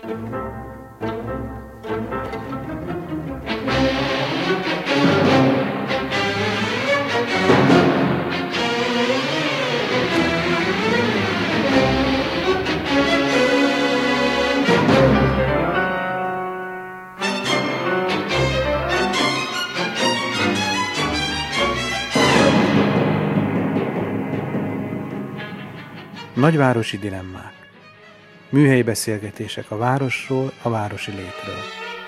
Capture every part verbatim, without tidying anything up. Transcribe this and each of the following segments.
Nagyvárosi dilemmák. Műhelyi beszélgetések a városról, a városi létről.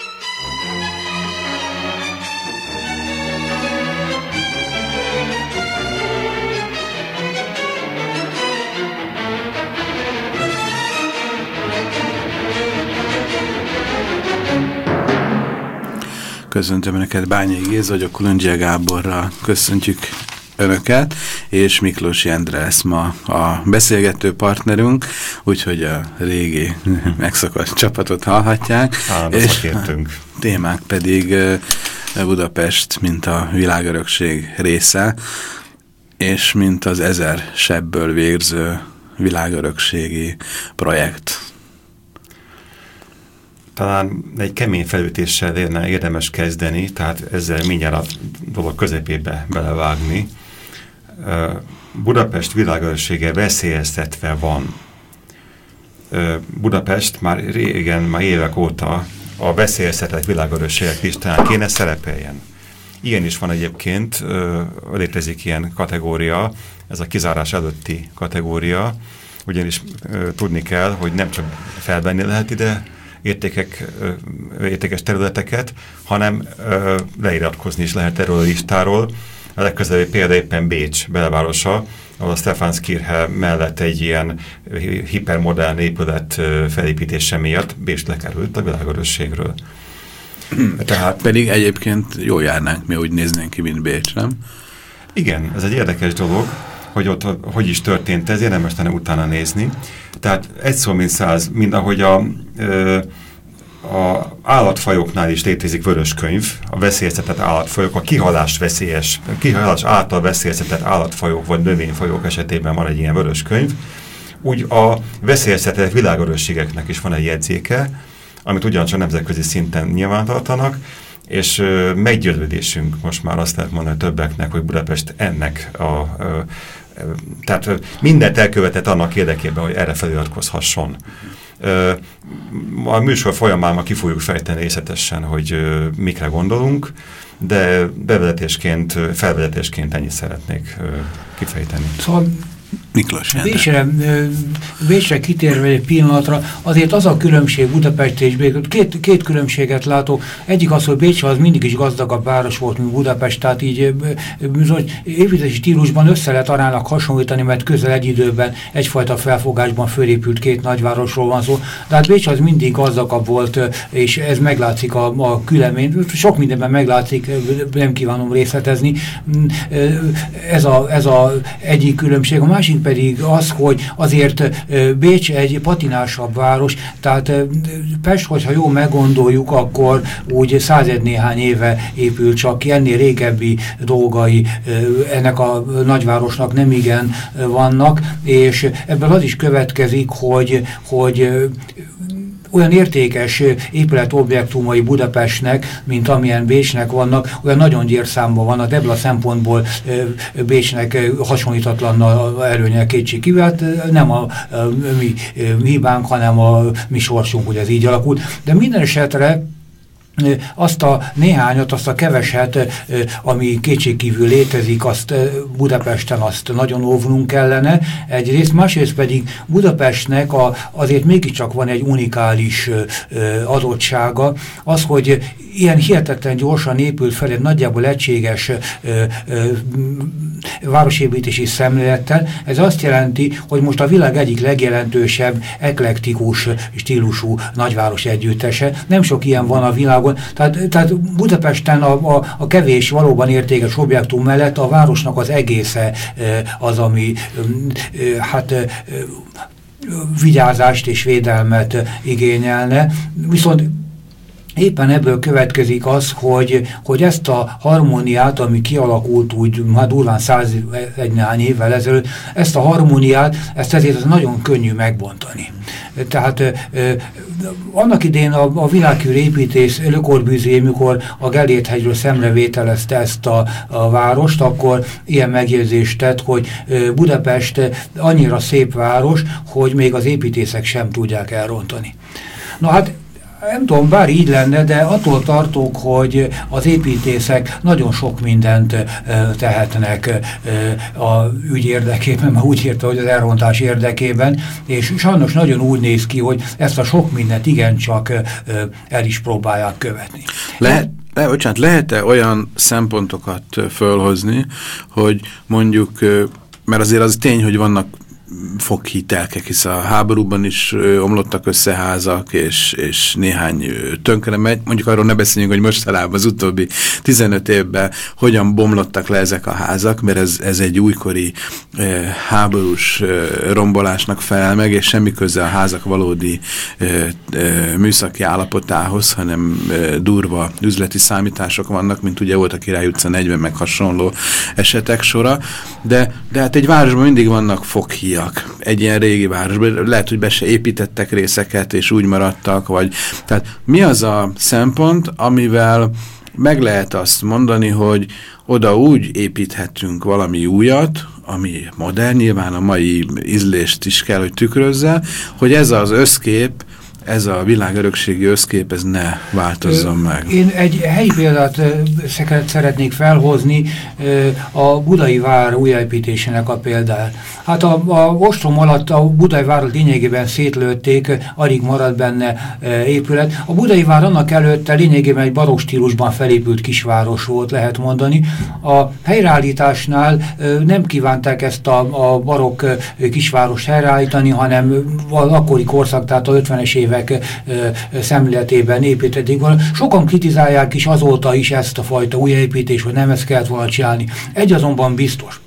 Köszöntöm Önöket, Bányai Géza vagyok, Kulundzsia Gáborral köszöntjük Önöket, és Miklós Endre lesz ma a beszélgető partnerünk, úgyhogy a régi megszakadt csapatot hallhatják. Állandó szakértünk. A témák pedig Budapest, mint a világörökség része, és mint az ezer sebből végző világörökségi projekt. Talán egy kemény felütéssel érdemes kezdeni, tehát ezzel mindjárt a dolog közepébe belevágni. Budapest világöröksége veszélyeztetve van. Budapest már régen, már évek óta a veszélyeztetett világörökségek listáján kéne szerepeljen. Ilyen is van egyébként, létezik ilyen kategória, ez a kizárás előtti kategória, ugyanis tudni kell, hogy nem csak felvenni lehet ide értékek, értékes területeket, hanem leiratkozni is lehet erről a listáról. A legközelebbi példa éppen Bécs belvárosa, ahol a Stephanskirche mellett egy ilyen hipermodern épület felépítése miatt Bécs lekerült a világörökségről. Tehát pedig egyébként jól járnánk, mi úgy néznénk ki, mint Bécs, nem? Igen, ez egy érdekes dolog, hogy ott hogy is történt ez, érdemes lenne utána nézni. Tehát egy szó mint száz, mind ahogy a, a állatfajoknál is létezik vörös könyv, a veszélyeztetett állatfajok, a kihalás veszélyes, kihalás által veszélyeztetett állatfajok vagy növényfajok esetében van egy ilyen vörös könyv, úgy a veszélyeztetett világörökségeknek is van egy jegyzéke, amit ugyancsak nemzetközi szinten nyilvántartanak, és meggyőződésünk most már azt lehet mondani többeknek, hogy Budapest ennek a, a, a tehát mindent elkövetett annak érdekében, hogy erre feliratkozhasson. A műsor folyamán ma ki fogjuk fejteni részletesen, hogy mikre gondolunk, de bevezetésként, felvezetésként ennyit szeretnék kifejteni. Szóval Miklós Bécsre, Bécsre kitérve egy pillanatra, azért az a különbség Budapest és Bécs, két, két különbséget látok. Egyik az, hogy Bécs az mindig is gazdagabb város volt, mint Budapest, tehát így bizony építési stílusban össze lehet arának hasonlítani, mert közel egy időben egyfajta felfogásban fölépült két nagyvárosról van szó. De hát Bécs az mindig gazdagabb volt, és ez meglátszik a, a különbségen. Sok mindenben meglátszik, nem kívánom részletezni. Ez a, ez a egyik különbség. A másik pedig az, hogy azért Bécs egy patinásabb város, tehát Pest, hogyha jól meggondoljuk, akkor úgy százegy néhány éve épült csak ki, ennél régebbi dolgai ennek a nagyvárosnak nem igen vannak, és ebből az is következik, hogy, hogy olyan értékes épületobjektumai Budapestnek, mint amilyen Bécsnek vannak, olyan nagyon gyérszámban vannak, ebből a szempontból Bécsnek hasonlítatlan előnyel kétség kivált, nem a, a mi hibánk, hanem a mi sorsunk, hogy ez így alakult. De minden esetre azt a néhányat, azt a keveset, ami kétségkívül létezik, azt Budapesten azt nagyon óvnunk kellene. Egyrészt, másrészt pedig Budapestnek a, azért mégiscsak van egy unikális adottsága, az, hogy ilyen hihetetlen gyorsan épült fel egy nagyjából egységes ö, ö, városépítési szemlélettel. Ez azt jelenti, hogy most a világ egyik legjelentősebb eklektikus stílusú nagyváros együttese. Nem sok ilyen van a világon. Tehát, tehát Budapesten a, a, a kevés valóban értékes objektum mellett a városnak az egésze az, ami hát vigyázást és védelmet igényelne. Viszont éppen ebből következik az, hogy, hogy ezt a harmóniát, ami kialakult úgy, hát durván százegy néhány évvel ezelőtt, ezt a harmóniát, ezt ezért az nagyon könnyű megbontani. Tehát ö, ö, annak idén a, a világhírű építész Le Corbusier, mikor a Gellért-hegyről szemrevételezte ezt a, a várost, akkor ilyen megjegyzést tett, hogy ö, Budapest annyira szép város, hogy még az építészek sem tudják elrontani. Na hát, nem tudom, bár így lenne, de attól tartok, hogy az építészek nagyon sok mindent e, tehetnek e, a ügy érdekében, mert úgy érte, hogy az elrontás érdekében, és sajnos nagyon úgy néz ki, hogy ezt a sok mindent igencsak e, el is próbálják követni. Lehet, le, bocsánat, lehet-e olyan szempontokat fölhozni, hogy mondjuk, mert azért az tény, hogy vannak foghitelkek, hisz a háborúban is ö, omlottak össze házak, és, és néhány ö, tönkre megy. Mondjuk arról ne beszéljünk, hogy mostanában az utóbbi tizenöt évben hogyan bomlottak le ezek a házak, mert ez, ez egy újkori ö, háborús ö, rombolásnak felel meg, és semmi köze a házak valódi ö, ö, műszaki állapotához, hanem ö, durva üzleti számítások vannak, mint ugye volt a Király utca negyven, meg hasonló esetek sora, de, de hát egy városban mindig vannak foghíjak. Egy ilyen régi városban, lehet, hogy be se építettek részeket, és úgy maradtak, vagy... Tehát mi az a szempont, amivel meg lehet azt mondani, hogy oda úgy építhetünk valami újat, ami modern, nyilván a mai ízlést is kell, hogy tükrözze, hogy ez az összkép, ez a világörökségi összkép, ez ne változzon meg. Én egy helyi példát szeretnék felhozni, a Budai vár újjáépítésének a példát. Hát a, a ostrom alatt a Budai várat lényegében szétlőtték, alig maradt benne épület. A Budai vár annak előtte lényegében egy barokk stílusban felépült kisváros volt, lehet mondani. A helyreállításnál nem kívánták ezt a, a barokk kisvárost helyreállítani, hanem az akkori korszak, tehát a ötvenes évek szemléletében építették volna. Sokan kritizálják is azóta is ezt a fajta újjáépítést, hogy nem ezt kellett volna csinálni. Egy azonban biztos.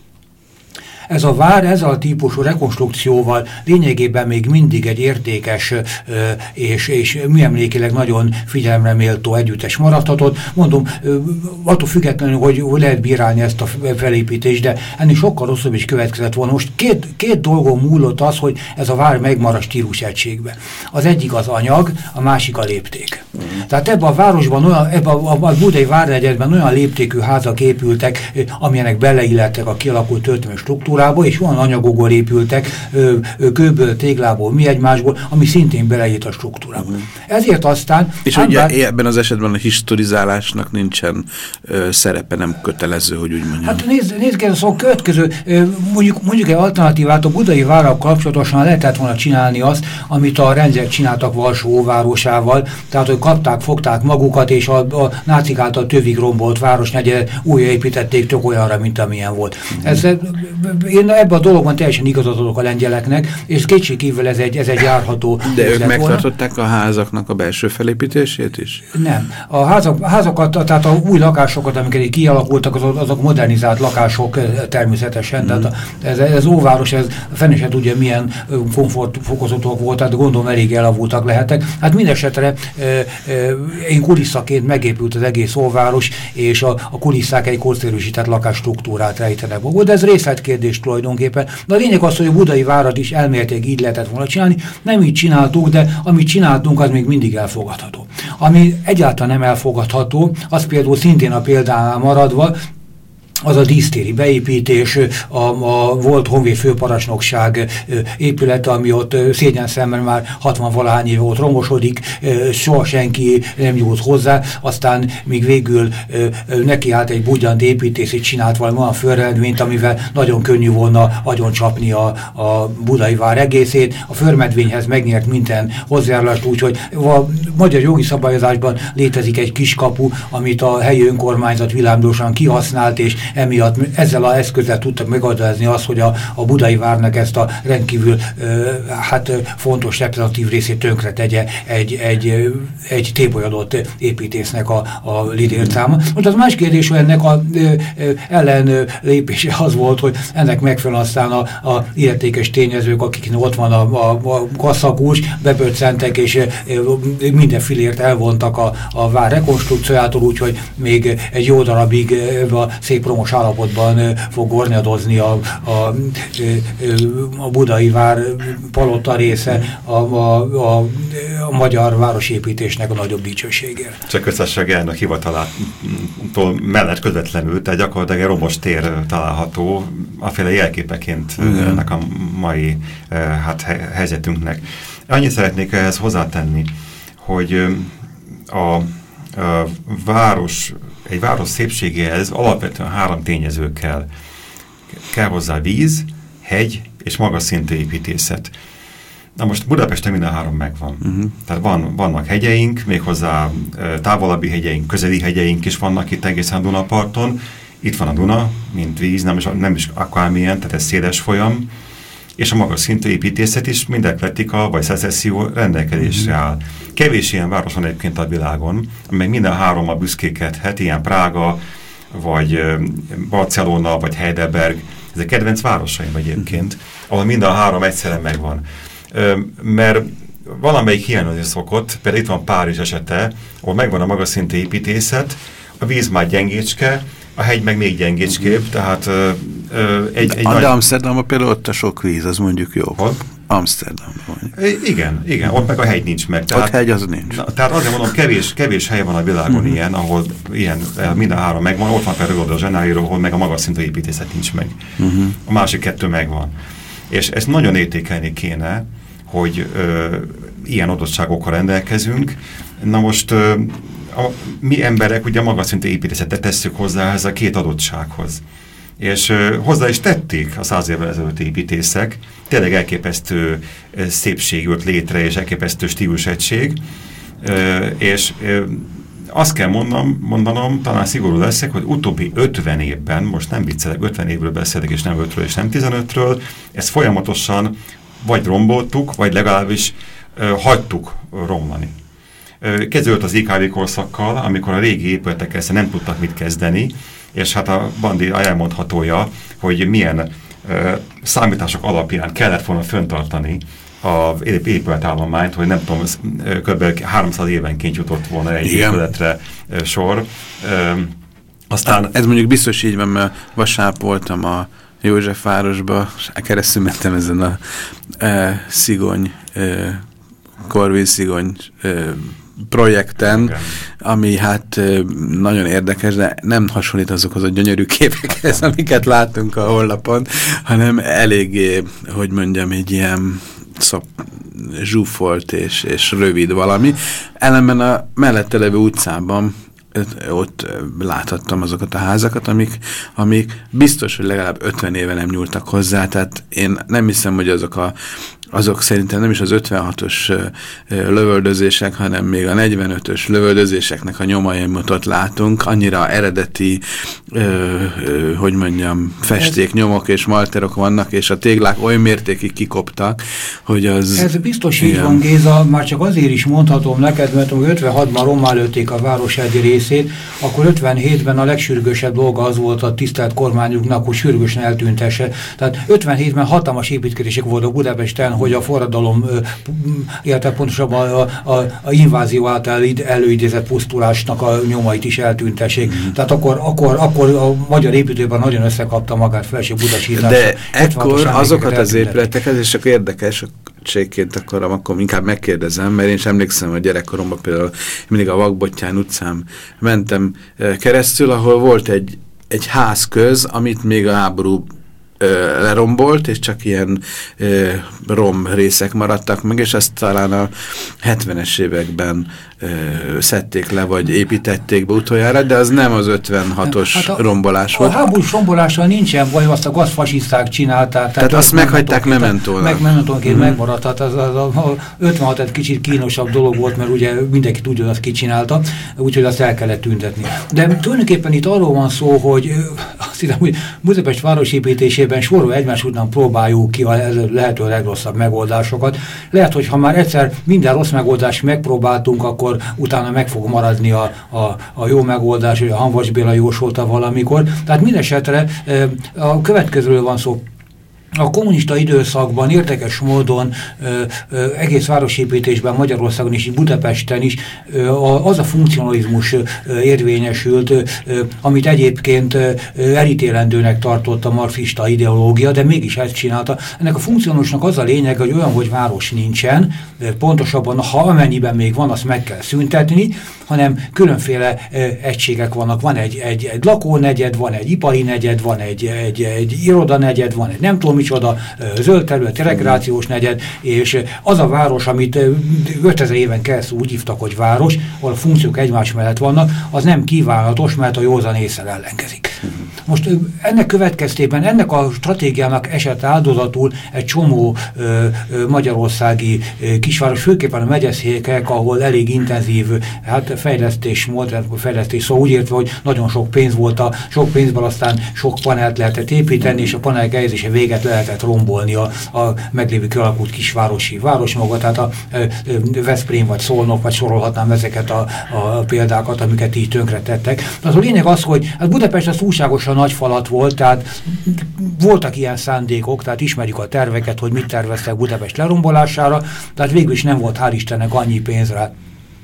Ez a vár ezzel a típusú rekonstrukcióval lényegében még mindig egy értékes ö, és, és műemlékileg nagyon figyelemre méltó együttes maradhatott. Mondom, ö, attól függetlenül, hogy, hogy lehet bírálni ezt a felépítést, de ennél sokkal rosszabb is következett volna. Most két, két dolgon múlott az, hogy ez a vár megmarad stílus egységbe. Az egyik az anyag, a másik a lépték. Mm. Tehát ebben a városban, olyan, ebben a, a Budai várnegyedben olyan léptékű házak épültek, amilyenek beleillettek a kialakult történelmi struktúrába, és olyan anyagokból épültek, ö, ö, kőből, téglából, mi egymásból, ami szintén beleírt a struktúrába. Uh-huh. Ezért aztán... És ugye bár... ebben az esetben a historizálásnak nincsen ö, szerepe, nem kötelező, hogy úgy mondjam. Hát nézd, nézd ki, ez a következő, ö, mondjuk, mondjuk egy alternatívát, a Budai várral kapcsolatosan lehetett volna csinálni azt, amit a rendszerek csináltak Varsó óvárosával, tehát, hogy kapták, fogták magukat, és a, a nácik által tövig rombolt városnegyed újjáépítették tök olyanra, mint amilyen volt. Uh-huh. Ez én ebben a dologban teljesen igazat adok a lengyeleknek, és kétségkívül ez egy, ez egy járható. De ők megtartották volna a házaknak a belső felépítését is? Nem. A házak, házakat, tehát a új lakásokat, amiket kialakultak, azok, azok modernizált lakások természetesen. Mm. Tehát a, ez, ez óváros, ez fene se tudja, milyen komfortfokozatok volt, tehát gondolom elég elavultak lehetek. Hát mindesetre e, e, én kulisszaként megépült az egész óváros, és a, a kulisszák egy korszerűsített lakásstruktúrát rejtenek maguk. De ez részletkérdés tulajdonképpen. De a lényeg az, hogy a Budai várat is elméletileg így lehetett volna csinálni. Nem így csináltuk, de amit csináltunk, az még mindig elfogadható. Ami egyáltalán nem elfogadható, az például szintén a példánál maradva, az a dísztéri beépítés, a, a volt honvéd főparancsnokság épülete, ami ott szégyen szemben már hatvan-valahány éve ott romosodik, soha senki nem nyújt hozzá, aztán még végül nekiállt egy budjant építész, és csinált valami olyan fölredményt, amivel nagyon könnyű volna agyoncsapni a, a Budai vár egészét. A förmedvényhez megnyert minden hozzájárulást, úgyhogy a magyar jogi szabályozásban létezik egy kiskapu, amit a helyi önkormányzat világdósan kihasznált, és emiatt ezzel az eszközzel tudtak megadazni azt, hogy a, a budai várnak ezt a rendkívül ö, hát fontos reprezentatív részét tönkre tegye egy, egy, egy tébolyadott építésznek a, a lidércáma. Most az más kérdés, hogy ennek a ö, ö, ellen lépése az volt, hogy ennek megfelelően aztán a, a értékes tényezők, akiknek ott van a, a, a kasszakulcs, beböccentek és ö, minden filért elvontak a, a vár rekonstrukciójától, úgyhogy még egy jó darabig ö, a szép romos állapotban ö, fog gornyadozni a, a, ö, a budai vár palota része a, a, a, a magyar városépítésnek a nagyobb dicsőségért. Csak köztársaság elnök hivatalától mellett közvetlenül, tehát gyakorlatilag egy romos tér található, aféle jelképeként mm. ennek a mai hát, helyzetünknek. Annyit szeretnék ehhez hozzátenni, hogy a, a város, egy város szépségéhez alapvetően három tényező kell. Kell hozzá víz, hegy és magas szintű építészet. Na most Budapesten minden három megvan. Uh-huh. Tehát van, vannak hegyeink, méghozzá távolabbi hegyeink, közeli hegyeink is vannak itt egészen Dunaparton. Itt van a Duna, mint víz, nem is, nem is akármilyen, tehát ez széles folyam. És a magas szintű építészet is, mind ekletika vagy szecesszió rendelkezésre áll. Kevés ilyen város van egyébként a világon, amely minden hárommal büszkékedhet, ilyen Prága, vagy Barcelona, vagy Heidelberg, ezek kedvenc városaim egyébként, ahol mind a három egyszerre megvan. Ö, mert valamelyik hiányozni szokott, például itt van Párizs esete, ahol megvan a magas szintű építészet, a víz már gyengécske, a hegy meg még gyengécskébb, tehát ö, ö, egy, egy de nagy... Amsterdamban például ott a sok víz, az mondjuk jó. Hol? Amsterdamban. Igen, igen, ott meg a hegy nincs meg. Tehát, ott hegy az nincs. Na, tehát azért mondom, kevés, kevés hely van a világon uh-huh. ilyen, ahol ilyen, minden három megvan, ott van például a Zsenáiro, ahol meg a magas szintű építészet nincs meg. Uh-huh. A másik kettő megvan. És ezt nagyon értékelni kéne, hogy ö, ilyen adottságokkal rendelkezünk. Na most ö, a, mi emberek ugye magas szintű építészetet tesszük hozzá ez a két adottsághoz. És ö, hozzá is tették a száz évvel ezelőtt építészek. Tényleg elképesztő ö, szépség jött létre, és elképesztő stílusegység. Ö, és ö, azt kell mondanom, mondanom, talán szigorú leszek, hogy utóbbi ötven évben, most nem viccelek, ötven évről beszélek, és nem ötről, és nem tizenötről, ezt folyamatosan vagy romboltuk, vagy legalábbis ö, hagytuk romlani. Kezdődött az i ká vé korszakkal, amikor a régi épületekkel ezt nem tudtak mit kezdeni, és hát a Bandi elmondhatója, hogy milyen ö, számítások alapján kellett volna föntartani az épületállományt, hogy nem tudom, kb. háromszáz évenként jutott volna egy igen. épületre ö, sor. Ö, aztán... Ez mondjuk biztos így van, mert vasárnap voltam a Józsefvárosba, és keresztül mentem ezen a e, szigony, e, Corvin szigony e, projekten, okay. ami hát nagyon érdekes, de nem hasonlít azokhoz a gyönyörű képekhez, amiket látunk a honlapon, hanem eléggé, hogy mondjam, egy ilyen szop, zsúfolt és, és rövid valami. Ellenben a mellette levő utcában ott láthattam azokat a házakat, amik, amik biztos, hogy legalább ötven éve nem nyúltak hozzá, tehát én nem hiszem, hogy azok a azok szerintem nem is az ötvenhatos lövöldözések, hanem még a negyvenötös lövöldözéseknek a nyomaimat ott látunk. Annyira eredeti, ö, ö, hogy mondjam, festéknyomok és malterok vannak, és a téglák oly mértékig kikoptak, hogy az... Ez biztos így van, Géza, már csak azért is mondhatom neked, mert amikor ötvenhatban rommá lőtték a város egy részét, akkor ötvenhétben a legsürgősebb dolga az volt a tisztelt kormányuknak, hogy sürgősen eltüntesse. Tehát ötvenhétben hatalmas építkezések voltak Budapesten, hogy a forradalom, illetve pontosabban a, a, a invázió által előidézett pusztulásnak a nyomait is eltűntessék. Mm. Tehát akkor, akkor, akkor a magyar építőben nagyon összekapta magát Felső Budasítás. De ekkor azokat az épületeket, és akkor érdekességként akkor, akkor inkább megkérdezem, mert én is emlékszem, hogy gyerekkoromban például mindig a Vakbottyán utcán mentem keresztül, ahol volt egy, egy házköz, amit még a háború lerombolt, és csak ilyen ö, rom részek maradtak meg, és azt talán a hetvenes években ö, szedték le, vagy építették be utoljára, de az nem az ötvenhatos hát a, rombolás volt. A háborús rombolással nincsen baj, azt a gazfasiszták csinálták. Tehát, tehát azt meghagyták mementónak. Meg mementónként mm. megmaradt, tehát az, az, az, az ötvenhat egy kicsit kínosabb dolog volt, mert ugye mindenki tudja, hogy azt kicsinálta, úgyhogy azt el kellett tüntetni. De tulajdonképpen itt arról van szó, hogy hiszem, hogy Budapest városépítésében sorol egymás után próbáljuk ki a lehető legrosszabb megoldásokat. Lehet, hogy ha már egyszer minden rossz megoldást megpróbáltunk, akkor utána meg fog maradni a, a, a jó megoldás, hogy a Hamvas Béla jósolta valamikor. Tehát mindesetre a következőről van szó. A kommunista időszakban érdekes módon ö, ö, egész városépítésben, Magyarországon és Budapesten is ö, a, az a funkcionalizmus ö, érvényesült, ö, amit egyébként ö, elítélendőnek tartott a marxista ideológia, de mégis ezt csinálta. Ennek a funkcionalizmusnak az a lényeg, hogy olyan, hogy város nincsen, pontosabban, ha amennyiben még van, azt meg kell szüntetni, hanem különféle ö, egységek vannak. Van egy, egy, egy lakónegyed, van egy ipari negyed, van egy, egy, egy irodanegyed, van egy nem tudom micsoda, zöld terület, rekreációs negyed, és az a város, amit ötezer éven keresztül úgy hívtak, hogy város, ahol a funkciók egymás mellett vannak, az nem kívánatos, mert a józan ésszel ellenkezik. Most ennek következtében, ennek a stratégiának esett áldozatul egy csomó ö, ö, magyarországi ö, kisváros, főképpen a megyeszékek, ahol elég intenzív hát fejlesztés, modern fejlesztés, szóval úgy értve, hogy nagyon sok pénz volt, a sok pénzből aztán sok panelt lehetett építeni, és a panelek helyezése véget lehetett rombolni a, a meglévő kialakult kisvárosi városmagot, tehát a ö, Veszprém vagy Szolnok, vagy sorolhatnám ezeket a, a példákat, amiket így tönkretettek. Az a lényeg az, hogy hát Budapest az túlságosan nagy falat volt, tehát voltak ilyen szándékok, tehát ismerjük a terveket, hogy mit terveztek Budapest lerombolására, tehát végül is nem volt, hál' Istennek, annyi pénzre.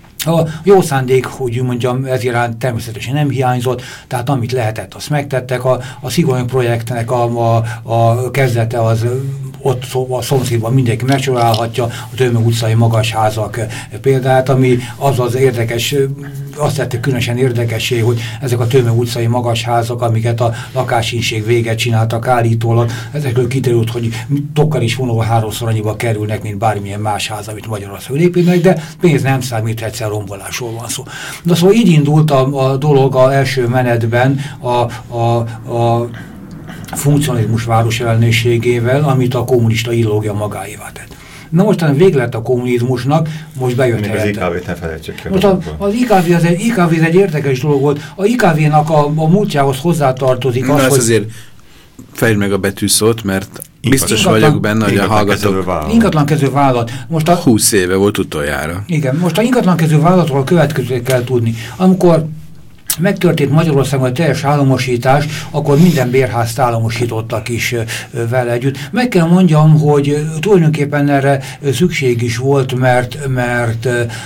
A jó szándék, hogy mondjam, ez iránt természetesen nem hiányzott, tehát amit lehetett, azt megtettek. A, a Szigony projektnek a, a, a kezdete az ott a szomszédban mindenki megcsodálhatja, a Tömeg utcai magasházak példát, ami az az érdekes, azt tette különösen érdekessé, hogy ezek a Tömeg utcai magasházak, amiket a lakásinség véget csináltak állítólag, ezekről kiderült, hogy tokkal is vonóval háromszor annyiba kerülnek, mint bármilyen más ház, amit Magyarországon építnek, de pénz nem számít, egyszer rombolásról van szó. De szóval így indult a, a dolog az első menetben a, a, a funkcionalizmus város ellenségével, amit a kommunista ideológia magáévá tett. Na mostan vége lett a kommunizmusnak, most bejött helyette. Az i ká vét ne felejtsük ki. Most a, az i ká vé az egy, i ká vé az egy érdekes dolog volt. A i ká vénak a, a múltjához hozzátartozik Na, az, hogy... azért fejtsd meg a betűszót, mert biztos ingatlan, vagyok benne, hogy a hallgatók... Ingatlankező vállalat. Most a, húsz éve volt utoljára. Igen, most a ingatlankező vállalatról a következőt kell tudni. Amikor megtörtént Magyarországon a teljes államosítás, akkor minden bérházt államosítottak is vele együtt. Meg kell mondjam, hogy tulajdonképpen erre szükség is volt, mert, mert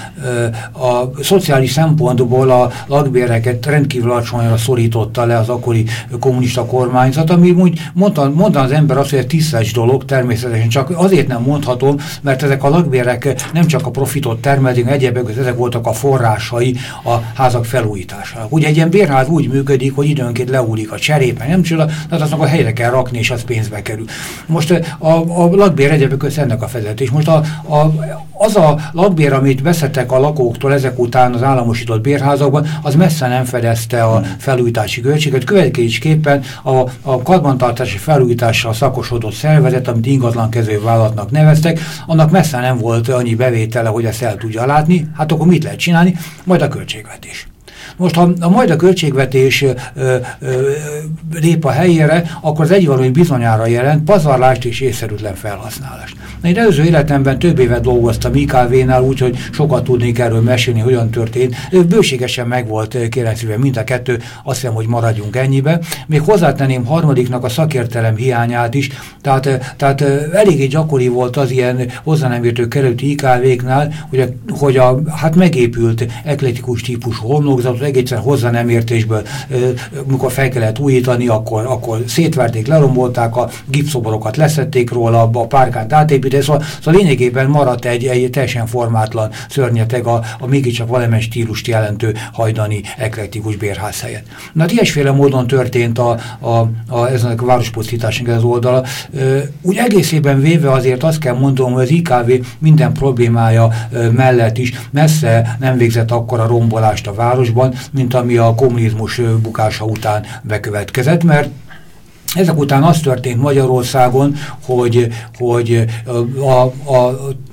a szociális szempontból a lakbéreket rendkívül alacsonyra szorította le az akkori kommunista kormányzat, ami úgy mondta, mondta az ember azt, hogy ez tisztes dolog, természetesen csak azért nem mondhatom, mert ezek a lakbérek nem csak a profitot termelték, egyébként ezek voltak a forrásai a házak felújításának. Ugye egy ilyen bérház úgy működik, hogy időnként leúlik a cserépen, nem csoda, tehát aznak a helyre kell rakni, és az pénzbe kerül. Most a, a lakbér egyébként közt ennek a fedetés. Most a, a, az a lakbér, amit veszettek a lakóktól ezek után az államosított bérházakban, az messze nem fedezte a felújítási költséget. Következésképpen a, a karbantartási felújítással szakosodott szervezet, amit ingatlankező vállalatnak neveztek, annak messze nem volt annyi bevétele, hogy ezt el tudja látni. Hát akkor mit lehet csinálni? Majd a költségvetés. Most, ha a majd a költségvetés ö, ö, lép a helyére, akkor az egy valami bizonyára jelent pazarlást és észszerűtlen felhasználást. Én előző életemben több évet dolgoztam i ká vénál, úgyhogy sokat tudnék erről mesélni, hogyan történt. Bőségesen megvolt, kérem szépen, mind a kettő, azt hiszem, hogy maradjunk ennyibe. Még hozzátenném harmadiknak a szakértelem hiányát is, tehát, tehát eléggé gyakori volt az ilyen hozzá nem értő kerületi i ká véknál, hogy a, hogy a hát megépült eklektikus típusú homlokzatot egészen hozzá nem értésből, amikor fel kellett újítani, akkor, akkor szétverték, lerombolták, a gipszoborokat leszették róla, a párkánt átépítették, szóval, szóval lényegében maradt egy, egy teljesen formátlan szörnyeteg a, a mégiscsak valamely stílust jelentő hajdani eklektikus bérház helyett. Na, hát ilyesféle módon történt a, a, a, ezen a várospusztításnak az oldala. Úgy egészében véve azért azt kell mondanom, hogy az i ká vé minden problémája mellett is messze nem végzett akkora rombolást a városban, mint ami a kommunizmus bukása után bekövetkezett, mert ezek után az történt Magyarországon, hogy, hogy a, a,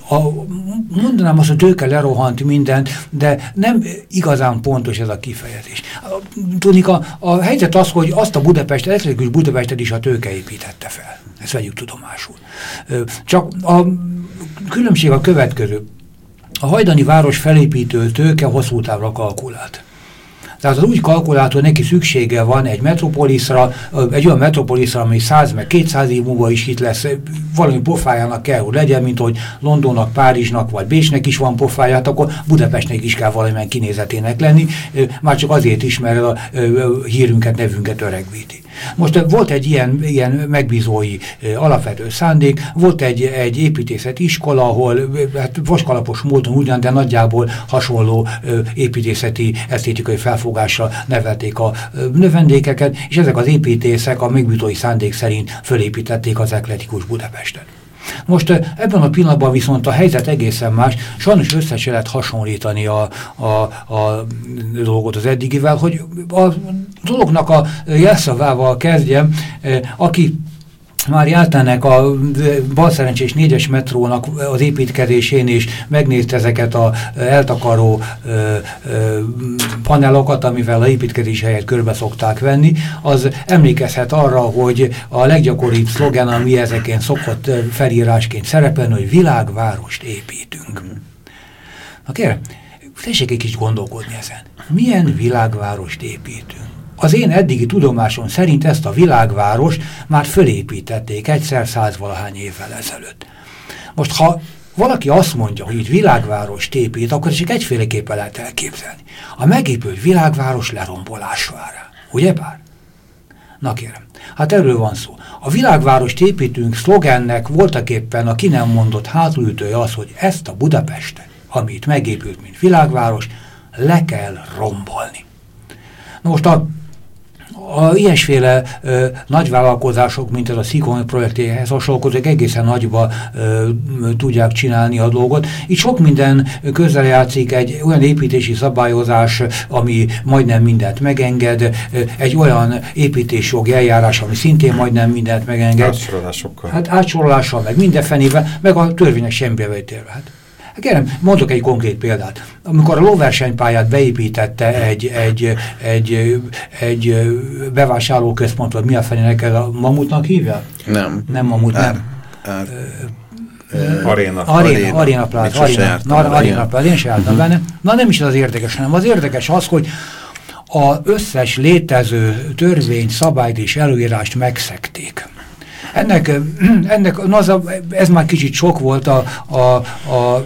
a, mondanám azt, hogy tőke lerohant mindent, de nem igazán pontos ez a kifejezés. Tudnik, a, a helyzet az, hogy azt a Budapest, elektrikus Budapestet is a tőke építette fel. Ezt vegyük tudomásul. Csak a különbség a következő. A hajdani város felépítő tőke hosszú távra kalkulált. Tehát az úgy kalkulált, hogy neki szüksége van egy metropoliszra, egy olyan metropoliszra, ami száz meg kétszáz év múlva is itt lesz, valami pofájának kell, hogy legyen, mint hogy Londonnak, Párizsnak vagy Bécsnek is van pofáját, akkor Budapestnek is kell valamilyen kinézetének lenni, már csak azért is, mert a hírünket, nevünket öregvíti. Most volt egy ilyen, ilyen megbízói alapvető szándék, volt egy, egy építészeti iskola, ahol hát vaskalapos módon ugyan, de nagyjából hasonló építészeti, esztétikai felfogásra nevelték a növendékeket, és ezek az építészek a megbízói szándék szerint fölépítették az eklektikus Budapestet. Most ebben a pillanatban viszont a helyzet egészen más, sajnos össze se lehet hasonlítani a, a, a dolgot az eddigivel, hogy a dolognak a jelszavával kezdjem, aki már jártának a balszerencsés négyes metrónak az építkezésén is, megnézte ezeket az eltakaró ö, ö, panelokat, amivel a építkezés helyet körbe szokták venni, az emlékezhet arra, hogy a leggyakoribb szlogen, ami ezeken szokott felírásként szerepelni, hogy világvárost építünk. Na kérem, tessék egy kicsit gondolkodni ezen. Milyen világvárost építünk? Az én eddigi tudomásom szerint ezt a világváros már fölépítették egyszer százvalahány évvel ezelőtt. Most, ha valaki azt mondja, hogy így világvárost épít, akkor csak egyféleképpen lehet elképzelni. A megépült világváros lerombolás vár rá. Ugye bár? Na kérem, hát erről van szó. A világvárost építünk szlogennek voltaképpen a ki nem mondott hátulütője az, hogy ezt a Budapestet, ami itt megépült, mint világváros, le kell rombolni. Na most a A ilyesféle ö, nagyvállalkozások, mint ez a Szikony projektjéhez hasonlók, egészen nagyba ö, tudják csinálni a dolgot. Itt sok minden közel játszik, egy olyan építési szabályozás, ami majdnem mindent megenged, egy olyan építésjogi eljárás, ami szintén majdnem mindent megenged. Átsorolásokkal. Hát átsorolással, meg mindenfenével, meg a törvények semmibevételre. Hát. Kérem, mondok egy konkrét példát. Amikor a lóversenypályát beépítette egy, egy, egy, egy bevásárlóközpont, vagy mi a fenének ez a Mamutnak hívja? Nem. Nem Mamut, nem. Ar, uh, aréna. Aréna, Aréna Plát. Aréna Plát, én sem jártam benne. Na nem is az érdekes, hanem az érdekes az, hogy az összes létező törvény, szabályt és előírást megszegték. Ennek, ennek az a, ez már kicsit sok volt a, a, a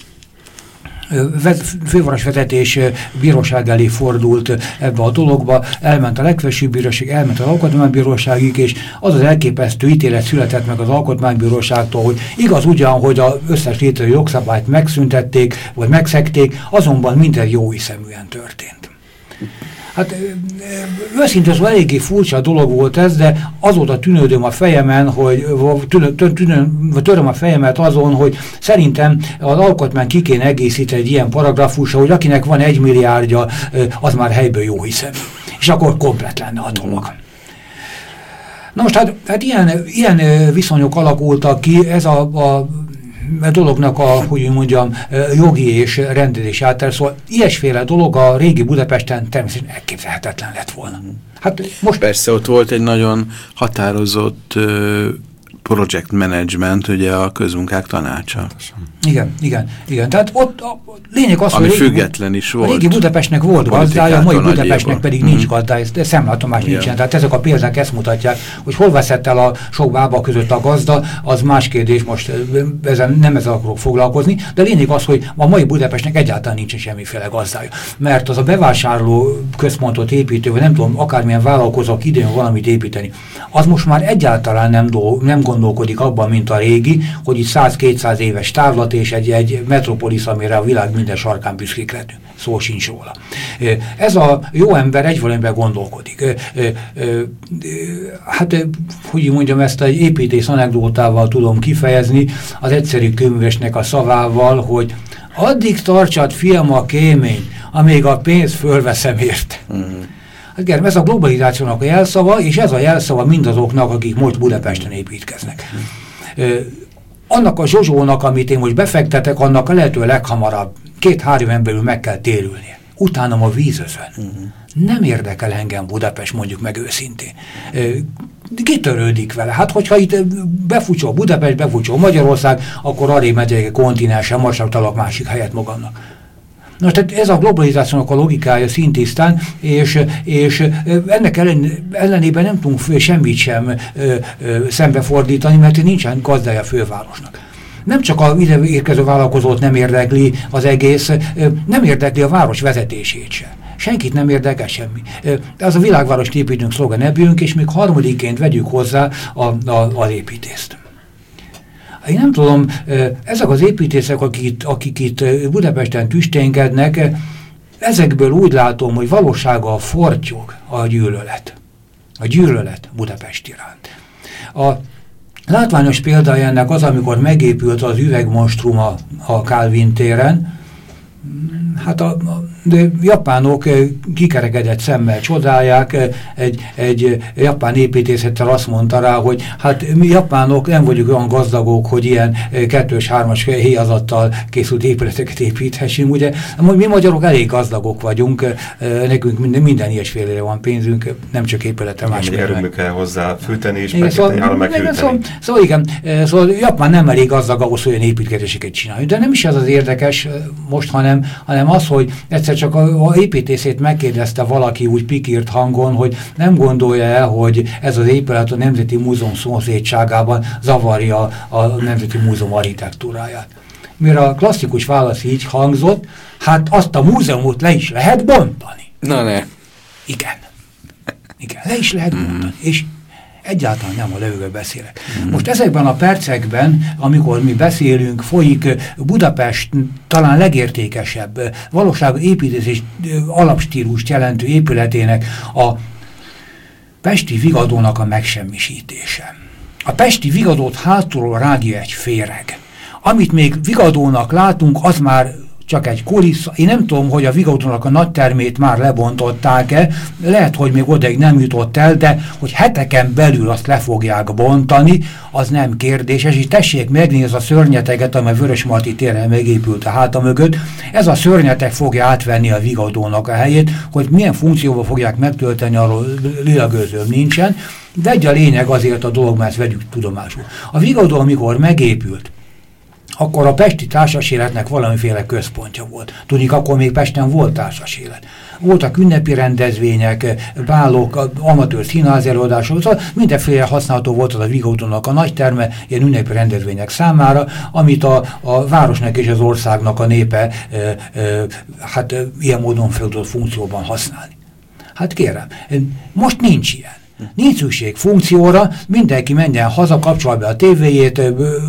fővárosvezetés bíróság elé fordult ebbe a dologba, elment a legfelsőbb bíróság, elment az alkotmánybíróságig, és az az elképesztő ítélet született meg az alkotmánybíróságtól, hogy igaz ugyan, hogy az összes létező jogszabályt megszüntették, vagy megszegték, azonban minden jó hiszeműen történt. Hát őszintén szóval eléggé furcsa dolog volt ez, de azóta tűnődöm a fejemen, hogy töröm a fejemet azon, hogy szerintem az alkotmány ki kéne egészíteni egy ilyen paragrafusra, hogy akinek van egy milliárdja, az már helyből jó hiszem. És akkor komplet lenne a dolog. Na most hát, hát ilyen, ilyen viszonyok alakultak ki, ez a, a a dolognak a, hogy mondjam, jogi és rendezés által, szóval ilyesféle dolog a régi Budapesten természetesen elképzelhetetlen lett volna. Hát most persze ott volt egy nagyon határozott uh, project management, ugye a közmunkák tanácsa. Igen, igen, igen. Tehát ott a lényeg az, ami hogy független is volt. A régi Budapestnek volt gazdája, a mai Budapestnek pedig mm. nincs gazdája, de szemlátomás yeah. nincsen. Tehát ezek a példák ezt mutatják, hogy hol veszett el a sok bába között a gazda, az más kérdés, most ezen, nem ezzel akarok foglalkozni, de lényeg az, hogy a mai Budapestnek egyáltalán nincsen semmiféle gazdája. Mert az a bevásárló központot építő, vagy nem tudom, akármilyen vállalkozók idején valamit építeni, az most már egyáltalán nem, do, nem gondolkodik abban, mint a régi, hogy itt száz-kétszáz éves távlat és egy, egy metropolisz, amire a világ minden sarkán büszkék lettünk. Szó sincs róla. Ez a jó ember egyvalamben gondolkodik. Hát, hogy mondjam, ezt egy építész anekdótával tudom kifejezni, az egyszerű könyvesnek a szavával, hogy addig tartsad, fiam, a kémény, amíg a pénzt fölveszem érte. Uh-huh. Hát, ez a globalizációnak a jelszava, és ez a jelszava mindazoknak, akik most Budapesten építkeznek. Uh-huh. annak a zsozsónak, amit én most befektetek, annak a lehető leghamarabb két-három éven belül meg kell térülnie. Utánam a vízözön. Uh-huh. Nem érdekel engem Budapest, mondjuk meg őszintén. Kitörődik vele. Hát, hogyha itt befutsol Budapest, befutsol Magyarország, akkor arra megyek kontinensen, most talak másik helyet magamnak. Na, tehát ez a globalizációnak a logikája szintisztán, és, és ennek ellen, ellenében nem tudunk semmit sem ö, ö, szembefordítani, mert nincsen gazdája a fővárosnak. Nem csak a ide érkező vállalkozót nem érdekli az egész, ö, nem érdekli a város vezetését sem. Senkit nem érdekel semmi. Ez a világvárost építünk szlogen ebbünk, és még harmadikként vegyük hozzá a, a, az építést. Én nem tudom, ezek az építészek, akik itt, akik itt Budapesten tüsténkednek, ezekből úgy látom, hogy valósága a fortyog a gyűlölet. A gyűlölet Budapest iránt. A látványos példája ennek az, amikor megépült az üvegmonstrum a, a Kálvin téren. Hát a, a de japánok kikerekedett szemmel csodálják, egy, egy japán építészettel azt mondta rá, hogy hát mi japánok nem vagyunk olyan gazdagok, hogy ilyen kettős, hármas héjazattal készült épületeket építhessünk, ugye? Mi magyarok elég gazdagok vagyunk, nekünk minden, minden ilyesfélére van pénzünk, nem csak épületre, más erőmű kell hozzá fűteni és meghűteni. Szóval, szóval igen, szóval Japán nem elég gazdag ahhoz, hogy olyan építkezéseket csináljuk, de nem is ez az érdekes most, hanem, hanem az, hogy egyszer csak a, a építészét megkérdezte valaki úgy pikírt hangon, hogy nem gondolja el, hogy ez az épület a Nemzeti Múzeum szomszédságában zavarja a Nemzeti Múzeum architektúráját. Mire a klasszikus válasz így hangzott, hát azt a múzeumot le is lehet bontani. Na ne. Igen. Igen, le is lehet bontani. És egyáltalán nem a levegőről beszélek. Mm. Most ezekben a percekben, amikor mi beszélünk, folyik Budapest talán legértékesebb, valóságos építési alapstílust jelentő épületének a pesti vigadónak a megsemmisítése. A pesti vigadót hátulról rágja egy féreg. Amit még vigadónak látunk, az már csak egy kulissza. Én nem tudom, hogy a vigadónak a nagy termét már lebontották-e, lehet, hogy még odaig nem jutott el, de hogy heteken belül azt le fogják bontani, az nem kérdéses, és tessék megnézni ez a szörnyeteget, amely Vörösmarty téren megépült a háta mögött, ez a szörnyeteg fogja átvenni a vigadónak a helyét, hogy milyen funkcióval fogják megtölteni, arról lilagőzőm nincsen, de egy a lényeg azért a dolog, mert ezt vegyük tudomásul. A vigadó, amikor megépült, akkor a pesti társaséletnek valamiféle központja volt. Tudjuk, akkor még Pesten volt társasélet. Voltak ünnepi rendezvények, bálok, amatőr színházi előadások, szóval mindenféle használható volt az a vigadónak a nagy terme, ilyen ünnepi rendezvények számára, amit a, a városnak és az országnak a népe e, e, hát e, ilyen módon fel tudott funkcióban használni. Hát kérem, most nincs ilyen. Nincs szükség funkcióra, mindenki menjen haza, kapcsolja be a tévéjét,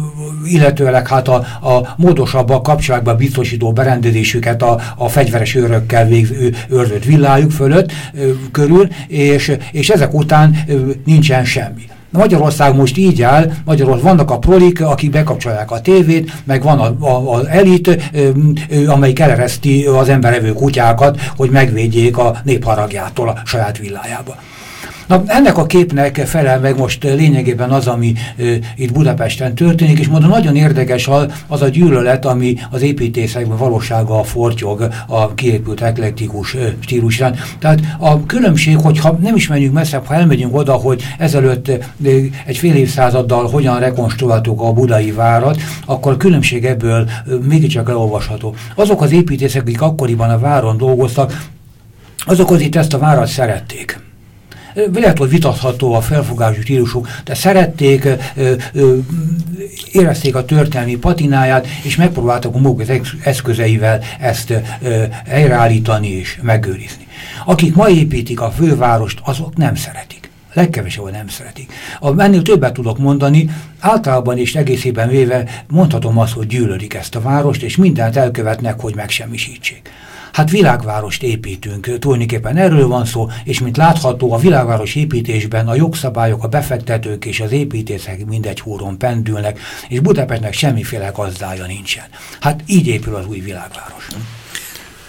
illetőleg hát a, a módosabbak kapcsolják be a biztosító berendezésüket a, a fegyveres őrökkel végző őrzött villájuk fölött ö, körül, és, és ezek után ö, nincsen semmi. Magyarország most így áll, Magyarország vannak a prolik, akik bekapcsolják a tévét, meg van az elit, ö, ö, amelyik elereszti az emberevő kutyákat, hogy megvédjék a népharagjától a saját villájába. Na, ennek a képnek felel meg most lényegében az, ami ö, itt Budapesten történik, és mondom, nagyon érdekes az, az a gyűlölet, ami az építészekben valósága fortyog a kiépült eklektikus ö, stílusán. Tehát a különbség, hogyha nem is menjünk messzebb, ha elmegyünk oda, hogy ezelőtt ö, egy fél évszázaddal hogyan rekonstruáltuk a budai várat, akkor a különbség ebből ö, mégiscsak elolvasható. Azok az építészek, akik akkoriban a váron dolgoztak, azok azért ezt a várat szerették. Lehet, hogy vitatható a felfogású stílusuk, de szerették, ö, ö, érezték a történelmi patináját, és megpróbáltak a maguk eszközeivel ezt ö, helyreállítani és megőrizni. Akik ma építik a fővárost, azok nem szeretik. Legkevesebben nem szeretik. Ennél többet tudok mondani, általában és egészében véve mondhatom azt, hogy gyűlölik ezt a várost, és mindent elkövetnek, hogy megsemmisítsék. Hát világvárost építünk, tulajdonképpen erről van szó, és mint látható, a világváros építésben a jogszabályok, a befektetők és az építészek mindegy húron pendülnek, és Budapestnek semmiféle gazdája nincsen. Hát így épül az új világváros.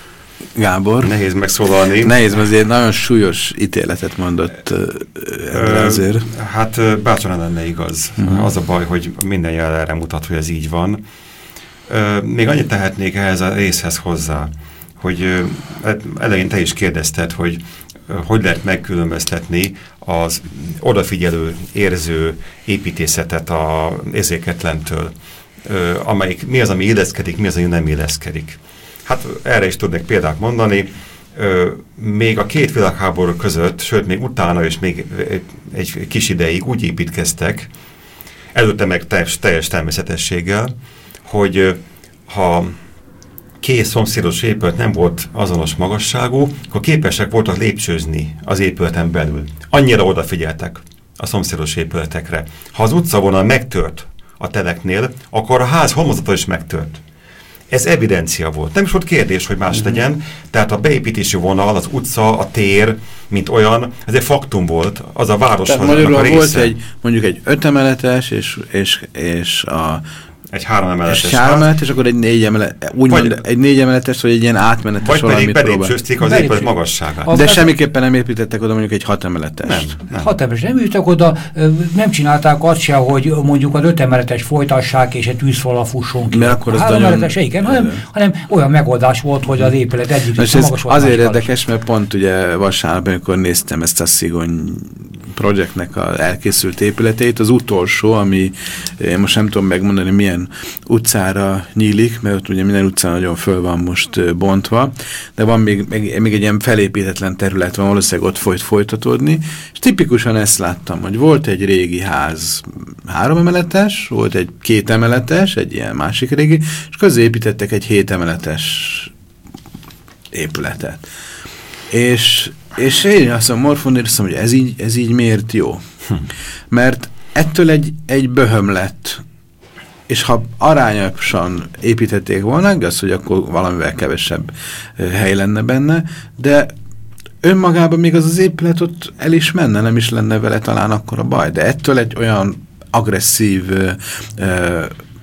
Gábor. Nehéz megszólalni. Nehéz, mert azért nagyon súlyos ítéletet mondott uh, azért. Hát bátran lenne igaz. Uh-huh. Az a baj, hogy minden jel erre mutat, hogy ez így van. Uh, még annyit tehetnék ehhez a részhez hozzá, hogy uh, elején te is kérdezted, hogy uh, hogy lehet megkülönböztetni az odafigyelő, érző építészetet az érzéketlentől, uh, amelyik mi az, ami illeszkedik, mi az, ami nem illeszkedik. Hát erre is tudnék példát mondani. Ö, még a két világháború között, sőt még utána is még egy kis ideig úgy építkeztek, előtte meg teljes, teljes természetességgel, hogy ha két szomszédos épület nem volt azonos magasságú, akkor képesek voltak lépcsőzni az épületen belül. Annyira odafigyeltek a szomszédos épületekre. Ha az utcavonal megtört a teleknél, akkor a ház homlokzata is megtört. Ez evidencia volt. Nem is volt kérdés, hogy más legyen. Tehát a beépítési vonal, az utca, a tér, mint olyan, ez egy faktum volt. Az a városnak a része. Volt egy, mondjuk egy ötemeletes, és, és, és a egy három emeletes. És három emeletes, és akkor egy négy emeletes, úgymond egy négy emeletes, vagy egy ilyen átmenetes vagy pedig belépcsőzték az épület magasságát. De semmiképpen nem építettek oda mondjuk egy hat emeletes. Nem, nem. Hat emeletes nem ültek oda, nem csinálták azt se, hogy mondjuk az öt emeletes folytassák, és egy tűzfalra fusson ki. Mert akkor az három emeletes, igen, hanem, hanem olyan megoldás volt, hogy az épület egyik magas volt. Azért érdekes, mert pont ugye vasárnap, amikor néztem ezt a Szigony projektnek az elkészült épületeit, az utolsó, ami én most nem tudom megmondani, milyen utcára nyílik, mert ott ugye minden utca nagyon föl van most bontva, de van még, még, még egy ilyen felépítetlen terület van, valószínűleg ott folyt folytatódni, és tipikusan ezt láttam, hogy volt egy régi ház három emeletes, volt egy két emeletes, egy ilyen másik régi, és közé építettek egy hét emeletes épületet. És És én azt mondom, Morfondér, azt mondom, hogy ez így, ez így miért jó? Hm. Mert ettől egy, egy böhöm lett. És ha arányosan építették volna, az, hogy akkor valamivel kevesebb hely lenne benne, de önmagában még az az épület ott el is menne, nem is lenne vele talán akkor a baj. De ettől egy olyan agresszív ö, ö,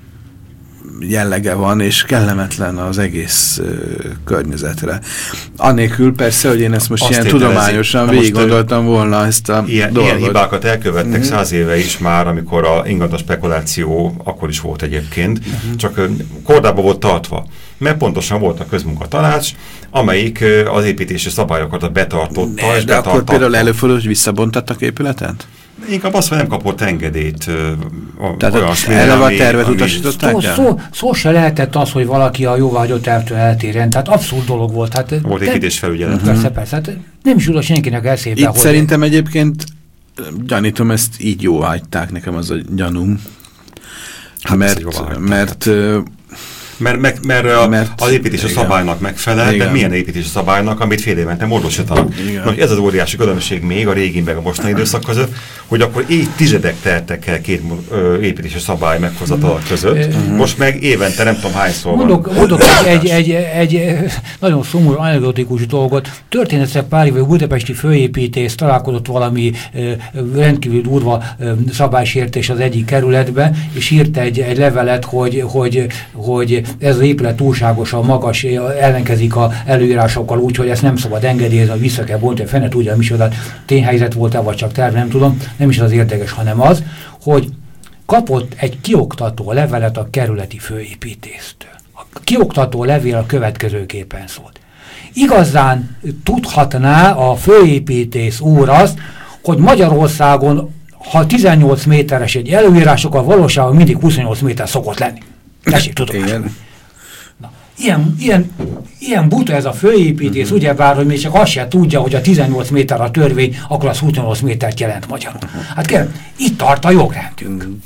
jellege van, és kellemetlen az egész uh, környezetre. Annélkül persze, hogy én ezt most azt ilyen tudományosan végig gondoltam volna ezt a ilyen, dolgot. Ilyen hibákat elkövettek uh-huh. száz éve is már, amikor a ingatlan spekuláció akkor is volt egyébként, uh-huh. csak uh, kordában volt tartva. Mert pontosan volt a közmunkatanács, amelyik uh, az építési szabályokat betartotta. Ne, és de akkor például előfordul, hogy visszabontattak épületet? Inkább azt, hogy nem kapott engedélyt. A, Tehát eleve a tervet utasították szó, el? Szó, szó se lehetett az, hogy valaki a jóváhagyott tervtől eltérjen. Tehát abszolút dolog volt. Hát, volt építésfelügyelet. Uh-huh. Persze, persze. Hát nem is jutott senkinek eszébe. Itt szerintem én... egyébként gyanítom, ezt így jóváhagyták, nekem az a gyanúm. Hát mert, mert Mert, mert, mert, a, mert az építési szabálynak megfelel, igen. De milyen építési szabálynak, amit fél évente módosítanak. Most ez az óriási különbség még a régi meg a mostani időszak között, hogy akkor évtizedek teltek el két ö, építési szabály meghozatala között. Uh-huh. Most meg évente nem tudom hányszor mondok, van. Mondok egy, egy, egy, egy nagyon szomorú, anekdotikus dolgot. Történetre pár évvel budapesti főépítész találkozott valami ö, rendkívül durva ö, szabálysértés az egyik kerületben, és írt egy, egy levelet, hogy, hogy, hogy ez az épület túlságosan magas, ellenkezik az előírásokkal úgy, hogy ezt nem szabad engedélyezni, hogy vissza kell bontani, fene tudja, micsoda tényhelyzet volt-e, vagy csak terv, nem tudom, nem is az érdekes, hanem az, hogy kapott egy kioktató levelet a kerületi főépítésztől. A kioktató levél a következőképpen szólt. Igazán tudhatná a főépítész úr azt, hogy Magyarországon, ha tizennyolc méteres egy előírások, a valóságban mindig huszonnyolc méter szokott lenni. Tessék, tudom. Na, ilyen, ilyen, ilyen buta ez a főépítész, uh-huh. ugyebár, hogy még csak azt se tudja, hogy a tizennyolc méter a törvény, akkor az huszonnyolc métert jelent magyarul. Uh-huh. Hát kérem, itt tart a jogrendünk. Uh-huh.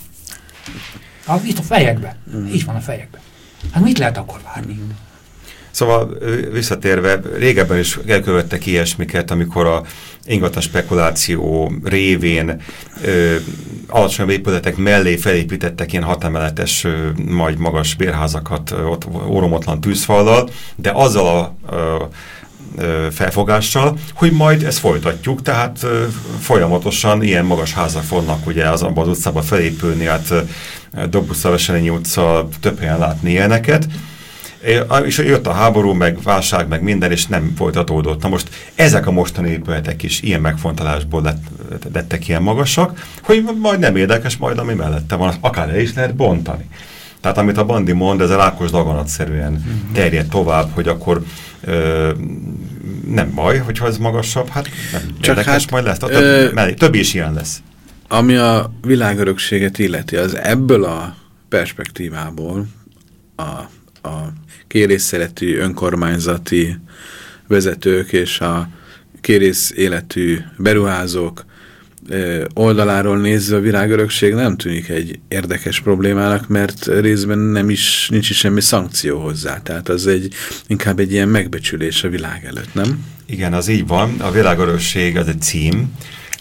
Ha, itt a fejekben. Uh-huh. Itt van a fejekben. Hát mit lehet akkor várni? Uh-huh. Szóval visszatérve, régebben is elkövettek ilyesmiket, amikor a ingatlan spekuláció révén ö, alacsonyabb épületek mellé felépítettek ilyen hatemeletes, ö, majd magas bérházakat ö, ott óromotlan tűzfallal, de azzal a ö, ö, felfogással, hogy majd ezt folytatjuk, tehát ö, folyamatosan ilyen magas házak fognak ugye az abban az utcában felépülni, hát Dobbusz, Veselényi utca, több helyen látni ilyeneket. És jött a háború, meg válság, meg minden, és nem folytatódott. Na most ezek a mostani épületek is ilyen megfontolásból lett, lettek ilyen magasak, hogy majd nem érdekes, majd ami mellette van, akár el is lehet bontani. Tehát amit a Bandi mond, ez a rákos daganatszerűen terjed tovább, hogy akkor ö, nem baj, hogyha ez magasabb, hát nem Csak érdekes, hát, majd lesz. Több, ö, mellé, több is ilyen lesz. Ami a világörökséget illeti, az ebből a perspektívából a, a kérészszeretű önkormányzati vezetők és a kérész életű beruházók oldaláról nézve a világörökség nem tűnik egy érdekes problémának, mert részben nem is, nincs is semmi szankció hozzá. Tehát az egy, inkább egy ilyen megbecsülés a világ előtt, nem? Igen, az így van. A világörökség az egy cím.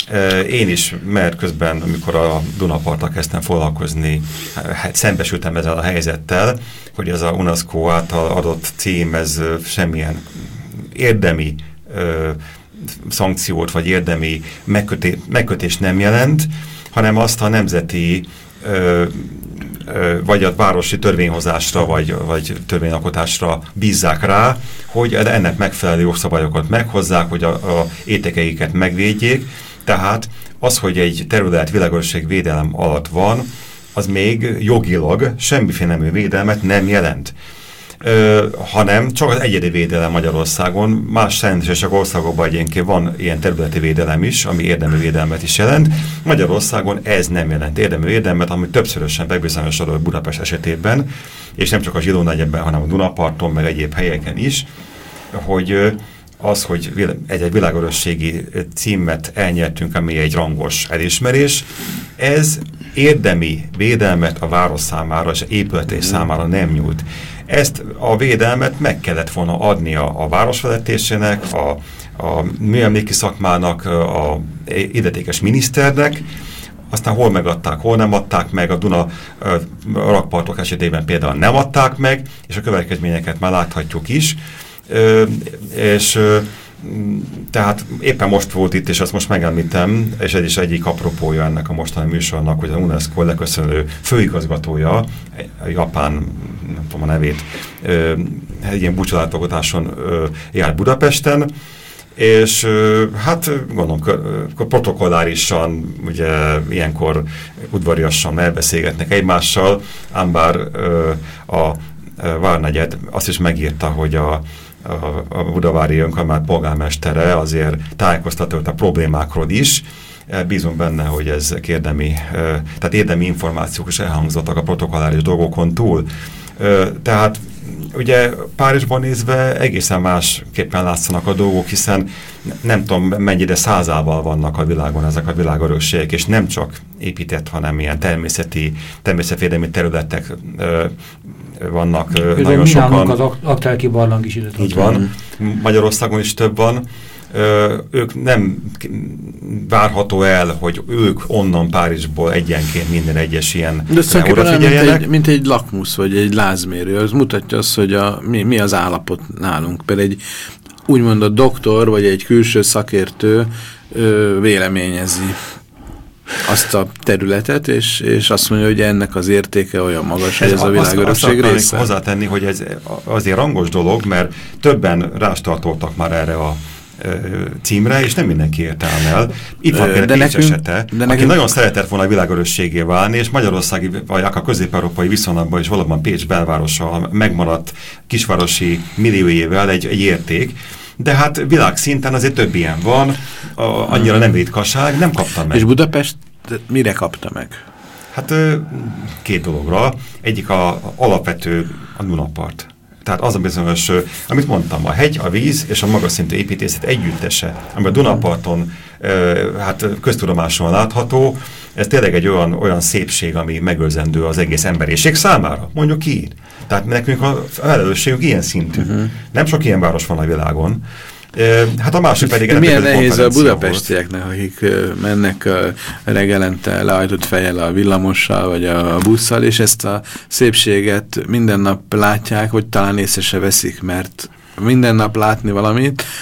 Én is, mert közben, amikor a Dunaparttal kezdtem foglalkozni, hát szembesültem ezzel a helyzettel, hogy ez a UNESCO által adott cím, ez semmilyen érdemi ö, szankciót, vagy érdemi megköté, megkötést nem jelent, hanem azt a nemzeti ö, ö, vagy a városi törvényhozásra, vagy, vagy törvényalkotásra bízzák rá, hogy ennek megfelelő jogszabályokat meghozzák, hogy a, a értékeiket megvédjék. Tehát az, hogy egy terület világörökség védelem alatt van, az még jogilag semmiféle nemű védelmet nem jelent. Ö, hanem csak az egyedi védelem Magyarországon, más szerencsések országokban egyébként van ilyen területi védelem is, ami érdemi védelmet is jelent. Magyarországon ez nem jelent érdemi védelmet, ami többszörösen megbizonyosodott Budapest esetében, és nem csak a Zsidó negyedben, hanem a Dunaparton, meg egyéb helyeken is, hogy az, hogy egy világörökségi címet elnyertünk, ami egy rangos elismerés, ez érdemi védelmet a város számára és épületés számára nem nyújt. Ezt a védelmet meg kellett volna adnia a városvezetésének, a, a műemléki szakmának, a illetékes miniszternek, aztán hol megadták, hol nem adták meg, a Duna a rakpartok esetében például nem adták meg, és a következményeket már láthatjuk is. Ö, és ö, tehát éppen most volt itt, és azt most megemlítem, és ez is egyik apropója ennek a mostani műsornak, hogy a UNESCO leköszönő főigazgatója, a japán, nem tudom a nevét, ö, egy ilyen búcsúlátogatáson járt Budapesten, és ö, hát gondolom, protokollárisan, ugye ilyenkor udvariasan elbeszélgetnek egymással, ám bár ö, a Várnegyed azt is megírta, hogy a a, a budavári önkormányzat polgármestere azért tájékoztatott a problémákról is. Bízom benne, hogy ezek érdemi, tehát érdemi információk is elhangzottak a protokolláris dolgokon túl. Tehát ugye Párizsban nézve egészen másképpen látszanak a dolgok, hiszen nem tudom mennyire százával vannak a világon ezek a világörökségek, és nem csak épített, hanem ilyen természeti, természetvédelmi területek vannak Például nagyon sokan. Az Aktelki barlang is ide. Így van. Magyarországon is több van. Ö, ők nem várható el, hogy ők onnan Párizsból egyenként minden egyes ilyen odafigyeljenek. Mint egy, mint egy lakmusz, vagy egy lázmérő. Az mutatja azt, hogy a, mi, mi az állapot nálunk. Például egy úgymond a doktor, vagy egy külső szakértő ö, véleményezi azt a területet, és, és azt mondja, hogy ennek az értéke olyan magas, hogy ez a világörökség része. Hozzátenni, hogy ez azért rangos dolog, mert többen rástartoltak már erre a ö, címre, és nem mindenki értelm el. Itt van például Pécs esete, de aki nekünk... nagyon szeretett volna a világörökségé válni, és magyarországi, vagy akár közép-európai viszonylatban is valóban Pécs belvárosa megmaradt kisvárosi milliójével egy, egy érték, de hát világszinten azért több ilyen van, a, annyira nem ritkaság, nem kapta meg. És Budapest mire kapta meg? Hát két dologra. Egyik a, a alapvető a Dunapart. Tehát az a bizonyos, amit mondtam, a hegy, a víz és a magas szintű építészet együttese, ami a Dunaparton hát köztudomáson látható, ez tényleg egy olyan, olyan szépség, ami megőrzendő az egész emberiség számára, mondjuk így. Tehát nekünk a felelősségünk ilyen szintű. Uh-huh. Nem sok ilyen város van a világon. Hát a másik pedig... Milyen nehéz a budapestieknek, akik mennek reggelente leajtott fejjel a villamossal, vagy a busszal, és ezt a szépséget minden nap látják, vagy talán észre se veszik, mert minden nap látni valamit,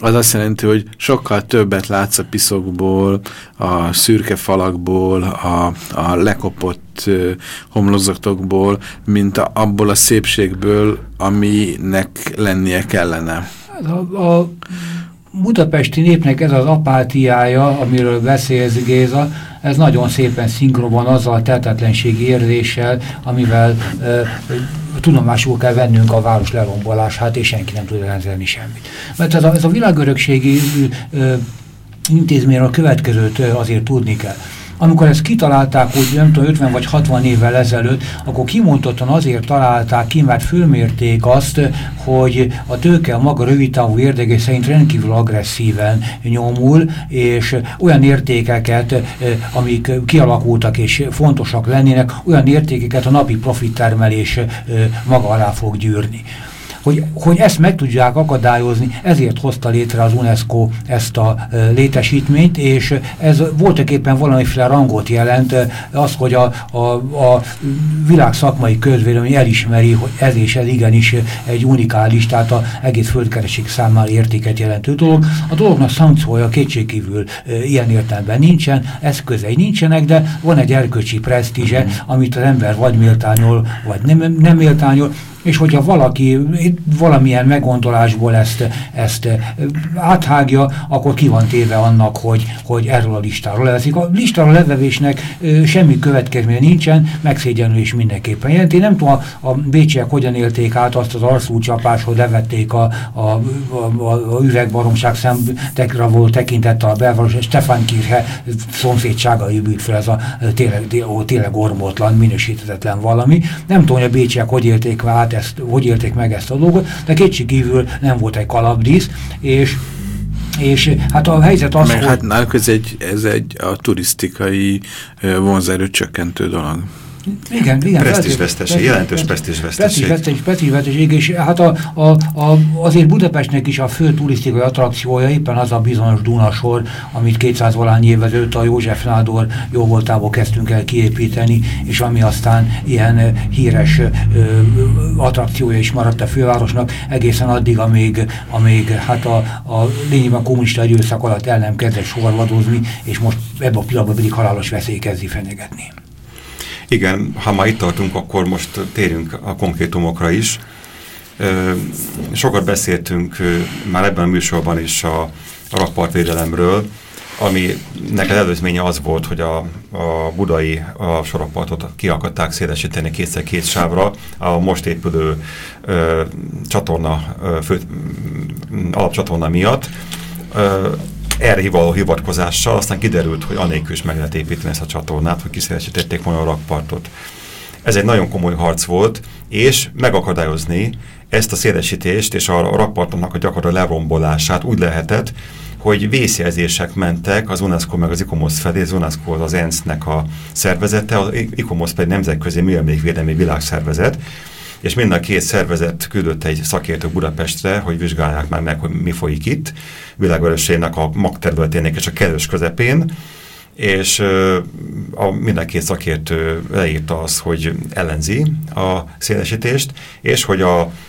az azt jelenti, hogy sokkal többet látsz a piszokból, a szürke falakból, a, a lekopott uh, homlokzatokból, mint a, abból a szépségből, aminek lennie kellene. A, a budapesti népnek ez az apátiája, amiről beszélsz, Géza, ez nagyon szépen szinkronban azzal a tehetetlenségi érzéssel, amivel e, tudomásul kell vennünk a város lerombolását, és senki nem tud elrendelni semmit. Mert ez a, ez a világörökségi e, intézményről a következőt azért tudni kell. Amikor ezt kitalálták, úgy nem tudom, ötven vagy hatvan évvel ezelőtt, akkor kimondottan azért találták ki, mert fölmérték azt, hogy a tőke a maga rövidtávú érdeke szerint rendkívül agresszíven nyomul, és olyan értékeket, amik kialakultak és fontosak lennének, olyan értékeket a napi profittermelés maga alá fog gyűrni. Hogy, hogy ezt meg tudják akadályozni, ezért hozta létre az UNESCO ezt a e, létesítményt, és ez voltaképpen valamiféle rangot jelent, az, hogy a, a, a világ szakmai közvélemény elismeri, hogy ez és ez igenis egy unikális, tehát az egész földkereség számára értéket jelentő dolog. A dolognak szankciója kétségkívül e, ilyen értelemben nincsen, eszközei nincsenek, de van egy erkölcsi presztízse, amit az ember vagy méltányol, vagy nem, nem méltányol, és hogyha valaki valamilyen meggondolásból ezt, ezt áthágja, akkor ki van téve annak, hogy, hogy erről a listáról leveszik. A listáról levevésnek semmi következménye nincsen, megszégyenlés mindenképpen jelenti. Nem tudom, a, a bécsiek hogyan élték át azt az arcúcsapást, hogy levették a, a, a, a üvegbaromság szemtekre volt tekintettel a belváros, Stefánkirche szomszédsága épült fel, ez a tényleg, tényleg ormótlan, minősíthetetlen valami. Nem tudom, hogy a bécsiek hogy élték át ezt, hogy élték meg ezt a dolgot, de kétségkívül nem volt egy kalapdísz, és és hát a helyzet az, meg hogy... hát náluk ez egy, ez egy a turisztikai vonzerő csökkentő dolog. Igen, igen. Presztízsveszteség, jelentős presztízsveszteség. Presztízsveszteség, presztízsveszteség, és hát a, a, a, azért Budapestnek is a fő turisztikai attrakciója éppen az a bizonyos Dunasor, amit kétszáz valány évvel ezelőtt a József Nádor jóvoltából kezdtünk el kiépíteni, és ami aztán ilyen híres ö, attrakciója is maradt a fővárosnak, egészen addig, amíg, amíg hát a, a lényegben kommunista időszak alatt el nem kezdett sorvadozni, és most ebben a pillanatban pedig halálos veszély kezdi fenyegetni. Igen, ha már itt tartunk, akkor most térjünk a konkrétumokra is. Sokat beszéltünk már ebben a műsorban is a, a rakpartvédelemről, aminek az előzménye az volt, hogy a, a budai a sorokpartot kiakadták szélesíteni kétszer két sávra a most épülő ö, csatorna, ö, fő, alapcsatorna miatt. Ö, erre való hivatkozással, aztán kiderült, hogy anélkül is meg lehet építeni ezt a csatornát, hogy kiszélesítették volna a rakpartot. Ez egy nagyon komoly harc volt, és megakadályozni ezt a szélesítést és a rakpartonnak a gyakorlatilag lerombolását úgy lehetett, hogy vészjelzések mentek az UNESCO meg az ICOMOS felé, az UNESCO az ENSZ-nek a szervezete, az ICOMOS pedig nemzetközi műemlékvédelmi világszervezet, és mind a két szervezet küldött egy szakértő Budapestre, hogy vizsgálják már meg, hogy mi folyik itt, világörökségnek a magterületének és a kellős közepén, és a, mind a két szakértő leírta azt, hogy ellenzi a szélesítést, és hogy a, a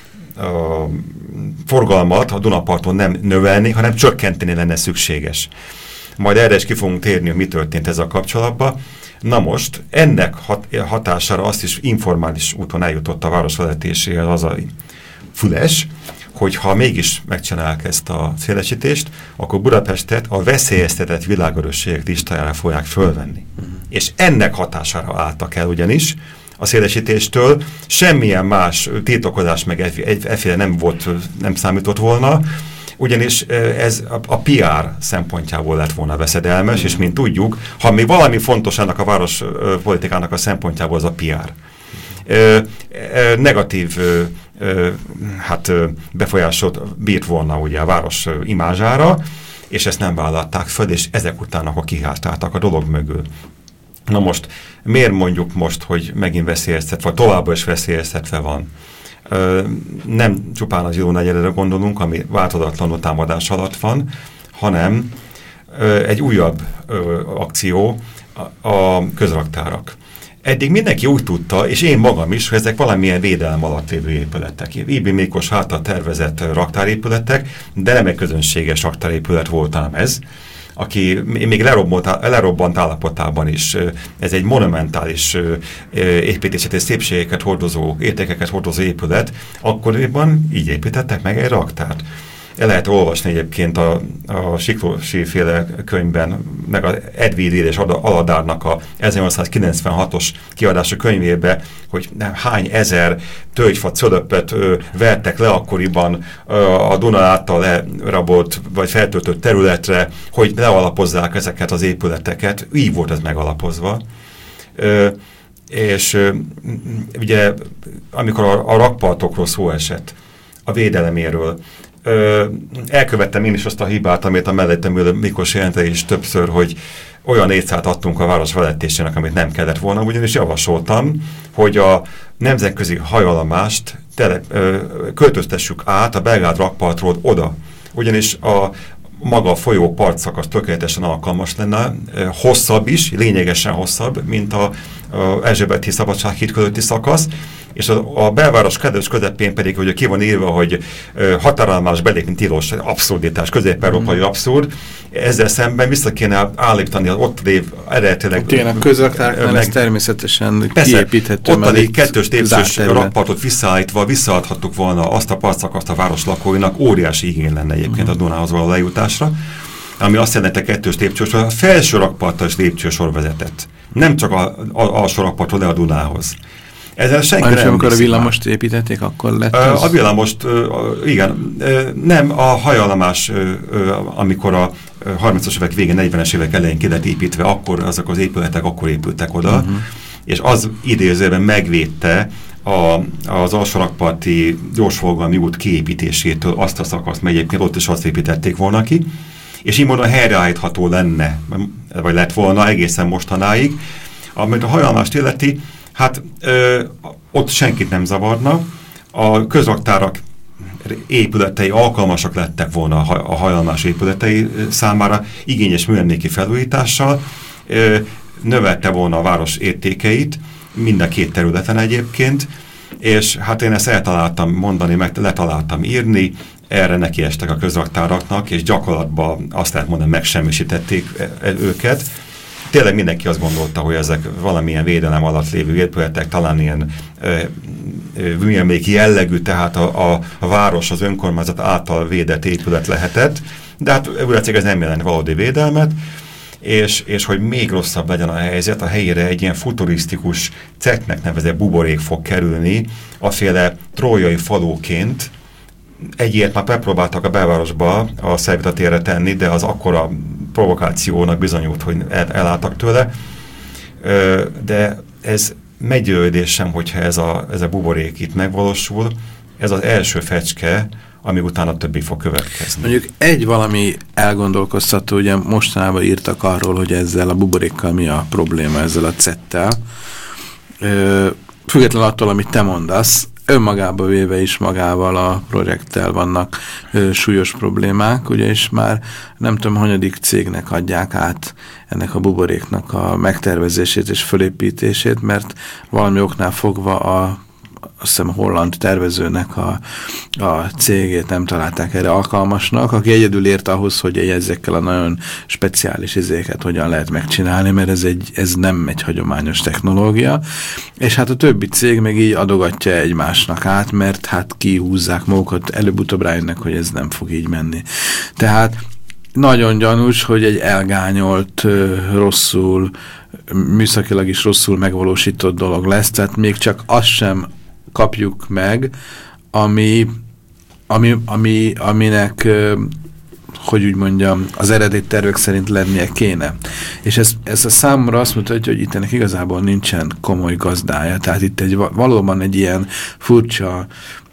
forgalmat a Dunaparton nem növelni, hanem csökkenteni lenne szükséges. Majd erre is ki fogunk térni, hogy mi történt ezzel kapcsolatban. Na most, ennek hat, hatására azt is informális úton eljutott a városvezetéséhez az a füles, hogy ha mégis megcsinálják ezt a szélesítést, akkor Budapestet a veszélyeztetett világörökségek listájára fogják fölvenni. Mm. És ennek hatására álltak el ugyanis a szélesítéstől, semmilyen más tiltakozás meg efféle nem volt, nem számított volna, ugyanis ez a pé er szempontjából lett volna veszedelmes, mm. és mint tudjuk, ha még valami fontos ennek a város politikának a szempontjából, az a pé er. Ö, ö, negatív ö, ö, hát, ö, befolyásot bírt volna ugye a város ö, imázsára, és ezt nem vállalták föl, és ezek után akkor kihátáltak a dolog mögül. Na most, miért mondjuk most, hogy megint veszélyeztetve, vagy továbbra is veszélyeztetve van? Ö, nem csupán az Illónegyedre gondolunk, ami változatlanul támadás alatt van, hanem ö, egy újabb ö, akció, a, a közraktárak. eddig mindenki úgy tudta, és én magam is, hogy ezek valamilyen védelem alatt lévő épületek. Ibi Mékos által tervezett raktárépületek, de nem egy közönséges raktárépület volt ám ez, aki még lerobbant állapotában is. Ez egy monumentális építészeti szépségeket hordozó, értékeket hordozó épület, akkoriban így építettek meg egy raktárt. El lehet olvasni egyébként a, a Siklósi féle könyvben, meg az Edvíd és Aladárnak a ezernyolcszázkilencvenhatos kiadása könyvébe, hogy nem, hány ezer tölgyfa cölöppet ö, vertek le akkoriban ö, a Duna által lerabolt vagy feltöltött területre, hogy lealapozzák ezeket az épületeket. Így volt ez megalapozva. Ö, és ö, ugye, amikor a, a rakpartokról szó esett, a védeleméről, Ö, elkövettem én is azt a hibát, amit a mellettem ülő Miklós jelente is többször, hogy olyan létszát adtunk a város vezetésének, amit nem kellett volna, ugyanis javasoltam, hogy a nemzetközi hajalamást tele, ö, költöztessük át a Belgrád rakpartról oda. Ugyanis a maga a folyó partszakasz tökéletesen alkalmas lenne, hosszabb is, lényegesen hosszabb, mint a, a Erzsébet-híd Szabadsághíd közötti szakasz, és a, a belváros kedves közepén pedig, hogy ki van írva, hogy uh, határállomás belépni tilos, abszurditás, közép-európai mm. abszurd. Ezzel szemben vissza kéne állítani az ott lév eredetileg... Tényleg közraktárnál ez természetesen persze, kiépíthető. Ott a kettős lépcsős rakpartot visszaállítva visszaadhattuk volna azt a partszakaszt a város lakóinak, óriási igény lenne egyébként mm. a Dunához való lejutásra, ami azt jelenti, a kettős lépcsős, a felső rakparttal is lépcsősor vezetett. Nem csak a, a, alsó rakpartról, de a Dunához. Ezzel senki nem emlékszik. Amikor a villamost építették, akkor lett az? A villamost, igen, nem, a hajállomás, amikor a harmincas évek végén, negyvenes évek elején ki lett építve, akkor azok az épületek akkor épültek oda, uh-huh. és az idézőben megvédte a, az alsórakparti gyorsforgalmi út kiépítésétől azt a szakaszt, mert egyébként ott is azt építették volna ki, és így módon helyreállítható lenne, vagy lett volna egészen mostanáig, amit a hajállomást illeti. Hát ö, ott senkit nem zavarna, a közraktárak épületei alkalmasak lettek volna a hajlalmás épületei számára igényes műemléki felújítással, ö, növelte volna a város értékeit, mind a két területen egyébként, és hát én ezt eltaláltam mondani, meg letaláltam írni, erre nekiestek a közraktáraknak, és gyakorlatban azt lehet mondani, megsemmisítették őket. Tényleg mindenki azt gondolta, hogy ezek valamilyen védelem alatt lévő épületek, talán ilyen műemléki jellegű, tehát a, a, a város, az önkormányzat által védett épület lehetett, de hát ez nem jelent valódi védelmet, és, és hogy még rosszabb legyen a helyzet, a helyére egy ilyen futurisztikus ceknek nevezett buborék fog kerülni, aféle trójai falóként. Egy ilyet már megpróbáltak a belvárosba a Szervita térre tenni, de az akkora provokációnak bizonyult, hogy el, elálltak tőle. Ö, de ez meggyőződésem, hogyha ez a, ez a buborék itt megvalósul, ez az első fecske, ami utána többi fog következni. Mondjuk egy valami elgondolkoztató, ugye mostanában írtak arról, hogy ezzel a buborékkal mi a probléma, ezzel a cettel. Ö, független attól, amit te mondasz, önmagába véve is magával a projekttel vannak ö, súlyos problémák, ugye, és már nem tudom, hanyadik cégnek adják át ennek a buboréknak a megtervezését és fölépítését, mert valami oknál fogva a azt hiszem a holland tervezőnek a, a cégét nem találták erre alkalmasnak, aki egyedül ért ahhoz, hogy ezekkel a nagyon speciális izéket hogyan lehet megcsinálni, mert ez, egy, ez nem egy hagyományos technológia, és hát a többi cég meg így adogatja egymásnak át, mert hát kihúzzák magukat, előbb-utóbb rájönnek, hogy ez nem fog így menni. Tehát nagyon gyanús, hogy egy elgányolt, rosszul, műszakilag is rosszul megvalósított dolog lesz, tehát még csak azt sem kapjuk meg, ami, ami, ami, aminek, hogy úgy mondjam, az eredeti tervek szerint lennie kéne. És ez, ez a számomra azt mutatja, hogy itt ennek igazából nincsen komoly gazdája. Tehát itt egy, valóban egy ilyen furcsa,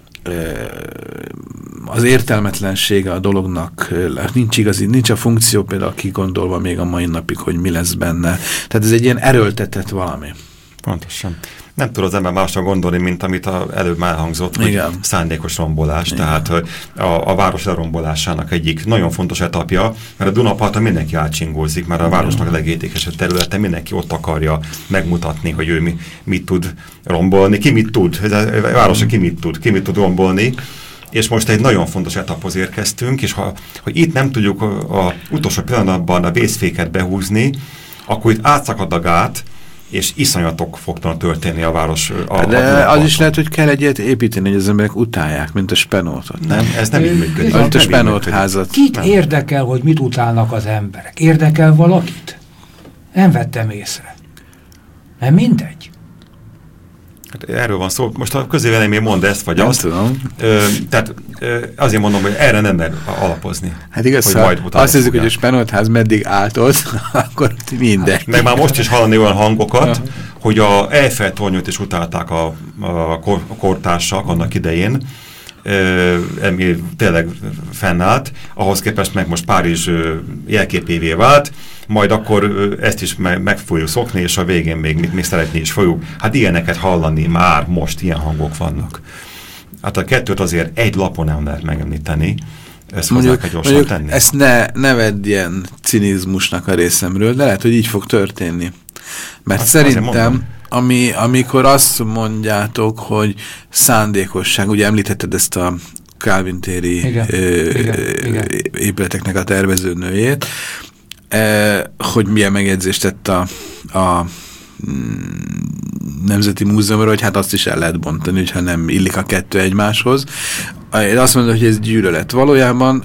az értelmetlensége a dolognak, nincs igazi, nincs a funkció például kigondolva még a mai napig, hogy mi lesz benne. Tehát ez egy ilyen erőltetett valami. Pontosan. Nem tud az ember másra gondolni, mint amit a, előbb már hangzott, hogy Igen. szándékos rombolás. Igen. Tehát a, a város lerombolásának egyik nagyon fontos etapja, mert a Dunaparton mindenki átcsingózik, mert a városnak a legértékesebb területe, mindenki ott akarja megmutatni, hogy ő mi, mit tud rombolni. Ki mit tud? A városa ki mit tud? Ki mit tud rombolni? És most egy nagyon fontos etaphoz érkeztünk, és ha hogy itt nem tudjuk a, a utolsó pillanatban a vészféket behúzni, akkor itt átszakad a gát, és iszonyatok fognak történni a város. A, De a az is lehet, hogy kell egy ilyet építeni, hogy az emberek utálják, mint a Spenótot. Nem, ez nem így működik. Mint a Spenót házat. Kit Nem. érdekel, hogy mit utálnak az emberek? Érdekel valakit? Nem vettem észre. Nem mindegy. Hát erről van szó. Most a közélemény mond ezt, vagy Nem azt. tudom. Ö, tehát ö, azért mondom, hogy erre nem mer alapozni. Hát igaz, hogy ha majd utána azt hiszük, hogy a fogják. Spenót ház meddig állt, akkor mindegy. Meg már most is hallani olyan hangokat, hogy a Eiffel tornyot is utálták a, a, kor, a kortársak annak idején, ami tényleg fennállt, ahhoz képest meg most Párizs jelképévé vált, majd akkor ezt is meg, meg fogjuk szokni, és a végén még mit még szeretni is fogjuk. Hát ilyeneket hallani már most, ilyen hangok vannak. Hát a kettőt azért egy lapon nem lehet megemlíteni, ezt hozzá kell gyorsan mondjuk tenni. ezt ne, ne vedd ilyen cinizmusnak a részemről, de lehet, hogy így fog történni. Mert Azt szerintem, ami, amikor azt mondjátok, hogy szándékosság, ugye említetted ezt a Calvin téri Igen, ö, igen, igen. épületeknek a tervezőnőjét, eh, hogy milyen megjegyzést tett a, a Nemzeti Múzeumra, hogy hát azt is el lehet bontani, hogyha nem illik a kettő egymáshoz. Én azt mondom, hogy ez gyűlölet. Valójában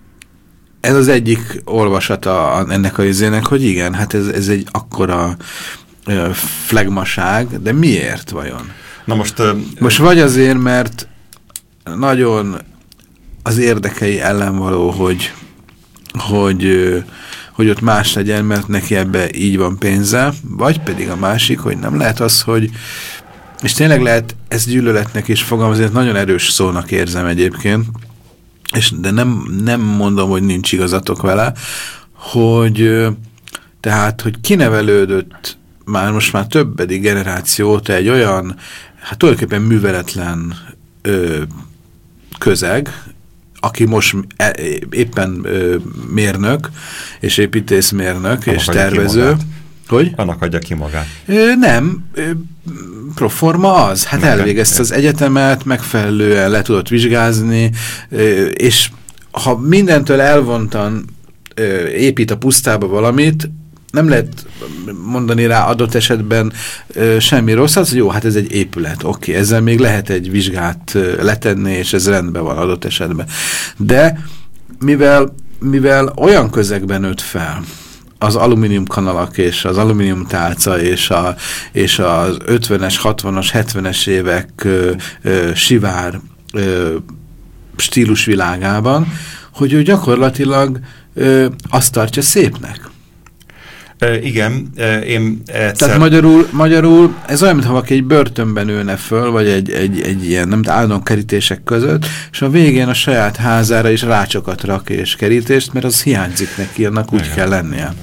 ez az egyik olvasata ennek a izének, hogy igen, hát ez, ez egy akkora ö, flegmaság, de miért vajon? Na most, ö, Most vagy azért, mert nagyon az érdekei ellen való, hogy, hogy, ö, hogy ott más legyen, mert neki ebbe így van pénze, vagy pedig a másik, hogy nem lehet az, hogy és tényleg lehet ezt gyűlöletnek is fogalmazni, nagyon erős szónak érzem egyébként, és, de nem, nem mondom, hogy nincs igazatok vele, hogy tehát, hogy kinevelődött már most már többedik generáció óta egy olyan, hát tulajdonképpen műveletlen ö, közeg, aki most e, éppen ö, mérnök, és építészmérnök, Annak és adja ki tervező. magát. Hogy? Annak adja ki magát. Ö, nem, ö, proforma az. Hát Nekem, elvégezte az egyetemet, megfelelően le tudott vizsgázni, ö, és ha mindentől elvontan ö, épít a pusztába valamit, nem lehet mondani rá adott esetben ö, semmi rossz, az jó, hát ez egy épület, oké, ezzel még lehet egy vizsgát ö, letenni, és ez rendben van adott esetben. De mivel, mivel olyan közegben nőtt fel, az alumínium kanalak és az alumínium tálca és, a, és az ötvenes, hatvanas, hetvenes évek ö, ö, sivár ö, stílusvilágában, hogy ő gyakorlatilag ö, azt tartja szépnek. E, igen, e, én egyszer... Tehát magyarul, magyarul ez olyan, mintha valaki egy börtönben ülne föl, vagy egy, egy, egy ilyen, nem állandóan kerítések között, és a végén a saját házára is rácsokat rak és kerítést, mert az hiányzik neki, annak úgy igen. kell lennie.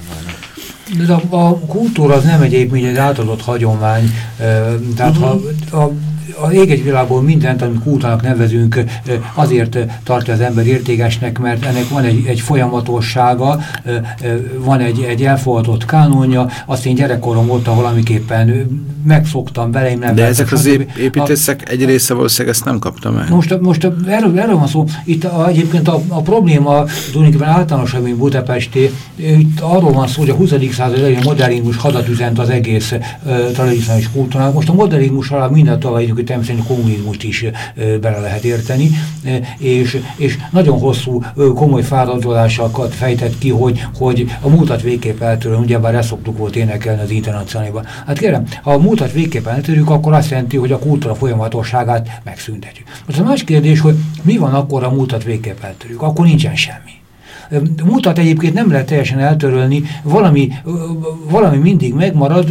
De a, a kultúra az nem egyébként egy átadott hagyomány, tehát uh-huh. ha a, a ég egy világból mindent, amit kultúrának nevezünk, azért tartja az ember értékesnek, mert ennek van egy, egy folyamatossága, van egy, egy elfogadott kánonja, azt én gyerekkorom óta valamiképpen megszoktam vele. Nem de ezek az építészek a, egy része valószínűleg ezt nem kapta meg. Most, most erről, erről van szó. Itt a, egyébként a, a probléma tulajdonképpen általánosabb, mint Budapesti. Itt arról van szó, hogy a huszadik század elején a modernizmus hadat üzent az egész uh, tradicionális kultúrának. Most a modernizmus alá mindent találjuk, hogy természetesen a kommunizmust is uh, bele lehet érteni, uh, és, és nagyon hosszú, uh, komoly fáradozásokat fejtett ki, hogy, hogy a múltat végképp eltörölni, ugyebár ezt szoktuk volt énekelni az Internacionálban. Hát kérem, ha a múltat végképp eltörjük, akkor azt jelenti, hogy a kultúra folyamatosságát megszüntetjük. Most a más kérdés, hogy mi van akkor, a múltat végképp eltörjük? Akkor nincsen semmi. Múltat egyébként nem lehet teljesen eltörölni, valami, valami mindig megmarad,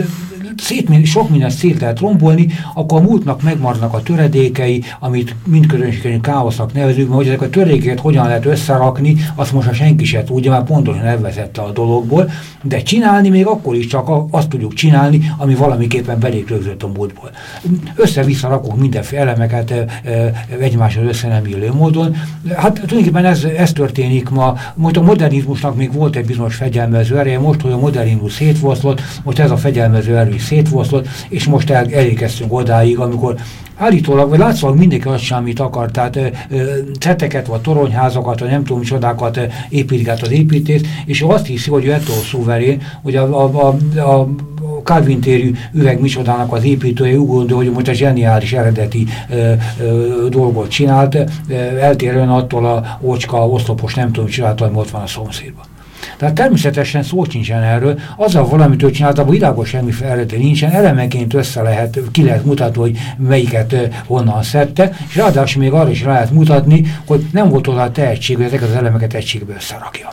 szét, sok mindent szét lehet rombolni, akkor a múltnak megmaradnak a töredékei, amit mindközönségen káosznak nevezünk, mert hogy ezek a töredékeket hogyan lehet összerakni, azt most senki se tudja, már pontosan elvezette a dologból, de csinálni még akkor is csak azt tudjuk csinálni, ami valamiképpen belép rögzött a múltból. Össze-vissza rakunk mindenféle elemeket egymáshoz össze nem illő módon. Hát tulajdonképpen ez, ez történik ma. Most a modernizmusnak még volt egy bizonyos fegyelmező ereje, most, hogy a modernizmus szétvoszlott, most ez a fegyelmező erő is szétvoszlott, és most el, elérkeztünk odáig, amikor állítólag, vagy látszólag mindenki azt sem, amit akar, tehát ceteket, vagy toronyházakat, vagy nem tudom, csodákat építget az építész, és azt hiszi, hogy ő ettől szuverén, hogy a, a, a, a Calvin térű üveg micsodának az építője úgy gondolja, hogy most a zseniális eredeti ö, ö, dolgot csinált, ö, eltérően attól a ócska, oszlopos, nem tudom, csinált, hogy ott van a szomszédban. Tehát természetesen szó sincsen erről, azzal valamitől csináltam, világos semmi eredeti nincsen, elemeként össze lehet, ki lehet mutatni, hogy melyiket honnan szedte, és ráadásul még arra is rá lehet mutatni, hogy nem volt oda a tehetség, hogy ezeket az elemeket egységbe összerakja.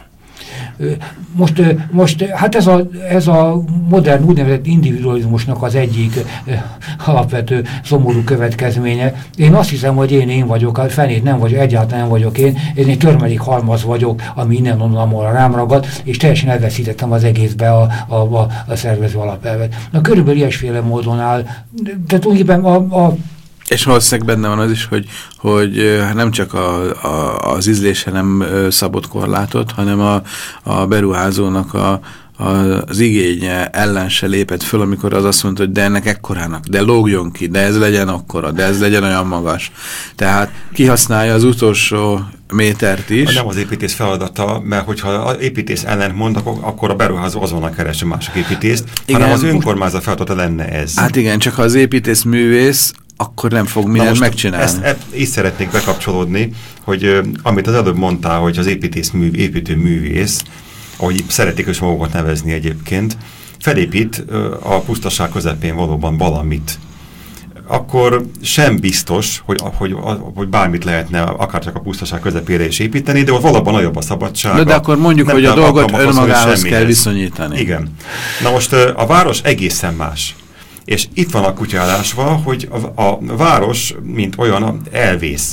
Most, most hát ez a, ez a modern úgynevezett individualizmusnak az egyik alapvető szomorú következménye. Én azt hiszem, hogy én én vagyok, a fenét nem vagyok, egyáltalán nem vagyok én, én egy törmelék halmaz vagyok, ami innen onnan rám ragad, és teljesen elveszítettem az egészbe a, a, a, a szervező alapelvet. Na körülbelül ilyesféle módon áll, de tulajdonképpen a, a és valószínűleg benne van az is, hogy, hogy nem csak a, a, az ízlése nem szabott korlátot, hanem a, a beruházónak a, a, az igénye ellen se lépett föl, amikor az azt mondta, hogy de ennek ekkorának, de lógjon ki, de ez legyen akkora, de ez legyen olyan magas. Tehát kihasználja az utolsó métert is. Nem az építész feladata, mert hogyha az építész ellen mond, akkor a beruházó azonnal keresi másik építészt, igen, hanem az önkormányzat feladata lenne ez. Hát igen, csak ha az építész művész, akkor nem fog mindent megcsinálni. Ezt, ezt is szeretnék bekapcsolódni, hogy uh, amit az előbb mondtál, hogy az építész műv, építő művész, ahogy szeretik is magukat nevezni egyébként, felépít uh, a pusztaság közepén valóban valamit. Akkor sem biztos, hogy, hogy, hogy bármit lehetne akár csak a pusztaság közepére is építeni, de ott valóban nagyobb a szabadsága. De akkor mondjuk, nem, hogy a dolgot önmagához kell viszonyítani. Igen. Na most uh, a város egészen más. És itt van a kutyálásva, hogy a, a város, mint olyan, elvész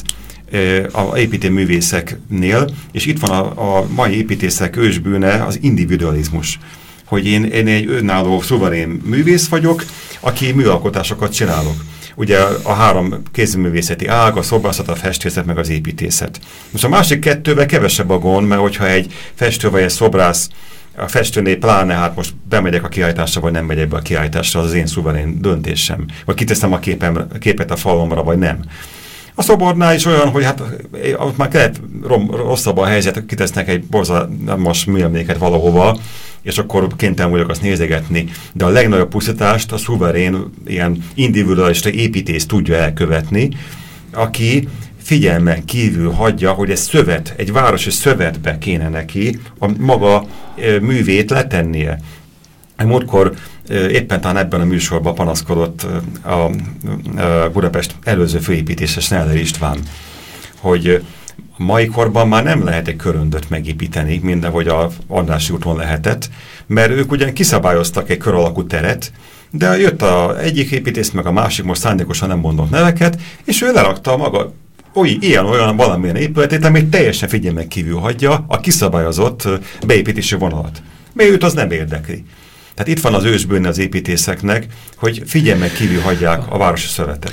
a építőművészeknél, és itt van a, a mai építészek ősbűne, az individualizmus. Hogy én, én egy önálló, szuverén művész vagyok, aki műalkotásokat csinálok. Ugye a három kézművészeti ág, a szobrászat, a festészet, meg az építészet. Most a másik kettővel kevesebb a gond, mert hogyha egy festő vagy egy szobrász, a festőnél pláne, hát most bemegyek a kiállításra, vagy nem megyek be a kiállításra, az az én szuverén döntésem. Vagy kiteszem a képem, képet a falomra, vagy nem. A szobornál is olyan, hogy hát ott már kellett rosszabb a helyzet, kitesznek egy borzalmas műemléket valahova, és akkor kénytelen vagyok azt nézegetni. De a legnagyobb pusztítást a szuverén, ilyen individualista építész tudja elkövetni, aki figyelmen kívül hagyja, hogy egy szövet, egy városi szövetbe kéne neki a maga e, művét letennie. Múltkor e, éppen talán ebben a műsorban panaszkodott a, a, a Budapest előző főépítése Sneller István, hogy a mai korban már nem lehet egy köröndöt megépíteni, mindenhogy a Andrássy úton lehetett, mert ők ugyan kiszabályoztak egy kör alakú teret, de jött az egyik építész, meg a másik, most szándékosan nem mondott neveket, és ő lerakta maga Oly, ilyen-olyan valamilyen épületét, amit teljesen figyelmen kívül hagyja a kiszabályozott beépítési vonalat. Mert őt az nem érdekli. Tehát itt van az ősbőne az építészeknek, hogy figyelmen kívül hagyják a városi szövetet.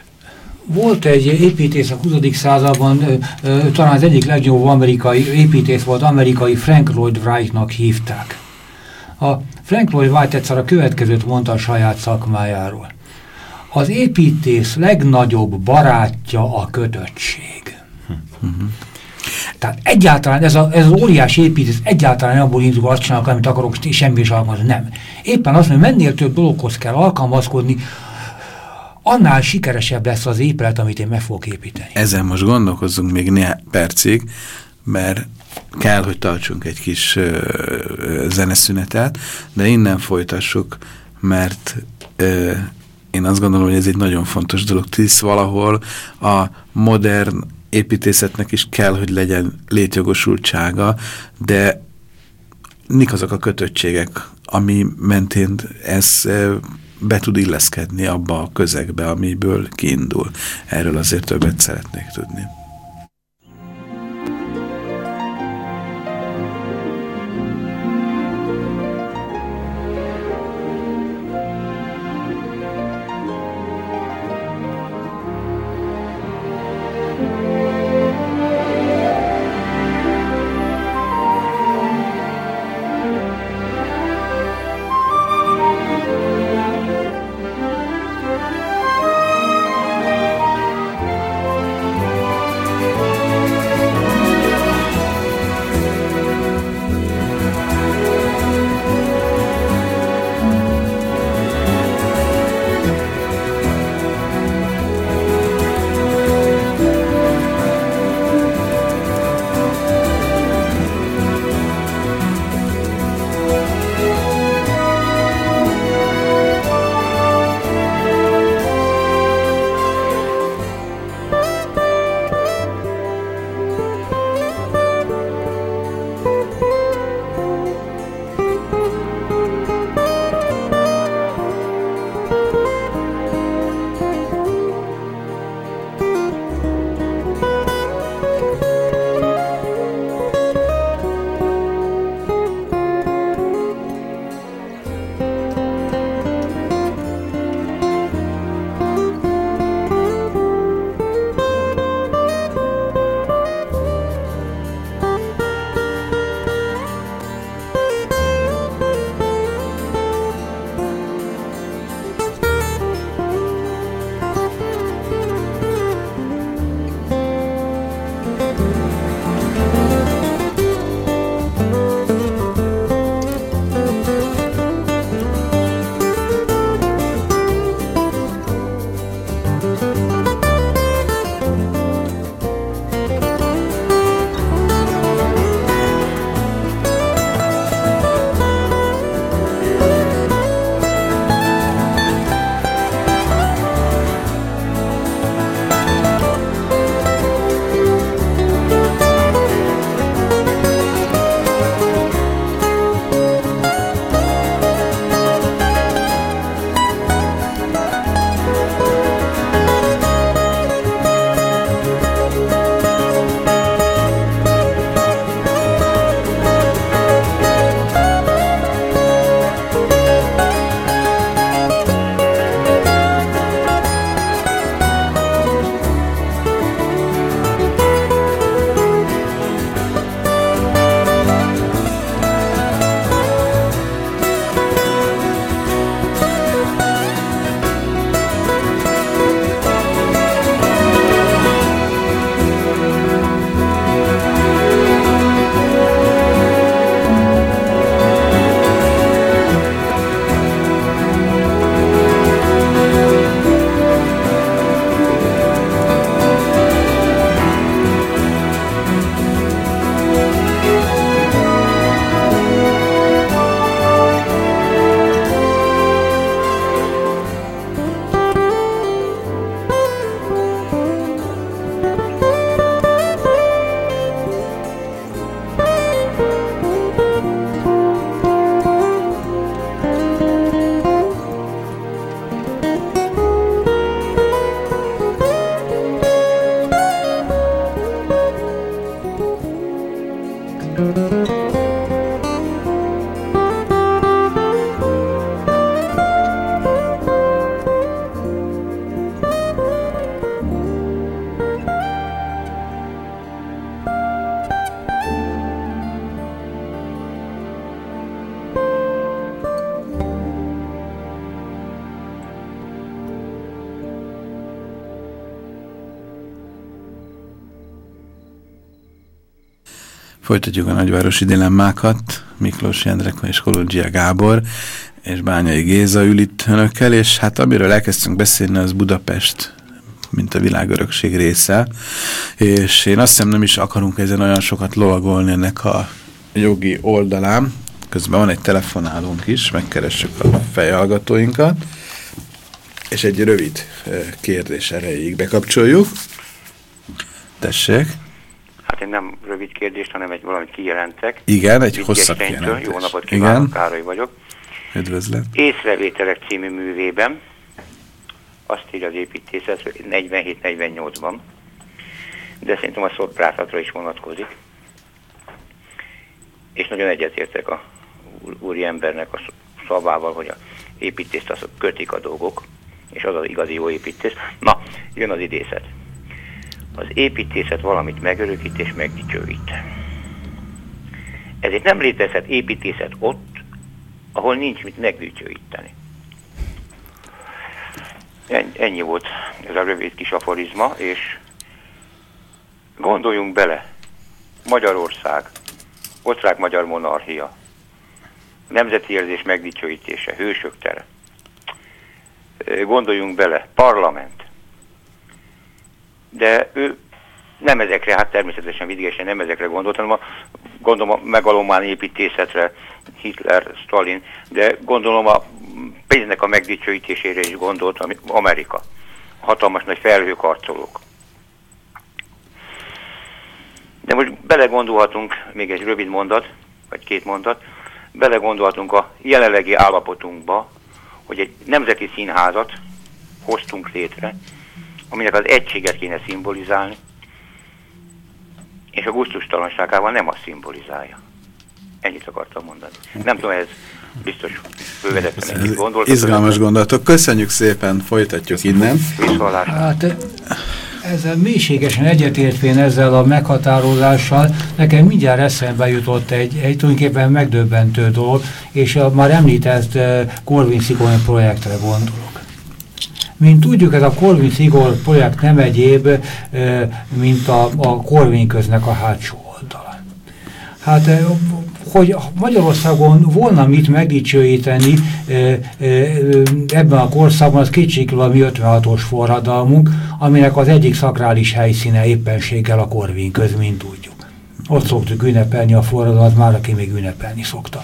Volt egy építész a huszadik században, talán az egyik legjobb amerikai építész volt, amerikai Frank Lloyd Wright-nak hívták. A Frank Lloyd Wright egyszer a következőt mondta a saját szakmájáról. Az építész legnagyobb barátja a kötöttség. Hm. Tehát egyáltalán ez, a, ez az óriási építész egyáltalán abból indul, azt csinálok, amit akarok, és semmi is alkalmazni. Nem. Éppen azt mondja, mennél több dologhoz kell alkalmazkodni, annál sikeresebb lesz az épület, amit én meg fogok építeni. Ezen most gondolkozzunk még néhány percig, mert kell, hogy tartsunk egy kis uh, zeneszünetet, de innen folytassuk, mert uh, én azt gondolom, hogy ez egy nagyon fontos dolog. Tisz valahol a modern építészetnek is kell, hogy legyen létjogosultsága, de mik azok a kötöttségek, ami mentén ez be tud illeszkedni abba a közegbe, amiből kiindul. Erről azért többet szeretnék tudni. Folytatjuk a nagyvárosi dilemmákat. Miklós Endre és Kolondzsia Gábor és Bányai Géza ül itt önökkel, és hát amiről elkezdtünk beszélni, az Budapest, mint a világörökség része, és én azt hiszem, nem is akarunk ezen olyan sokat lovagolni ennek a jogi oldalán. Közben van egy telefonálónk is, megkeressük a fejhallgatóinkat, és egy rövid kérdés erejéig bekapcsoljuk. Tessék! Hát én nem rövid kérdést, hanem egy valamit kijelentek. Igen, egy hosszabb kijelentés. Jó napot kívánok, Károly vagyok. Üdvözlet. Észrevételek című művében, azt írja az építészet negyvenhét negyvennyolcban, de szerintem a szobrászatra is vonatkozik. És nagyon egyetértek a úri embernek a szavával, hogy a építészt azok kötik a dolgok, és az az igazi jó építész. Na, jön az idézet. Az építészet valamit megörökít és megdicsőít. Ezért nem létezhet építészet ott, ahol nincs mit megdicsőíteni. Ennyi volt ez a rövid kis aforizma, és gondoljunk bele, Magyarország, osztrák-magyar monarchia, nemzeti érzés megdicsőítése, hősök tere. Gondoljunk bele, parlament. De ő nem ezekre, hát természetesen vidékesen nem ezekre gondolt, hanem a, gondolom a megalomán építészetre, Hitler, Stalin, de gondolom a pénznek a megdicsőítésére is gondolt Amerika. Hatalmas nagy felhőkarcolók. De most belegondolhatunk, még egy rövid mondat, vagy két mondat, belegondolhatunk a jelenlegi állapotunkba, hogy egy nemzeti színházat hoztunk létre, aminek az egységet kéne szimbolizálni, és a gusztustalanságával nem azt szimbolizálja. Ennyit akartam mondani. Nem tudom, ez biztos bővedetten ennyit gondolt. Izgalmas gondolatok. Köszönjük szépen, folytatjuk innen. Viszontlátásra. Hát ezzel mélységesen egyetértvén ezzel a meghatározással nekem mindjárt eszembe jutott egy, egy tulajdonképpen megdöbbentő dolog, és a már említett Corvin-Szigorny projektre gondolok. Mint tudjuk, ez a Corvin-Szigorny projekt nem egyéb, mint a, a Corvin köznek a hátsó oldala. Hát, hogy Magyarországon volna mit megdicsőíteni ebben a korszakban, az kétségkívül a mi ötvenhatos forradalmunk, aminek az egyik szakrális helyszíne éppenséggel a Corvin köz, mint tudjuk. Ott szoktuk ünnepelni a forradalmat, már aki még ünnepelni szokta.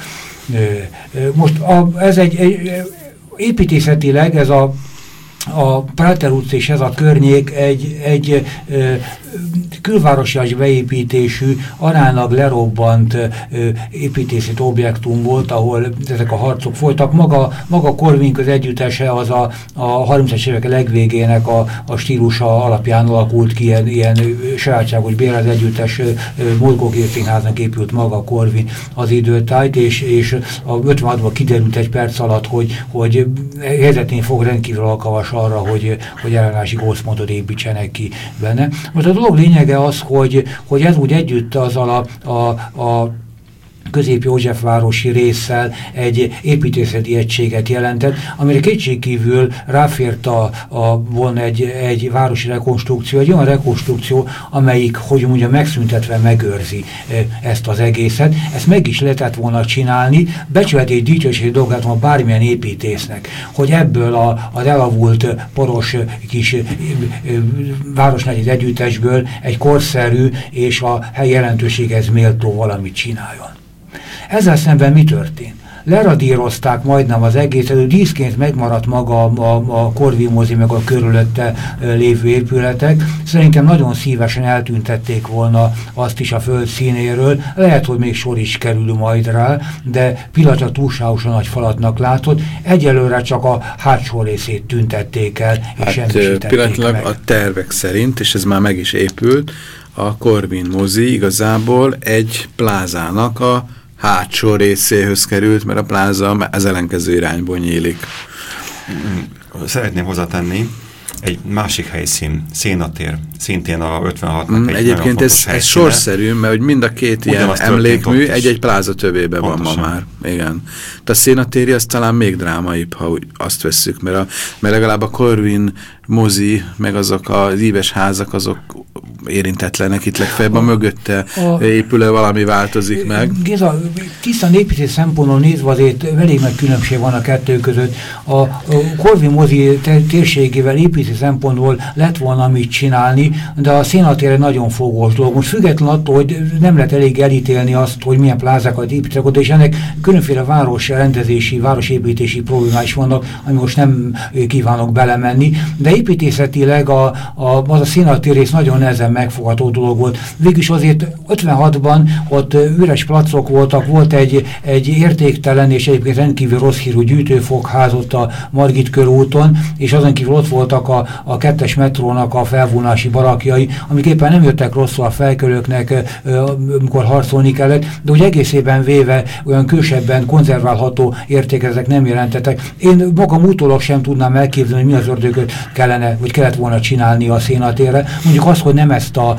Most a, ez egy, egy építészetileg ez a a Prater utca és ez a környék egy, egy ö, külvárosias beépítésű, aránylag lerobbant ö, építészeti objektum volt, ahol ezek a harcok folytak. Maga, maga Corvin köz együttese az a, a harmincas évek legvégének a, a stílusa alapján alakult ki, ilyen, ilyen sajátságos bérlet együttes mozgóképszínháznak épült maga Corvin az időtájt, és, és a ötvenhatban kiderült egy perc alatt, hogy, hogy helyzetén fog rendkívül alkalmas arra, hogy, hogy ellenállási gócpontot építsenek ki benne. Most a dolog lényege az, hogy, hogy ez úgy együtt azzal a, a, a Közép-Józsefvárosi résszel egy építészeti egységet jelentett, amire kétségkívül ráfért a, a, volna egy, egy városi rekonstrukció, egy olyan rekonstrukció, amelyik, hogy mondja, megszüntetve megőrzi ezt az egészet. Ezt meg is lehetett volna csinálni, becsületi dicsőségi dolgát van bármilyen építésznek, hogy ebből a, az elavult poros kis városnegyed együttesből egy korszerű és a hely jelentőséghez méltó valamit csináljon. Ezzel szemben mi történt? Leradírozták majdnem az egészet, díszként megmaradt maga a, a, a Corvin mozi, meg a körülötte lévő épületek. Szerintem nagyon szívesen eltüntették volna azt is a föld színéről. Lehet, hogy még sor is kerül majd rá, de pillanatra túlságosan nagy falatnak látott. Egyelőre csak a hátsó részét tüntették el, és hát, semmisítették pillanatlag meg. A tervek szerint, és ez már meg is épült, a Corvin mozi igazából egy plázának a hátsó részéhöz került, mert a pláza az ellenkező irányból nyílik. Szeretném hozzátenni egy másik helyszín, Szénatér, szintén a ötvenhatnak mm, egy egyébként ez, ez sorszerű, mert hogy mind a két ilyen emlékmű egy-egy pláza tövében van ma már. Igen. De a Szénatéri az talán még drámaibb, ha úgy azt vesszük, mert, a, mert legalább a Corvin mozi, meg azok az íves házak, azok érintetlenek, itt legfeljebb a, a mögötte a, épülő valami változik meg. Géza, tisztán építész szempontból nézve azért elég nagy különbség van a kettő között. A, a Corvin mozi térségével építész szempontból lett volna mit csinálni, de a Szénatér egy nagyon fogós dolog. Most független attól, hogy nem lehet elég elítélni azt, hogy milyen plázákat építek oda, és ennek különféle város rendezési, városépítési problémái is vannak, ami most nem kívánok belemenni, de építészetileg a, a, az a színalatti rész nagyon nehezen megfogható dolog volt. Végülis azért ötvenhatban ott üres placok voltak, volt egy, egy értéktelen és egyébként rendkívül rossz hírű gyűjtőfogház ott a Margit körúton, és azon kívül ott voltak a, a kettes metrónak a felvonási barakjai, amik éppen nem jöttek rosszul a felkelőknek, amikor harcolni kellett, de úgy egészében véve olyan külsebben konzerválható értékezek nem jelentettek. Én magam utólag sem tudnám elképzelni, hogy mi az ördögöt kellene, vagy kellett volna csinálni a színatérre. Mondjuk az, hogy nem ezt a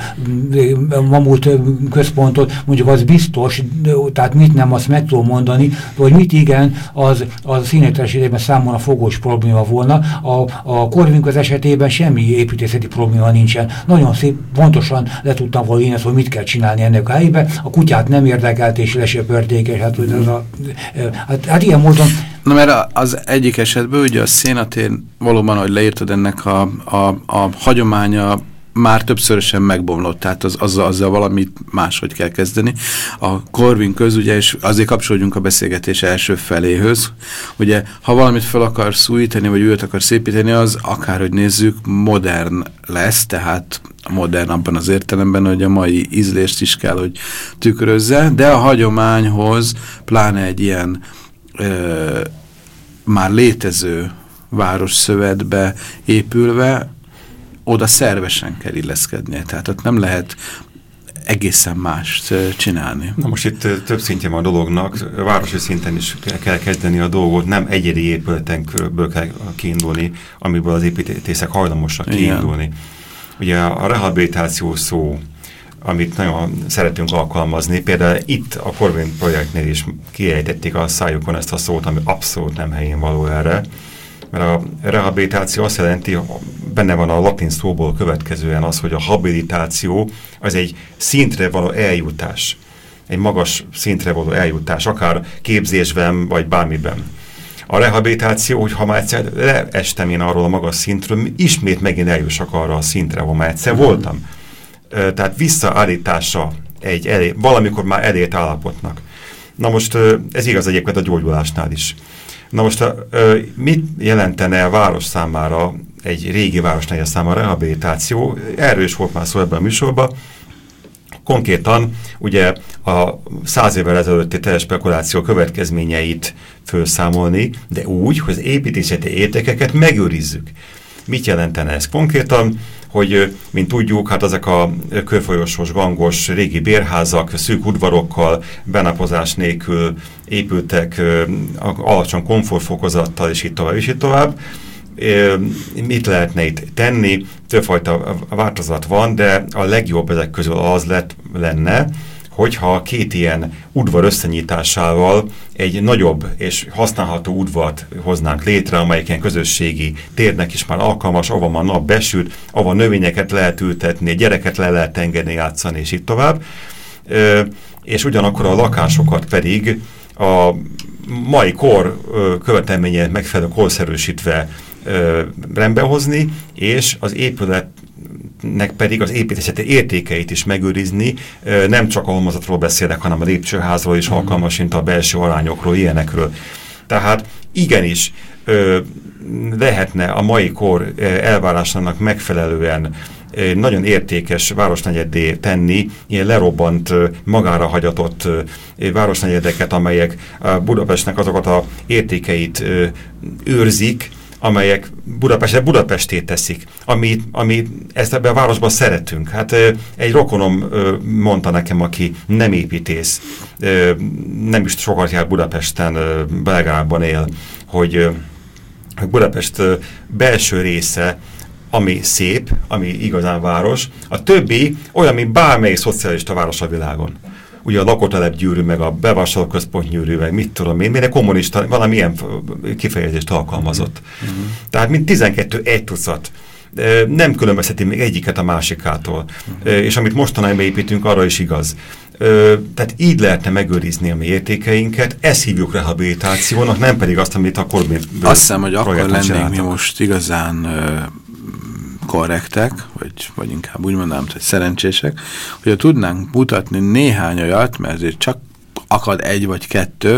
Mamut központot, mondjuk az biztos, tehát mit nem, azt meg tudom mondani, hogy mit igen, az, az a színéletes esetében számomra fogós probléma volna. A, a Corvinus esetében semmi építészeti probléma nincsen. Nagyon szép, pontosan le tudtam volna én ezt, hogy mit kell csinálni ennek a helyében. A kutyát nem érdekelt és lesöpörték, és hát, ez a, hát, hát ilyen módon. Na mert az egyik esetben ugye a szénatér valóban, ahogy leírtad, ennek a, a, a hagyománya már többszörösen megbomlott, tehát az, azzal, azzal valamit máshogy kell kezdeni. A Corvinus ugye, és azért kapcsolódjunk a beszélgetés első feléhöz, ugye, ha valamit fel akarsz újítani, vagy újat akarsz építeni, az akárhogy nézzük, modern lesz, tehát modern abban az értelemben, hogy a mai ízlést is kell, hogy tükrözze, de a hagyományhoz, pláne egy ilyen ö, már létező városszövetbe épülve, oda szervesen kell illeszkednie, tehát ott nem lehet egészen mást csinálni. Na most itt több szintje van a dolognak, városi szinten is kell kezdeni a dolgot, nem egyedi épületekből kell kiindulni, amiből az építészek hajlamosak kiindulni. Ugye a rehabilitáció szó, amit nagyon szeretünk alkalmazni, például itt a Corvinus projektnél is kiejtették a szájukon ezt a szót, ami abszolút nem helyén való erre, mert a rehabilitáció azt jelenti, benne van a latin szóból következően az, hogy a habilitáció az egy szintre való eljutás, egy magas szintre való eljutás, akár képzésben, vagy bármiben. A rehabilitáció, hogy ha már egyszer leestem én arról a magas szintről, ismét megint eljussak arra a szintre, ahol már egyszer voltam. Tehát visszaállítása egy elé, valamikor már elért állapotnak. Na most ez igaz egyébként a gyógyulásnál is. Na most mit jelentene a város számára, egy régi városnegyed számára a rehabilitáció? Erről is volt már szó ebben a műsorban. Konkrétan ugye a száz évvel ezelőtti telespekuláció következményeit felszámolni, de úgy, hogy az építészeti értékeket megőrizzük. Mit jelentene ez konkrétan? Hogy, mint tudjuk, hát ezek a körfolyosos, gangos régi bérházak, szűk udvarokkal, benapozás nélkül épültek, alacsony komfortfokozattal, és itt tovább, és itt tovább. Mit lehetne itt tenni? Többfajta változat van, de a legjobb ezek közül az lett, lenne, hogyha két ilyen udvar összenyitásával egy nagyobb és használható udvart hoznánk létre, amelyik ilyen közösségi térnek is már alkalmas, ahol már nap besüt, ahol növényeket lehet ültetni, gyereket le lehet engedni, játszani, és így tovább. E, és ugyanakkor a lakásokat pedig a mai kor követelményének megfelelően korszerűsítve rendbe hozni, és az épület nek pedig az építészeti értékeit is megőrizni, nem csak a halmazatról beszélnek, hanem a lépcsőházról is alkalmas, mint a belső arányokról, ilyenekről. Tehát igenis lehetne a mai kor elvárásának megfelelően nagyon értékes városnegyeddé tenni, ilyen lerobbant, magára hagyatott városnegyedeket, amelyek Budapestnek azokat az értékeit őrzik, amelyek Budapestre Budapesté teszik, ami, ami ezt ebben a városban szeretünk. Hát egy rokonom mondta nekem, aki nem építész, nem is sokat jár Budapesten, Belgrádban él, hogy Budapest belső része, ami szép, ami igazán város, a többi olyan, mint bármelyik szocialista város a világon. Ugye a lakótelep gyűrű, meg a bevásárlóközpont gyűrű, meg mit tudom én, minden kommunista valamilyen kifejezést alkalmazott. Uh-huh. Tehát mint tizenkettő egy tucat. Nem különbözheti még egyiket a másikától. Uh-huh. És amit mostanában építünk, arra is igaz. Tehát így lehetne megőrizni a mi értékeinket, ezt hívjuk rehabilitációnak, nem pedig azt, amit a Corvinus projekt. Azt hiszem, hogy akkor lennénk mi most igazán korrektek, vagy, vagy inkább úgy mondanám, hogy szerencsések, hogy tudnánk mutatni néhány olyat, mert azért csak akad egy vagy kettő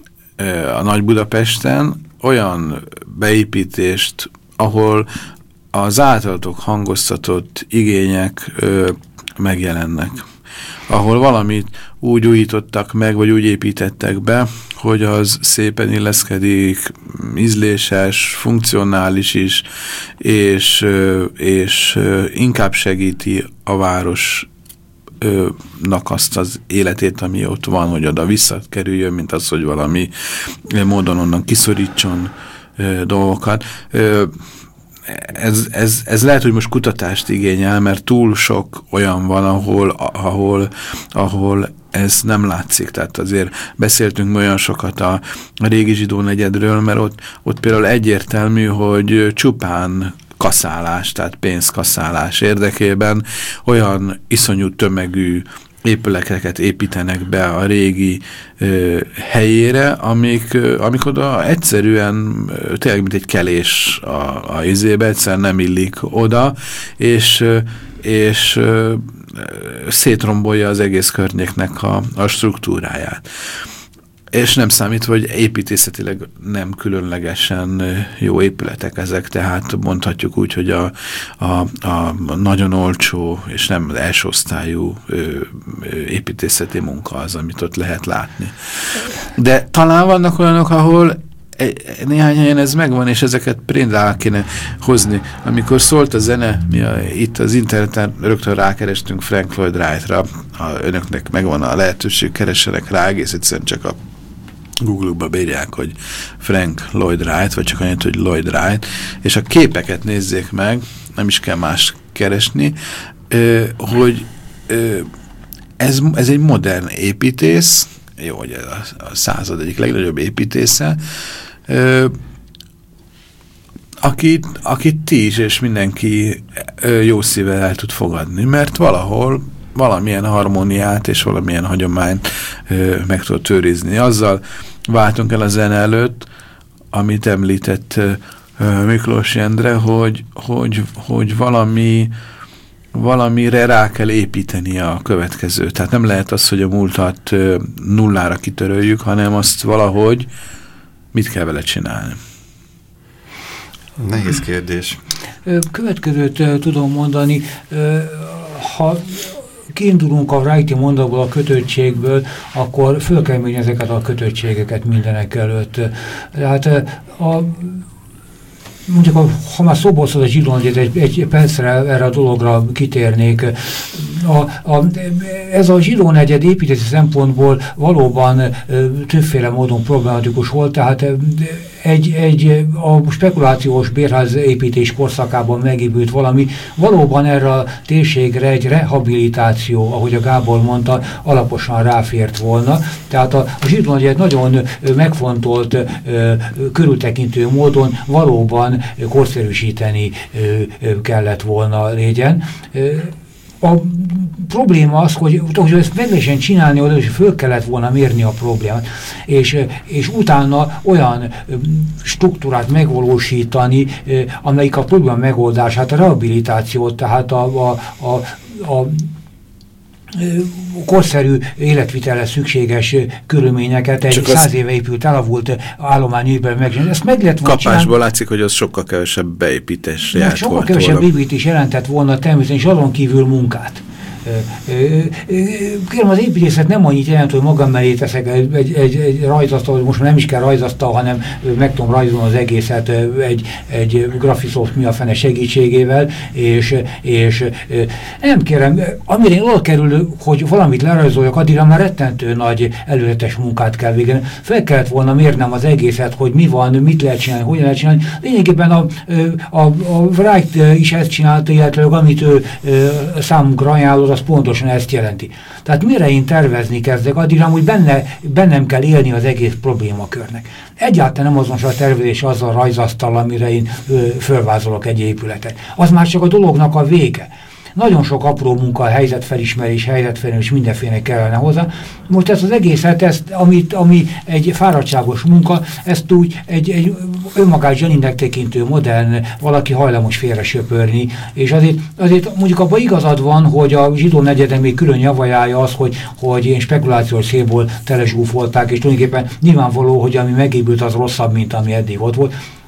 a Nagy Budapesten, olyan beépítést, ahol az általatok hangoztatott igények ö, megjelennek, ahol valamit úgy újítottak meg, vagy úgy építettek be, hogy az szépen illeszkedik, ízléses, funkcionális is, és, és inkább segíti a városnak azt az életét, ami ott van, hogy oda visszakerüljön, mint az, hogy valami módon onnan kiszorítson dolgokat. Ez, ez, ez lehet, hogy most kutatást igényel, mert túl sok olyan van, ahol, ahol, ahol ez nem látszik. Tehát azért beszéltünk olyan sokat a, a régi zsidó negyedről, mert ott, ott például egyértelmű, hogy csupán kaszálás, tehát pénzkaszálás érdekében olyan iszonyú tömegű épületeket építenek be a régi ö, helyére, amik, ö, amik oda egyszerűen ö, tényleg mint egy kelés a, a izébe, egyszerűen nem illik oda, és, ö, és ö, szétrombolja az egész környéknek a, a struktúráját. És nem számítva, hogy építészetileg nem különlegesen jó épületek ezek, tehát mondhatjuk úgy, hogy a, a, a nagyon olcsó és nem első osztályú ö, ö, építészeti munka az, amit ott lehet látni. De talán vannak olyanok, ahol néhány helyen ez megvan, és ezeket préndrá kéne hozni. Amikor szólt a zene, mi a, itt az interneten rögtön rákerestünk Frank Lloyd Wright-ra, önöknek megvan a lehetőség, keressenek rá, egész egyszerűen csak a Google-ba beírják, hogy Frank Lloyd Wright, vagy csak annyit, hogy Lloyd Wright, és a képeket nézzék meg, nem is kell más keresni, hogy ez, ez egy modern építész, jó, hogy ez a, a század egyik legnagyobb építésze, akit, akit ti is és mindenki jó szívvel el tud fogadni, mert valahol valamilyen harmóniát és valamilyen hagyományt ö, meg tudott őrizni. Azzal váltunk el a zene előtt, amit említett ö, Miklós Endre, hogy, hogy, hogy valami, valamire rá kell építeni a következő. Tehát nem lehet az, hogy a múltat ö, nullára kitöröljük, hanem azt valahogy mit kell vele csinálni. Nehéz kérdés. Következőt uh, tudom mondani, uh, ha kiindulunk a Wrighti mondatból, a kötöttségből, akkor föl kell mérni ezeket a kötöttségeket mindenek előtt. Tehát a mondjuk, a, ha már szóba hoztad a zsidó negyed, egy, egy percre erre a dologra kitérnék. A, a, ez a zsidó negyed építési szempontból valóban e, többféle módon problematikus volt, tehát e, egy, egy a spekulációs bérház építés korszakában megépült valami, valóban erre a térségre egy rehabilitáció, ahogy a Gábor mondta, alaposan ráfért volna. Tehát a, a zsidó negyed nagyon megfontolt, e, körültekintő módon valóban korszerűsíteni kellett volna legyen. A probléma az, hogy, hogy ezt meg lehessen csinálni, oda is föl kellett volna mérni a problémát, és, és utána olyan struktúrát megvalósítani, amelyik a probléma megoldását, a rehabilitációt, tehát a, a, a, a korszerű életvitelre szükséges körülményeket egy Csak száz éve épült, elavult állományűben megcsinálni. Ezt meg lehet volna Kapásból csinálni. Látszik, hogy az sokkal kevesebb beépítés járt Sokkal kevesebb építés jelentett volna természetesen, és azon kívül munkát. Kérem, az építészet nem annyit jelent, hogy magam mellé teszek egy, egy, egy, egy rajzasztal, most már nem is kell rajzasztal, hanem meg tudom rajzolni az egészet egy, egy Graphisoft mi a fene segítségével, és, és nem kérem, amire én oda kerül, hogy valamit lerajzoljak, addigra már rettentő nagy előzetes munkát kell végezni. Fel kellett volna mérnem az egészet, hogy mi van, mit lehet csinálni, hogyan lehet csinálni. Lényegében a, a, a Wright is ezt csinálta, illetve amit ő számunkra ajánlott, az pontosan ezt jelenti. Tehát mire én tervezni kezdek, addig amúgy benne, bennem kell élni az egész problémakörnek. Egyáltalán nem azonos a tervezés azzal a rajzasztal, amire én ö, fölvázolok egy épületet. Az már csak a dolognak a vége. Nagyon sok apró munka, helyzetfelismerés, helyzetfelismerés, mindenféle kellene hozzá. Most ezt az egészet, ezt, amit, ami egy fáradtságos munka, ezt úgy egy, egy önmagát zseninek tekintő modern valaki hajlamos félre söpörni, és azért, azért mondjuk abban igazad van, hogy a zsidó negyeden még külön javajája az, hogy, hogy én spekulációs célból telezsúfolták, és tulajdonképpen nyilvánvaló, hogy ami megépült, az rosszabb, mint ami eddig ott volt.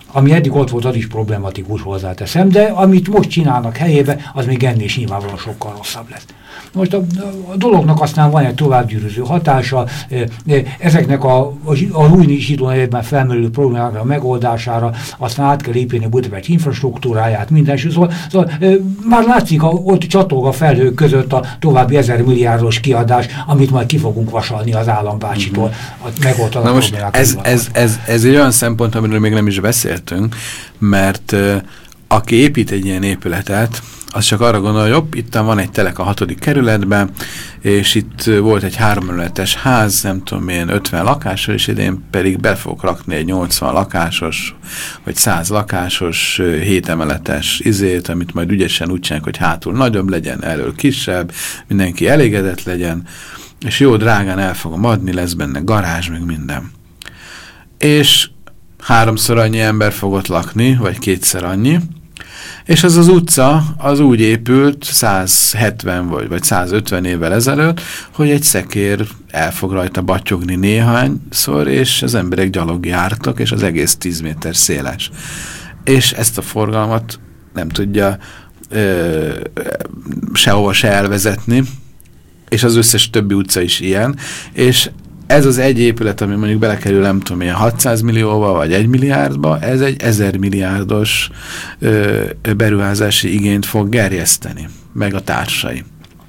ami eddig ott volt, az is problematikus, hozzáteszem, de amit most csinálnak helyébe, az még ennél is nyilvánvalóan sokkal rosszabb lesz. Most a, a dolognak aztán van egy továbbgyűrűző hatása, ezeknek a, a, a új zsidó nevében felmerülő problémákra, a megoldására, aztán át kell építeni a Budapest infrastruktúráját, minden, szóval, szóval már látszik, a, ott csatog a felhők között a további ezer milliárdos kiadás, amit majd ki fogunk vasalni az állambácsitól, megoldani a problémákat. Ez, ez, ez, ez egy olyan szempont, amiről még nem is beszéltünk, mert uh, aki épít egy ilyen épületet, az csak arra gondol, hogy jobb, itt van egy telek a hatodik kerületben, és itt volt egy háromemeletes ház, nem tudom én, ötven lakásos, és idén pedig be fogok rakni egy nyolcvan lakásos, vagy száz lakásos, hét emeletes izét, amit majd ügyesen úgy csinálják, hogy hátul nagyobb legyen, elől kisebb, mindenki elégedett legyen, és jó drágán el fogom adni, lesz benne garázs, meg minden. És háromszor annyi ember fog ott lakni, vagy kétszer annyi, és az az utca az úgy épült száz hetven vagy, vagy száz ötven évvel ezelőtt, hogy egy szekér el fog rajta battyogni néhányszor, és az emberek gyalog jártak, és az egész tíz méter széles. És ezt a forgalmat nem tudja ö, sehova se elvezetni, és az összes többi utca is ilyen, és ez az egy épület, ami mondjuk belekerül, nem tudom, ilyen hatszáz millióba, vagy egy milliárdba, ez egy ezer milliárdos ö, beruházási igényt fog gerjeszteni, meg a társai.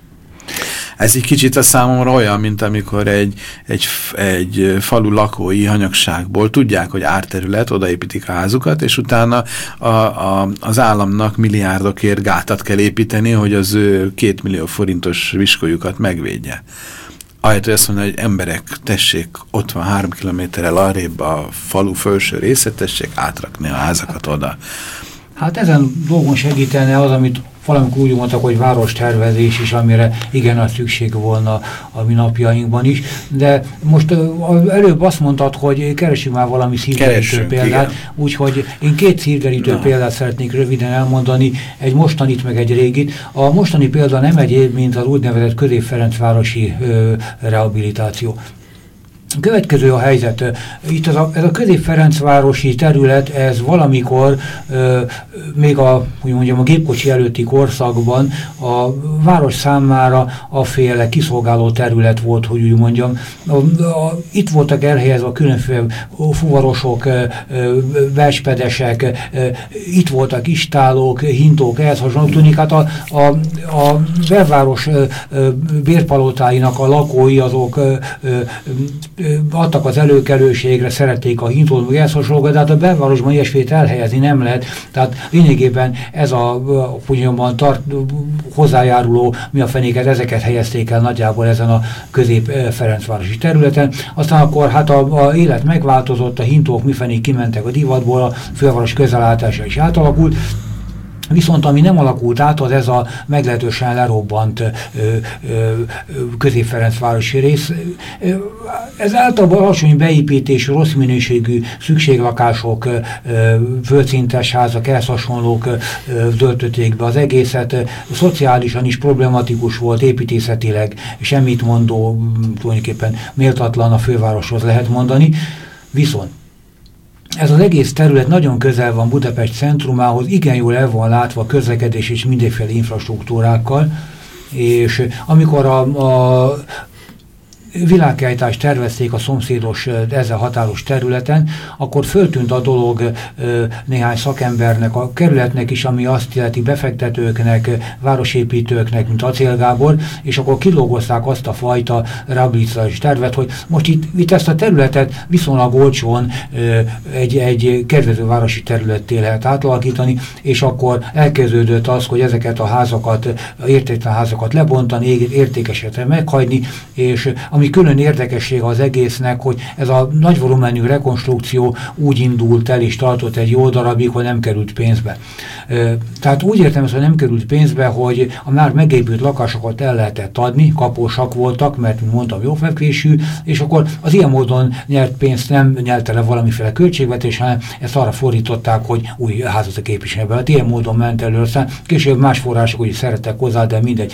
Ez egy kicsit a számomra olyan, mint amikor egy, egy, egy falu lakói hanyagságból tudják, hogy árterület, odaépítik a házukat, és utána a, a, az államnak milliárdokért gátat kell építeni, hogy az ő két millió forintos viskolyukat megvédje. Ahelyett, hogy azt mondja, hogy emberek, tessék, ott van három kilométerrel arrébb a falu felső része, tessék átrakni a házakat oda. Hát ezen dolgon segítene az, amit valamikor úgy mondtak, hogy várostervezés is, amire igen nagy szükség volna a mi napjainkban is. De most uh, előbb azt mondtad, hogy keresünk már valami szívderítő példát, úgyhogy én két szívderítő no. példát szeretnék röviden elmondani, egy mostanit meg egy régit. A mostani példa nem egyéb, mint az úgynevezett Közép-Ferencvárosi uh, rehabilitáció. Következő a helyzet. Itt az a, ez a Közép-Ferencvárosi terület, ez valamikor ö, még a, hogy mondjam, a gépkocsi előtti korszakban a város számára a féle kiszolgáló terület volt, hogy úgy mondjam. A, a, itt voltak elhelyezve a különféle fuvarosok, ö, ö, verspedesek, ö, itt voltak istálók, hintók, ehhez hasonlók. Tudni, hát a, a, a belváros ö, ö, bérpalotáinak a lakói azok ö, ö, adtak az előkelőségre, szerették a hintót, meg ezt hasonlókat, de hát a belvárosban ilyesmét elhelyezni nem lehet. Tehát lényegében ez a úgyonban tart, hozzájáruló, mi a fenéket, ezeket helyezték el nagyjából ezen a Közép-Ferencvárosi területen. Aztán akkor hát a, a élet megváltozott, a hintók mifelé kimentek a divatból, a főváros közelálltása is átalakult. Viszont ami nem alakult át, az ez a meglehetősen lerobbant Közép-Ferencvárosi rész. Ez általában alacsony beépítésű, rossz minőségű szükséglakások, ö, földszintes házak, ehhez hasonlók ö, döltötték be az egészet. Szociálisan is problematikus volt, építészetileg semmit mondó, tulajdonképpen méltatlan a fővároshoz lehet mondani. Viszont ez az egész terület nagyon közel van Budapest centrumához, igen jól el van látva a közlekedés és mindenféle infrastruktúrákkal, és amikor a, a világkiállítást tervezték a szomszédos, ezzel határos területen, akkor föltűnt a dolog néhány szakembernek, a kerületnek is, ami azt illeti befektetőknek, városépítőknek, mint Acél Gábor, és akkor kilógozták azt a fajta rehabilitációs tervet, hogy most itt, itt ezt a területet viszonylag olcsón egy, egy kedvező városi területté lehet átalakítani, és akkor elkezdődött az, hogy ezeket a házakat, értéktelen házakat lebontani, értékesetre meghagyni, és ami külön érdekesség az egésznek, hogy ez a nagy volumenű rekonstrukció úgy indult el és tartott egy jó darabig, hogy nem került pénzbe. Tehát úgy értem ezt, hogy nem került pénzbe, hogy a már megépült lakásokat el lehetett adni, kapósak voltak, mert mint mondtam, jófekvésű, és akkor az ilyen módon nyert pénzt nem nyelte le valamiféle költségvetés, hanem ezt arra fordították, hogy új házatok építsenek be. Hát ilyen módon ment elő, aztán később más források úgy szerettek hozzá, de mindegy,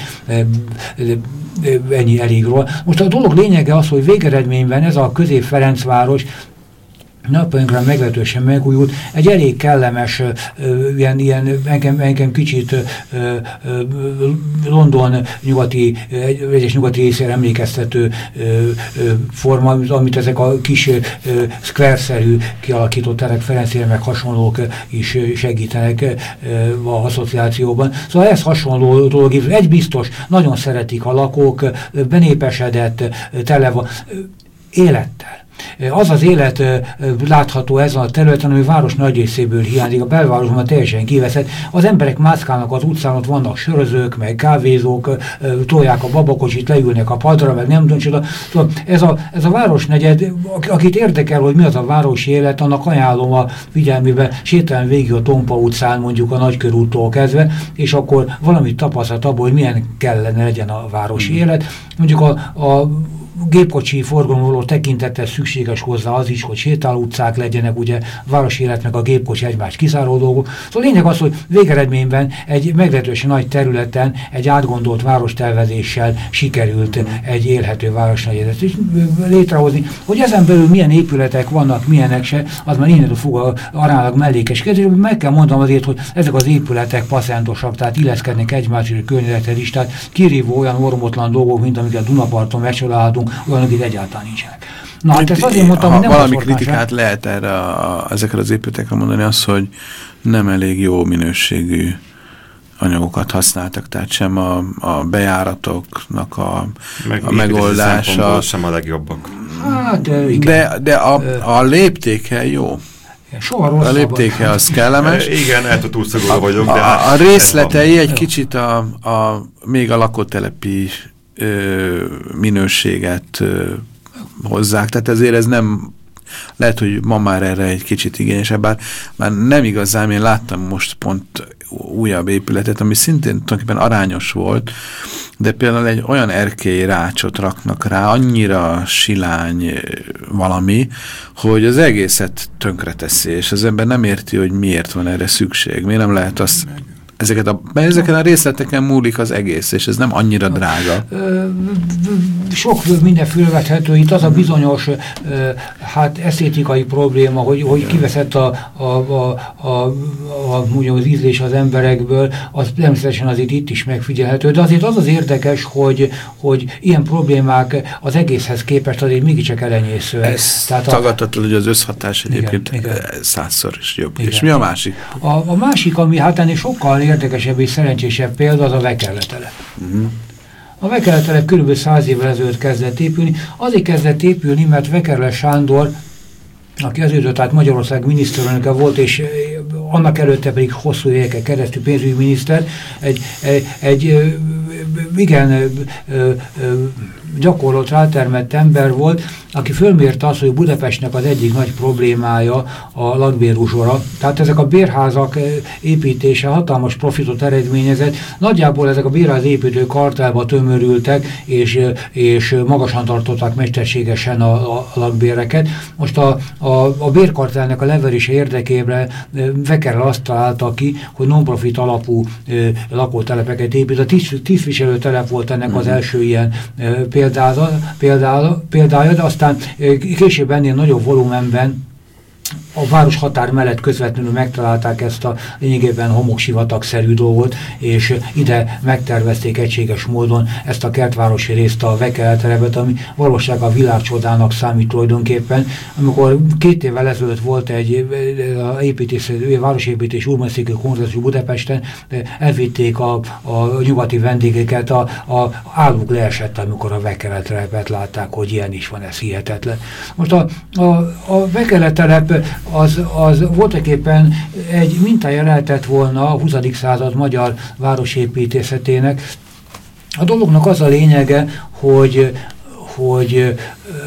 ennyi elég róla. Most a dolog lényege az, hogy végeredményben ez a Közép-Ferencváros napjainkra meglehetősen megújult, egy elég kellemes, ö, ilyen, ilyen engem, engem kicsit ö, ö, London nyugati, egyes nyugati részére emlékeztető ö, ö, forma, amit ezek a kis ö, square-szerű kialakított terek, Ferencére meg hasonlók is segítenek ö, a asszociációban. Szóval ez hasonló dolog, egy biztos, nagyon szeretik a lakók, benépesedett, tele van élettel. Az az élet látható ezen a területen, ami város nagy részéből hiányzik, a belvárosban teljesen kiveszett. Az emberek mászkálnak az utcán, ott vannak sörözők, meg kávézók, tolják a babakocsit, leülnek a padra, meg nem tudom csoda. Ez a, ez a városnegyed, akit érdekel, hogy mi az a városi élet, annak ajánlom a figyelmébe, sétálni végig a Tompa utcán, mondjuk a Nagykörúttól kezdve, és akkor valamit tapasztalt abból, hogy milyen kellene legyen a városi élet. Mondjuk a, a gépkocsi forgalomról tekintettel szükséges hozzá az is, hogy sétálóutcák legyenek, ugye városi élet meg a gépkocsi egymás kizáró dolgok. Szóval lényeg az, hogy végeredményben egy meglehetősen nagy területen egy átgondolt várostervezéssel sikerült egy élhető városnegyedet is létrehozni. Hogy ezen belül milyen épületek vannak, milyenek se, az már innentől fog aránylag mellékes kérdés. Meg kell mondanom azért, hogy ezek az épületek passzentosak, tehát illeszkednek egymásra a környezetre is, tehát kirívó olyan ormotlan dolgok, mint amiket Dunaparton megcsinálhatunk, olyanok itt egyáltalán nincsenek. Na, hát ezt azért mondtam, ha hogy nem valami kritikát sem lehet erre a, ezekre az épületekre mondani, az, hogy nem elég jó minőségű anyagokat használtak, tehát sem a, a bejáratoknak a, Meg a megoldása. Sem a legjobbak. Hát, igen. De, de a, a léptéke jó. Soha a léptéke az kellemes. Igen, el túlszagolva vagyok. A, de a, a részletei egy kicsit a, a, még a lakótelepi ö, minőséget ö, hozzák, tehát ezért ez nem, lehet, hogy ma már erre egy kicsit igényesebb, bár már nem igazán, én láttam most pont újabb épületet, ami szintén tulajdonképpen arányos volt, de például egy olyan erkélyi rácsot raknak rá, annyira silány valami, hogy az egészet tönkreteszi, és az ember nem érti, hogy miért van erre szükség. Miért nem lehet azt... Ezeket a, mert ezeken a részleteken múlik az egész, és ez nem annyira drága. Sok minden fölvethető. Itt az a bizonyos hát esztétikai probléma, hogy, hogy kiveszett a, a, a, a, a, mondjam, az ízlés az emberekből, az természetesen azért itt is megfigyelhető. De azért az az érdekes, hogy, hogy ilyen problémák az egészhez képest azért mégiscsak elenyészőek. Ez tagadhatatlan, hogy az összhatás egyébként igen, igen. százszor is jobb. Igen. És mi a másik? A, a másik, ami hát ennél sokkal érdekesebb és szerencsésebb példa, az a Vekerletelep. Uh-huh. A Vekerletelep körülbelül száz évvel ezelőtt kezdett épülni. Azért kezdett épülni, mert Vekerle Sándor, aki az időt, tehát Magyarország miniszterelnöke volt, és annak előtte pedig hosszú éveken keresztül pénzügyminiszter, egy, egy, egy igen gyakorlott, rátermett ember volt, aki fölmérte azt, hogy Budapestnek az egyik nagy problémája a lakbéruzsora. Tehát ezek a bérházak építése hatalmas profitot eredményezett. Nagyjából ezek a bérház építő kartálba tömörültek, és, és magasan tartották mesterségesen a, a lakbéreket. Most a, a, a bérkartálnak a leverése érdekében Vekerle azt találta ki, hogy non-profit alapú ö, lakótelepeket épít. A tiszt, tisztviselőtelep volt ennek az első ilyen ö, példája, példája, példája, de aztán később ennél nagyobb volumenben a város határ mellett közvetlenül megtalálták ezt a lényegében homoksivatagszerű dolgot, és ide megtervezték egységes módon ezt a kertvárosi részt, a Vekerletelepet, ami valósággal a világcsodának számít tulajdonképpen. Amikor két évvel ezelőtt volt egy építés, városépítés urbanisztikai kongresszus Budapesten, elvitték a, a nyugati vendégeket, a, a álluk leesett, amikor a Vekerletelepet látták, hogy ilyen is van, ez hihetetlen. Most a, a, a Vekerletelep az, az voltaképpen egy mintája lehetett volna a huszadik század magyar városépítészetének. A dolognak az a lényege, hogy, hogy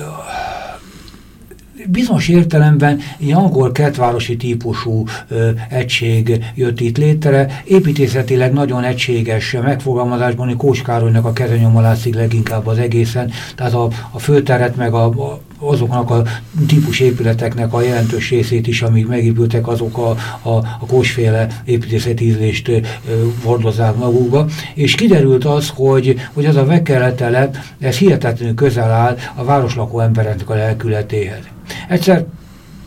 bizonyos értelemben egy angol kertvárosi típusú ö, egység jött itt létre, építészetileg nagyon egységes megfogalmazásban, hogy Kós Károlynak a kezenyoma látszik leginkább az egészen, tehát a, a főteret meg a, a azoknak a típus épületeknek a jelentős részét is, amíg megépültek, azok a, a, a Kós-féle építészeti ízlést hordozzák magukba. És kiderült az, hogy, hogy az a Vekerletelep, ez hihetetlenül közel áll a városlakó embereknek a lelkületéhez. Egyszer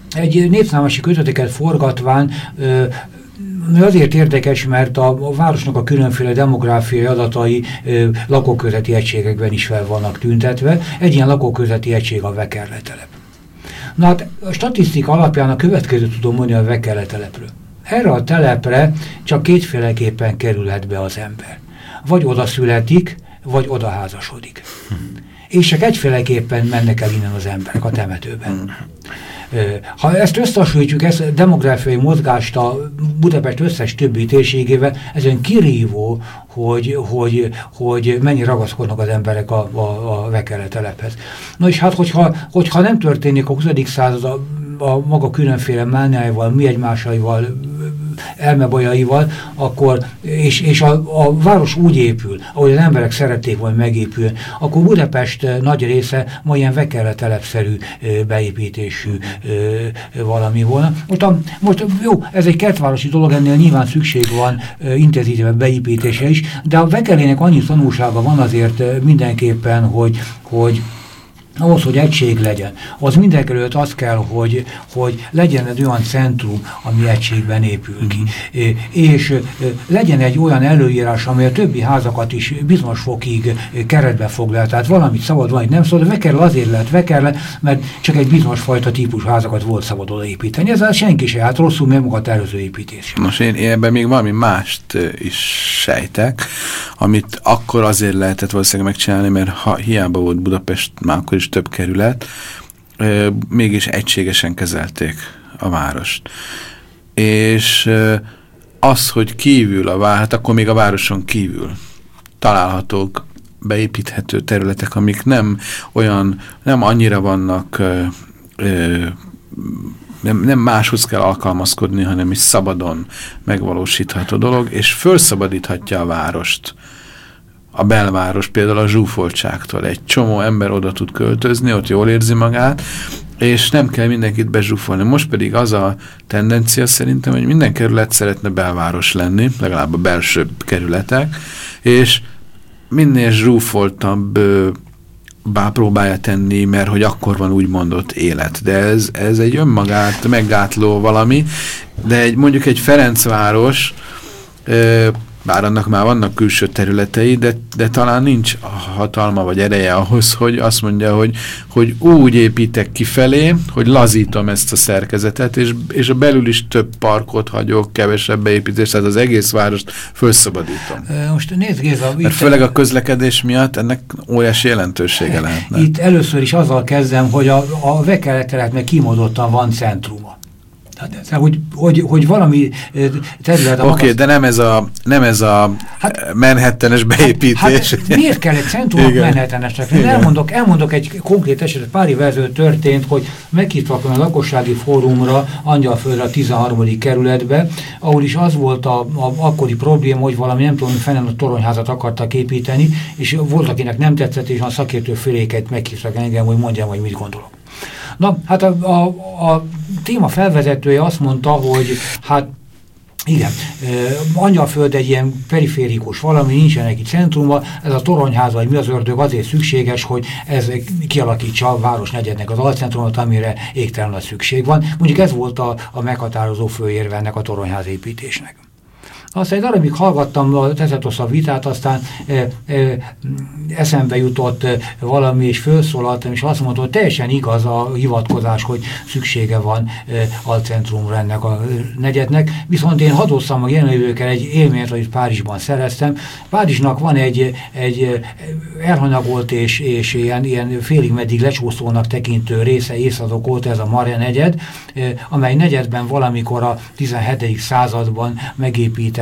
egy népszámolási köteteket forgatván ö, azért érdekes, mert a, a városnak a különféle demográfiai adatai ö, lakóközeti egységekben is fel vannak tüntetve. Egy ilyen lakóközeti egység a Vekerletelep. Na hát a statisztika alapján a következő tudom mondani a Vekerletelepről. Erre a telepre csak kétféleképpen kerülhet be az ember. Vagy oda születik, vagy oda házasodik. És csak egyféleképpen mennek el innen az emberek a temetőben. Ha ezt összehasonlítjuk, ezt a demográfiai mozgást a Budapest összes többi térségével, ezen kirívó, hogy, hogy, hogy mennyi ragaszkodnak az emberek a, a, a Vekerletelephez. Na és hát, hogyha, hogyha nem történik a huszadik század a, a maga különféle mániáival, mi egymásaival, elmebajaival, akkor, és, és a, a város úgy épül, ahogy az emberek szerették volna megépülni, akkor Budapest nagy része ma ilyen Vekerletelepszerű beépítésű ö, valami volna. Most, a, most jó, ez egy kertvárosi dolog, ennél nyilván szükség van ö, intenzívebb beépítése is, de a Vekerlének annyi tanulsága van azért mindenképpen, hogy, hogy ahhoz, hogy egység legyen, az mindenkelőtt az kell, hogy, hogy legyen egy olyan centrum, ami egységben épül ki. Mm-hmm. És legyen egy olyan előírás, amely a többi házakat is bizonyos fokig keretbe foglal. Tehát valamit szabad, valamit nem szabad. Vekerle azért lehet Vekerle, mert csak egy bizonyos fajta típus házakat volt szabad odaépíteni. Ezzel senki se állt rosszul, mert magát előző építés. Most én, én ebben még valami mást is sejtek, amit akkor azért lehetett valószínűleg megcsinálni, mert ha hiába volt Budapest, már akkor is több kerület, euh, mégis egységesen kezelték a várost. És euh, az, hogy kívül a város, hát akkor még a városon kívül találhatók beépíthető területek, amik nem olyan, nem annyira vannak, euh, euh, nem, nem máshoz kell alkalmazkodni, hanem is szabadon megvalósítható dolog, és felszabadíthatja a várost. A belváros például a zsúfoltságtól. Egy csomó ember oda tud költözni, ott jól érzi magát, és nem kell mindenkit bezsúfolni. Most pedig az a tendencia szerintem, hogy minden kerület szeretne belváros lenni, legalább a belső kerületek, és minél zsúfoltabb bár próbálja tenni, mert hogy akkor van úgy mondott élet. De ez, ez egy önmagát meggátló valami, de egy, mondjuk egy Ferencváros, bár annak már vannak külső területei, de, de talán nincs hatalma vagy ereje ahhoz, hogy azt mondja, hogy, hogy úgy építek kifelé, hogy lazítom ezt a szerkezetet, és, és a belül is több parkot hagyok, kevesebb beépítést, tehát az egész várost felszabadítom. Most nézd, Géza, mert főleg a közlekedés miatt ennek óriási jelentősége lehetne. Itt először is azzal kezdem, hogy a, a Vekerletelep kimondottan van centruma. Hát, hogy, hogy, hogy valami terület... Oké, okay, de nem ez a, nem ez a hát, Manhattanes beépítés. Hát, hát miért kell egy centrumnak Manhattanesnek? Elmondok, elmondok egy konkrét esetet, pár évvel ezelőtt történt, hogy meghívtak a lakossági fórumra Angyalföldre a tizenharmadik kerületbe, ahol is az volt a, a akkori probléma, hogy valami nem tudom, fenn a toronyházat akartak építeni, és volt, akinek nem tetszett, és a szakértő féléket meghívtak engem, hogy mondjam, hogy mit gondolok. Na, hát a, a, a téma felvezetője azt mondta, hogy hát igen, uh, Angyalföld egy ilyen periférikus valami, nincsen neki centruma, ez a toronyház, vagy mi az ördög azért szükséges, hogy ez kialakítsa a városnegyednek az alcentrumot, amire égtelen nagy szükség van. Mondjuk ez volt a, a meghatározó főérve ennek a toronyház építésnek. Aztán egy darabig hallgattam a Tezetosz a vitát, aztán e, e, eszembe jutott e, valami, és felszólaltam, és azt mondta, hogy teljesen igaz a hivatkozás, hogy szüksége van e, alcentrumra ennek a negyednek. Viszont én hadd meg jelenlévőkkel egy élményt, amit Párizsban szereztem. Párizsnak van egy, egy elhanyagolt és, és ilyen, ilyen félig meddig lecsúszónak tekintő része évszázadok óta, ez a Marais negyed, e, amely negyedben valamikor a tizenhetedik században megépített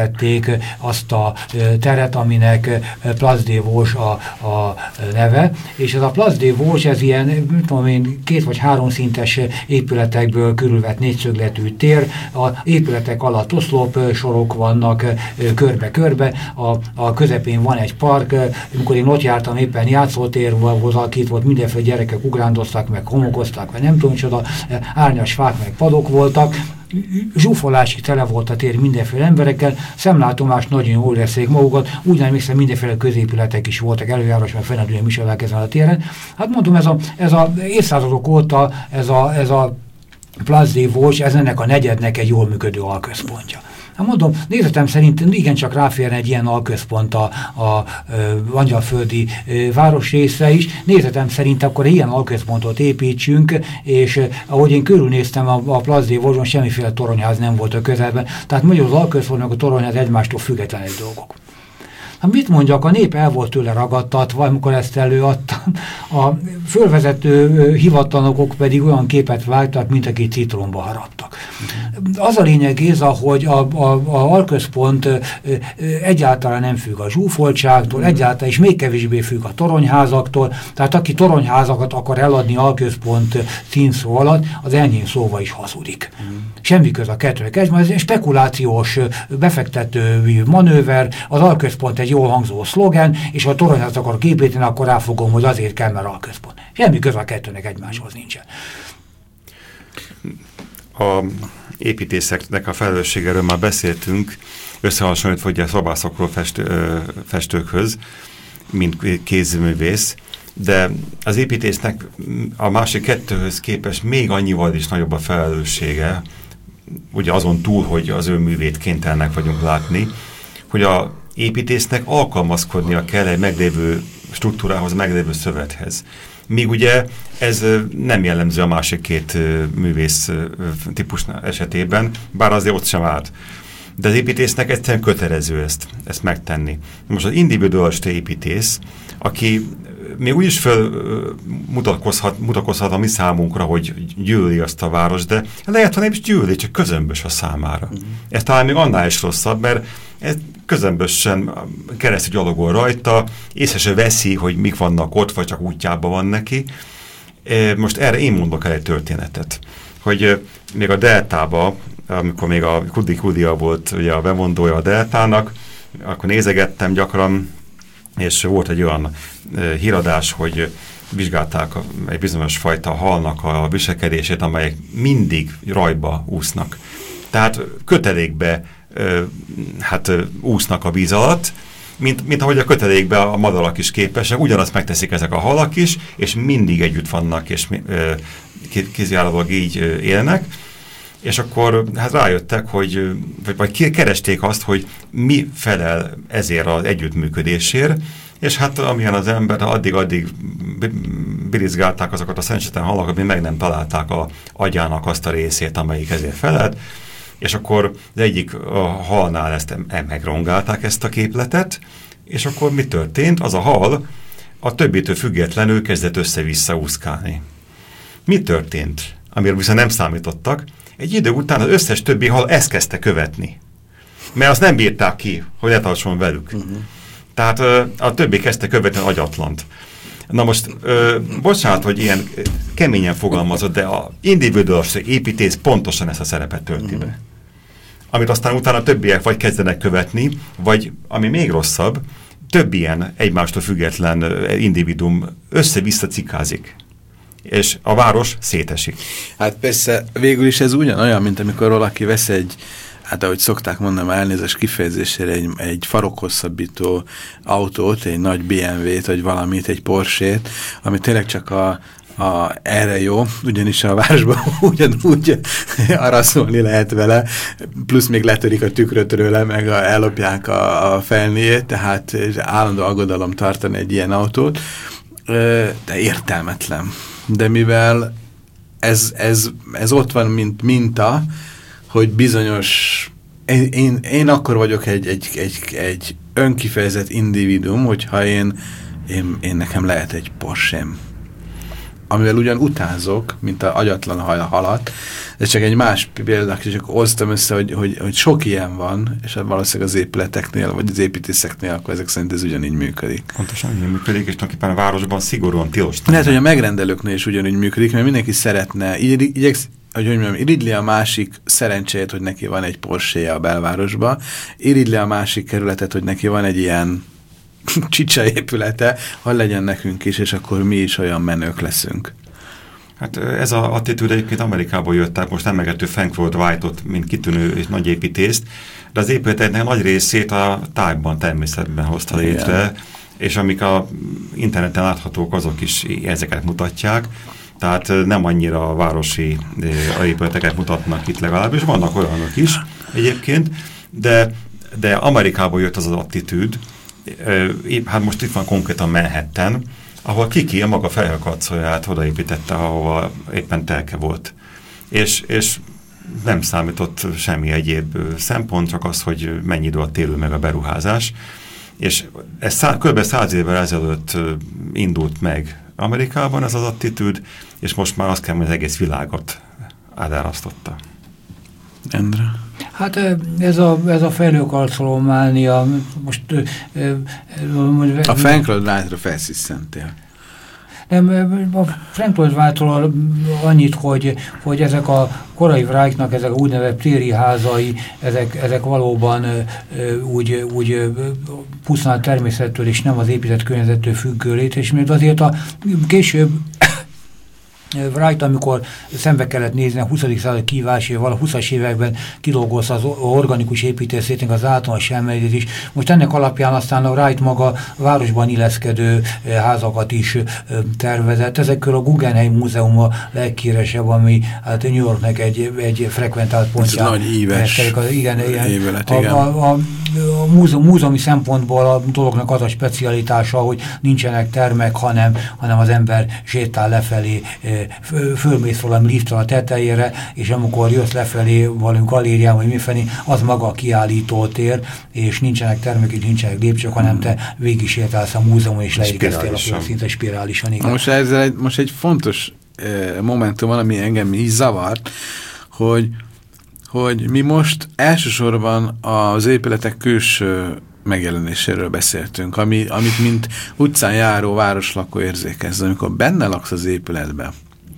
azt a teret, aminek Place des Vosges a, a neve, és ez a Place des Vosges, ez ilyen, nem tudom én, két vagy három szintes épületekből körülvett négyszögletű tér, a épületek alatt oszlop sorok vannak körbe-körbe, a, a közepén van egy park, amikor én ott jártam, éppen játszótér volt, itt volt, mindenféle gyerekek ugrándoztak, meg homokoztak, vagy nem tudom csoda, árnyas fák, meg padok voltak, zsúfolásig tele volt a tér mindenféle emberekkel, szemlátomás nagyon jól érezték magukat, úgy nem hiszem, mindenféle középületek is voltak előjárás, mert fennedően műsorák ezen a téren. Hát mondom, ez a, ez a évszázadok óta ez a, ez a Place des Vosges, ez ennek a negyednek egy jól működő alközpontja. Hát mondom, nézetem szerint igencsak ráférne egy ilyen alközpont a, a, a angyalföldi városrészre is. Nézetem szerint akkor ilyen alközpontot építsünk, és ahogy én körülnéztem a, a Place des Vosges-on, semmiféle toronyház nem volt a közelben. Tehát mondjuk az alközpont meg a toronyház egymástól függetlenül dolgok. Hát mit mondjak, a nép el volt tőle ragadtatva, amikor ezt előadtam. A fölvezető hivatalnokok pedig olyan képet vágtak, mint aki citromba haraptak. Az a lényeg, Géza, hogy a, a, a alközpont egyáltalán nem függ a zsúfoltságtól, egyáltalán, és még kevésbé függ a toronyházaktól, tehát aki toronyházakat akar eladni alközpont címszó alatt, az enyhén szóval is hazudik. Semmi köz a kettőnek. Ez egy spekulációs, befektető manőver, az alközpont egy jól hangzó szlogen, és ha a toronyházat akarok építeni, akkor ráfogom, hogy azért kell, mert alközpont. Semmi köz a kettőnek egymáshoz nincsen. A építészeknek a felelősségéről már beszéltünk, összehasonlítva ugye a szobászokról festő, festőkhöz, mint kézművész, de az építésznek a másik kettőhöz képest még annyival is nagyobb a felelőssége, ugye azon túl, hogy az ő művét kénytelenek vagyunk látni, hogy a építésznek alkalmazkodnia kell egy meglévő struktúrához, meglévő szövethez. Míg ugye ez nem jellemző a másik két művész típus esetében, bár azért ott sem állt. De az építésznek egyszerűen kötelező ezt, ezt megtenni. Most az individualista építész, aki még úgy is felmutatkozhat mutatkozhat a mi számunkra, hogy gyűlöli azt a város, de lehet, ha nem is gyűlöli, csak közömbös a számára. Uh-huh. Ez talán még annál is rosszabb, mert ez közömbösen keresztül gyalogol rajta, észre se veszi, hogy mik vannak ott, vagy csak útjában van neki. Most erre én mondok el egy történetet, hogy még a Deltában, amikor még a Kudi Kudia volt ugye a bemondója a Deltának, akkor nézegettem gyakran, és volt egy olyan e, híradás, hogy vizsgálták a, egy bizonyos fajta halnak a viselkedését, amelyek mindig rajba úsznak. Tehát kötelékbe e, hát, e, úsznak a víz alatt, mint, mint ahogy a kötelékbe a madarak is képesek, ugyanazt megteszik ezek a halak is, és mindig együtt vannak, és e, kézjárólag így e, élnek. És akkor hát rájöttek, hogy, vagy, vagy keresték azt, hogy mi felel ezért az együttműködésért, és hát amilyen az ember, addig-addig birizgálták azokat a szerencsétlen halakat, még meg nem találták a agyának azt a részét, amelyik ezért felelt, és akkor az egyik a halnál ezt megrongálták ezt a képletet, és akkor mi történt? Az a hal a többitől függetlenül kezdett össze-vissza úszkálni. Mi történt? Amiről viszont nem számítottak, egy idő után az összes többi hal ezt kezdte követni. Mert azt nem bírták ki, hogy ne tartson velük. Uh-huh. Tehát ö, a többi kezdte követni agyatlant. Na most, ö, bocsánat, hogy ilyen keményen fogalmazott, de a individuális építész pontosan ezt a szerepet tölti uh-huh. be. Amit aztán utána többiek vagy kezdenek követni, vagy, ami még rosszabb, több ilyen egymástól független individuum össze-vissza cikázik. És a város szétesik. Hát persze, végül is ez ugyanolyan, mint amikor valaki vesz egy, hát ahogy szokták mondani, elnézés kifejezésére egy, egy farokhosszabbító autót, egy nagy bé em vét, vagy valamit, egy Porsét, ami tényleg csak a, a, erre jó, ugyanis a városban ugyanúgy araszolni lehet vele, plusz még letörik a tükröt róla, meg a, ellopják a, a felnéjét, tehát állandó aggodalom tartani egy ilyen autót, de értelmetlen. De mivel ez, ez, ez ott van, mint minta, hogy bizonyos... Én, én, én akkor vagyok egy, egy, egy, egy önkifejezett individuum, hogyha én, én, én nekem lehet egy Porsém. Amivel ugyan utázok, mint az agyatlan halat, de csak egy más példát, csak hoztam össze, hogy, hogy, hogy sok ilyen van, és valószínűleg az épületeknél, vagy az építészeknél, akkor ezek szerint ez ugyanígy működik. Pontosan így működik, és tulajdonképpen a városban szigorúan tilos. Lehet, hogy a megrendelőknél is ugyanígy működik, mert mindenki szeretne, így, igyeksz, hogy mondjam, irigyli a másik szerencsét, hogy neki van egy Porsche-ja a belvárosba, irigyli a másik kerületet, hogy neki van egy ilyen csicsa épülete, ha legyen nekünk is, és akkor mi is olyan menők leszünk. Hát ez az attitűd egyébként Amerikából jött, tehát most emlegető Frankfurt White-ot, mint kitűnő és nagy építészt, de az épületeknek nagy részét a tájban, természetben hozta létre, igen. És amik a interneten láthatók, azok is ezeket mutatják. Tehát nem annyira a városi épületeket mutatnak itt legalábbis, vannak olyanok is egyébként, de, de Amerikából jött az az attitűd, hát most itt van konkrétan Manhattan, ahol Kiki a maga felhőkarcolóját odaépítette, ahova éppen telke volt. És, és nem számított semmi egyéb szempont, csak az, hogy mennyi idő alatt térül meg a beruházás. És ez szá, kb. száz évvel ezelőtt indult meg Amerikában ez az attitűd, és most már azt kell, hogy az egész világot átárasztotta. Endre? Hát ez a, ez a felhőkarcoló mánia, most... A Frank Lloyd Wright-ra felszisszentél. Nem, a Frank Lloyd Wright-ról annyit, hogy, hogy ezek a korai Wright-nak, ezek a úgynevezett préri házai, ezek, ezek valóban úgy, úgy pusztán természettől és nem az épített környezettől függő létesítmény, azért a később Wright, amikor szembe kellett nézni a huszadik század kihívásával, a huszas években kidolgozta az organikus építészétnek az általános elméletét is. Most ennek alapján aztán a Wright maga városban illeszkedő házakat is tervezett. Ezekről a Guggenheim Múzeum a leghíresebb, ami hát New Yorknek egy, egy frekventált pontja. Ez nagy íves igen, igen. évelet, a, igen. A, a, a múzeum, múzeumi szempontból a dolognak az a specialitása, hogy nincsenek termek, hanem, hanem az ember sétál lefelé, fölmész valami lifttel a tetejére, és amikor jössz lefelé valami galérián, vagy mifelé, az maga a kiállítótér, és nincsenek termek, és nincsenek lépcsők, hanem te végig sétálsz a múzeumon, és leégeztél a szinte spirálisan. Igen. Most, ezzel egy, most egy fontos eh, momentum van, ami engem is zavart, hogy, hogy mi most elsősorban az épületek külső megjelenéséről beszéltünk, ami, amit mint utcán járó városlakó érzékezz. Amikor benne laksz az épületben,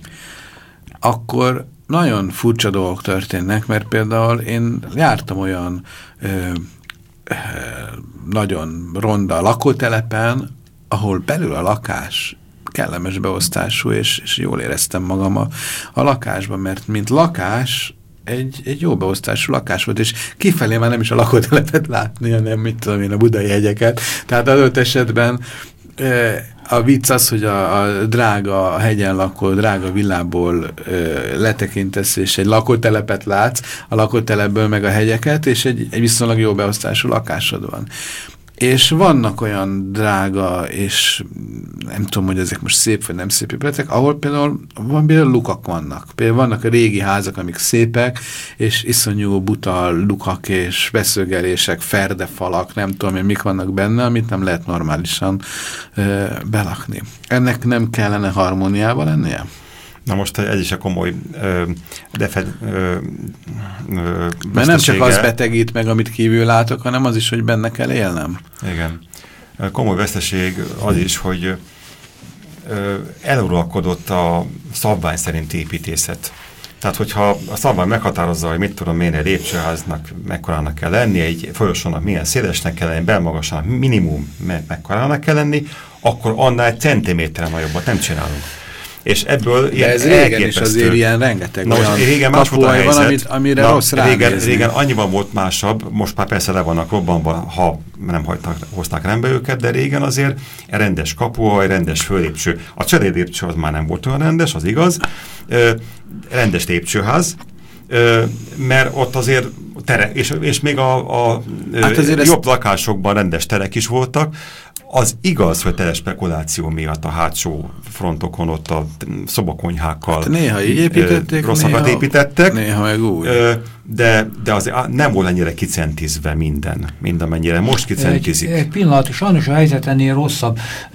akkor nagyon furcsa dolgok történnek, mert például én jártam olyan ö, ö, nagyon ronda lakótelepen, ahol belül a lakás kellemes beosztású, és, és jól éreztem magam a, a lakásban, mert mint lakás egy, egy jó beosztású lakás volt, és kifelé már nem is a lakótelepet látni, hanem mit tudom én, a budai hegyeket. Tehát adott esetben a vicc az, hogy a, a drága a hegyen lakó, drága villából ö, letekintesz, és egy lakótelepet látsz, a lakótelepből meg a hegyeket, és egy, egy viszonylag jó beosztású lakásod van. És vannak olyan drága, és nem tudom, hogy ezek most szép vagy nem szép épületek, ahol például, van, például lukak vannak. Például vannak a régi házak, amik szépek, és iszonyú buta lukak és beszögelések, ferdefalak, nem tudom én, mik vannak benne, amit nem lehet normálisan ö, belakni. Ennek nem kellene harmóniában lennie? Na most ez is a komoly ö, defed, ö, ö, mert nem csak az betegít meg, amit kívül látok, hanem az is, hogy benne kell élnem. Igen. Komoly veszteség az is, hogy ö, eluralkodott a szabvány szerinti építészet. Tehát, hogyha a szabvány meghatározza, hogy mit tudom én, egy lépcsőháznak mekkorának kell lenni, egy folyosónak milyen szélesnek kell lenni, belmagasanak minimum me mekkorának kell lenni, akkor annál egy centiméterre nagyobbat nem csinálunk. És ebből de ez régen is azért ilyen rengeteg na, olyan régen más volt a helyzet. Van, amit, amire na, rossz régen, régen annyiban volt másabb, most már persze le vannak robbanva, ha nem hagytak, hozták rendbe őket, de régen azért rendes kapuaj, rendes fölépcső. A cserélépcső az már nem volt olyan rendes, az igaz. Ö, rendes lépcsőház, ö, mert ott azért tere, és, és még a, a hát jobb ezt... lakásokban rendes terek is voltak. Az igaz, hogy tele spekuláció miatt a hátsó frontokon ott a szobakonyhákkal hát néha így építették, rosszakat néha, építettek. Néha meg úgy. De, de az nem volt ennyire kicentizve minden, mind amennyire most kicentizik. Egy, egy pillanat, sajnos a helyzet ennél rosszabb.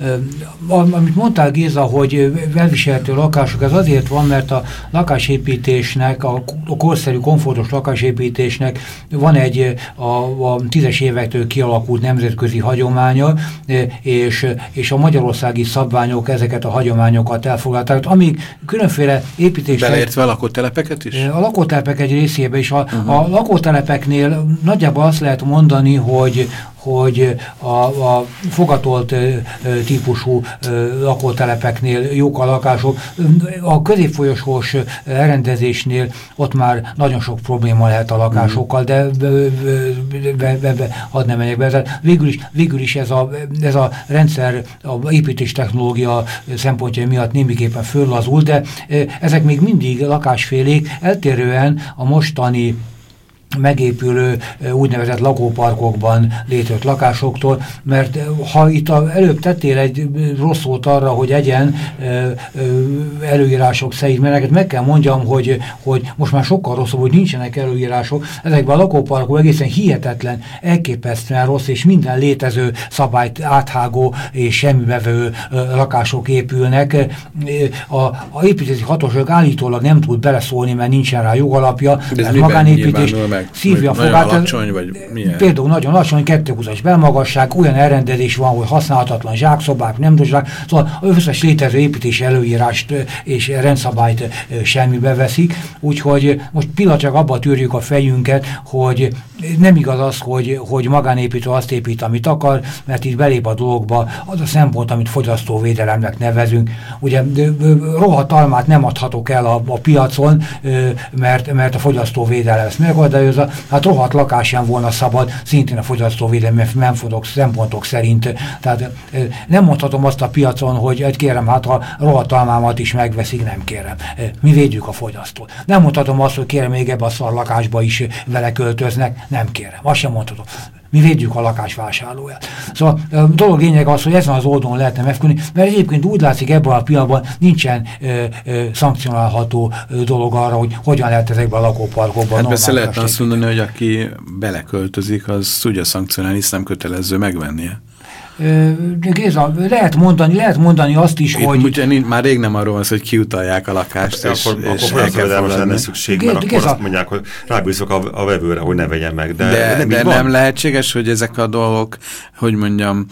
Amit mondtál, Géza, hogy elviselhető lakások, ez azért van, mert a lakásépítésnek, a korszerű, komfortos lakásépítésnek van egy a, a tízes évektől kialakult nemzetközi hagyománya, és, és a magyarországi szabványok ezeket a hagyományokat elfoglalták. Amíg különféle építések... Beleértve a lakótelepeket is? A lakótelepek egy részében is. A, uh-huh. a lakótelepeknél nagyjából azt lehet mondani, hogy hogy a, a fogatolt típusú lakótelepeknél jók a lakások, a középfolyosós elrendezésnél ott már nagyon sok probléma lehet a lakásokkal, de be, be, be, hadd nem menjek be. Végül is, végül is ez, a, ez a rendszer a építés technológia szempontjai miatt némiképpen föllazul, de ezek még mindig lakásfélék, eltérően a mostani megépülő úgynevezett lakóparkokban létrejött lakásoktól, mert ha itt a, előbb tettél egy rossz szót arra, hogy egyen előírások szerint, mert neked meg kell mondjam, hogy, hogy most már sokkal rosszabb, hogy nincsenek előírások. Ezekben a lakóparkok egészen hihetetlen, elképesztően rossz, és minden létező szabályt áthágó és semmibevő lakások épülnek. A, a építési hatóság állítólag nem tud beleszólni, mert nincsen rá jogalapja, mert magánépítés szívja a fogát. Alacsony, vagy milyen? Például nagyon alacsony, kettő húszas belmagasság, olyan elrendezés van, hogy használhatatlan zsákszobák, nem zsák, szóval az összes létező építési előírást és rendszabályt semmibe veszik, úgyhogy most pillanatság abba tűrjük a fejünket, hogy nem igaz az, hogy, hogy magánépítő azt épít, amit akar, mert itt belép a dologba az a szempont, amit fogyasztóvédelemnek nevezünk. Ugye rohadt almát nem adhatok el a, a piacon, mert, mert a fogyasztóvédelem ezt megoldálja. Hát rohadt lakás sem volna szabad, szintén a fogyasztóvédelmi szempontok szerint. Tehát nem mondhatom azt a piacon, hogy egy kérem, hát ha rohadt almámat is megveszik, nem kérem. Mi védjük a fogyasztót. Nem mondhatom azt, hogy kérem, még ebbe a szar lakásba is vele költöznek, nem kérem. Azt sem mondhatom. Mi védjük a lakásvásárlóját. Szóval a dolog lényeg az, hogy ezen az oldalon lehetne megfogni, mert egyébként úgy látszik, ebben a pillanatban nincsen ö, ö, szankcionálható ö, dolog arra, hogy hogyan lehet ezekben a lakóparkokban. Hát persze lehetne azt mondani, hogy aki beleköltözik, az tudja szankcionálni, hisz nem kötelező megvennie. Géza, lehet mondani, lehet mondani azt is, itt hogy... Ugye, már rég nem arról van, hogy kiutalják a lakást, hát, és, akkor, és akkor el kell fogadni. lenne szükség, mert akkor azt mondják, hogy rábízok a, a vevőre, hogy ne vegyen meg. De, de nem, de nem lehetséges, hogy ezek a dolgok, hogy mondjam,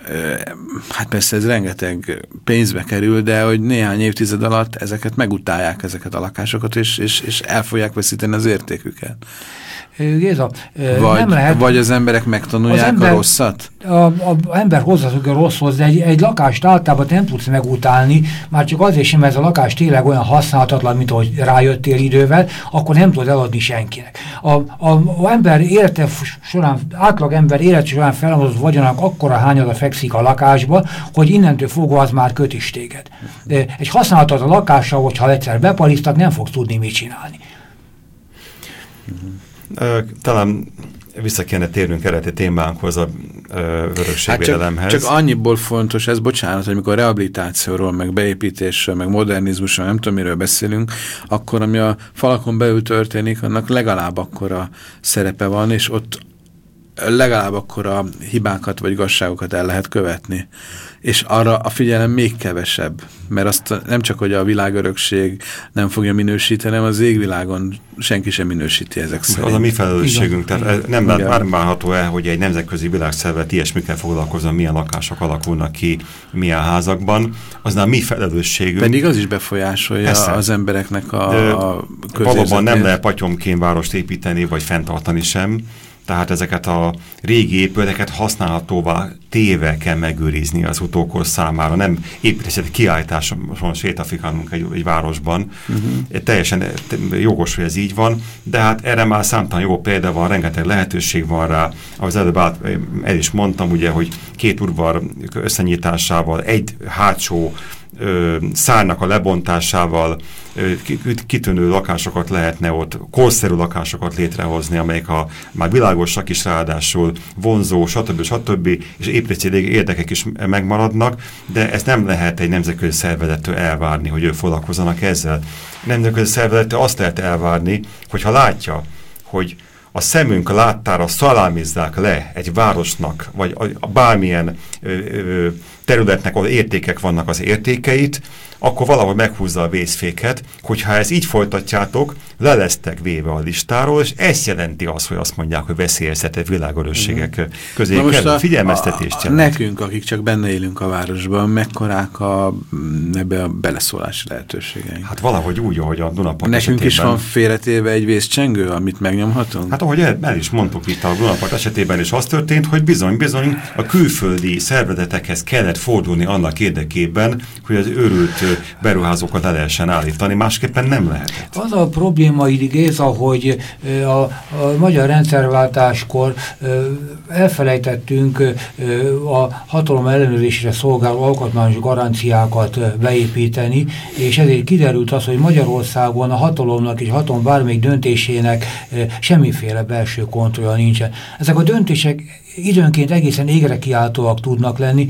hát persze ez rengeteg pénzbe kerül, de hogy néhány évtized alatt ezeket megutálják, ezeket a lakásokat, és, és, és el fogják veszíteni az értéküket. Géza, vagy, nem lehet, vagy az emberek megtanulják az ember, a rosszat? A, a, a ember hozzászokja a rosszhoz, de egy, egy lakást általában nem tudsz megutálni, már csak azért sem, ez a lakás tényleg olyan használhatatlan, mint ahogy rájöttél idővel, akkor nem tudod eladni senkinek. A, a, a ember élete során, átlag ember élet során felhozott vagyonak akkora hányada fekszik a lakásba, hogy innentől fogva az már köt is téged. De egy használhatatlan lakással, hogyha egyszer bepalisztak, nem fogsz tudni mit csinálni. Talán vissza kéne térnünk eredeti témánkhoz, a örökségvédelemhez. Hát csak, csak annyiból fontos ez, bocsánat, hogy amikor rehabilitációról, meg beépítésről, meg modernizmusról, nem tudom, miről beszélünk, akkor ami a falakon belül történik, annak legalább akkora szerepe van, és ott legalább akkora hibákat vagy igazságokat el lehet követni. És arra a figyelem még kevesebb, mert azt nem csak, hogy a világörökség nem fogja minősíteni, hanem az égvilágon senki sem minősíti ezek szerint. Az a mi felelősségünk, igen, tehát nem várható el, hogy egy nemzetközi világszervezet ilyesmikkel foglalkozzon, milyen lakások alakulnak ki, milyen házakban, az nem mi felelősségünk. Pedig az is befolyásolja Esze. az embereknek a, a közérzetét. Valóban nem lehet patyomként várost építeni, vagy fenntartani sem. Tehát ezeket a régi épületeket használhatóvá téve kell megőrizni az utókor számára. Nem építészeti kiállításon sétafikálunk egy, egy városban. Uh-huh. Teljesen jogos, hogy ez így van, de hát erre már számtalan jó példa van, rengeteg lehetőség van rá. Az előbb át, el is mondtam, ugye, hogy két udvar összenyitásával, egy hátsó Ö, szárnak a lebontásával ö, kitűnő lakásokat lehetne ott, korszerű lakásokat létrehozni, amelyek a, már világosak is ráadásul, vonzó, stb. stb. És építészeti érdekek is megmaradnak, de ezt nem lehet egy nemzetközi szervezettől elvárni, hogy ők foglalkozzanak ezzel. Nemzetközi szervezettől azt lehet elvárni, hogyha látja, hogy a szemünk láttára szalámizzák le egy városnak, vagy a, a bármilyen ö, ö, területnek, ahol értékek vannak az értékeit, akkor valahogy meghúzza a vészféket, hogyha ezt így folytatjátok, le lesztek véve a listáról, és ez jelenti azt, hogy azt mondják, hogy veszélyeztetett világörösségek mm. közé kerül. Figyelmeztetést jelent. Nekünk, akik csak benne élünk a városban, mekkorák a, ebbe a beleszólási lehetőségeink? Hát valahogy úgy, ahogy a Dunapart Nekünk esetében. is van félretéve egy vészcsengő, amit megnyomhatunk? Hát ahogy el, el is mondtuk itt a Dunapart esetében is az történt, hogy bizony-bizony a külföldi szervezetekhez kellett fordulni annak érdekében, hogy az őrült beruházókat le lehessen állítani, másképpen nem lehetett. Az a probléma idégéz, ahogy a, a magyar rendszerváltáskor elfelejtettünk a hatalom ellenőrzésre szolgáló alkotmányos garanciákat beépíteni, és ezért kiderült az, hogy Magyarországon a hatalomnak és a hatalom bármelyik döntésének semmiféle belső kontrollja nincsen. Ezek a döntések időnként egészen égre kiáltóak tudnak lenni.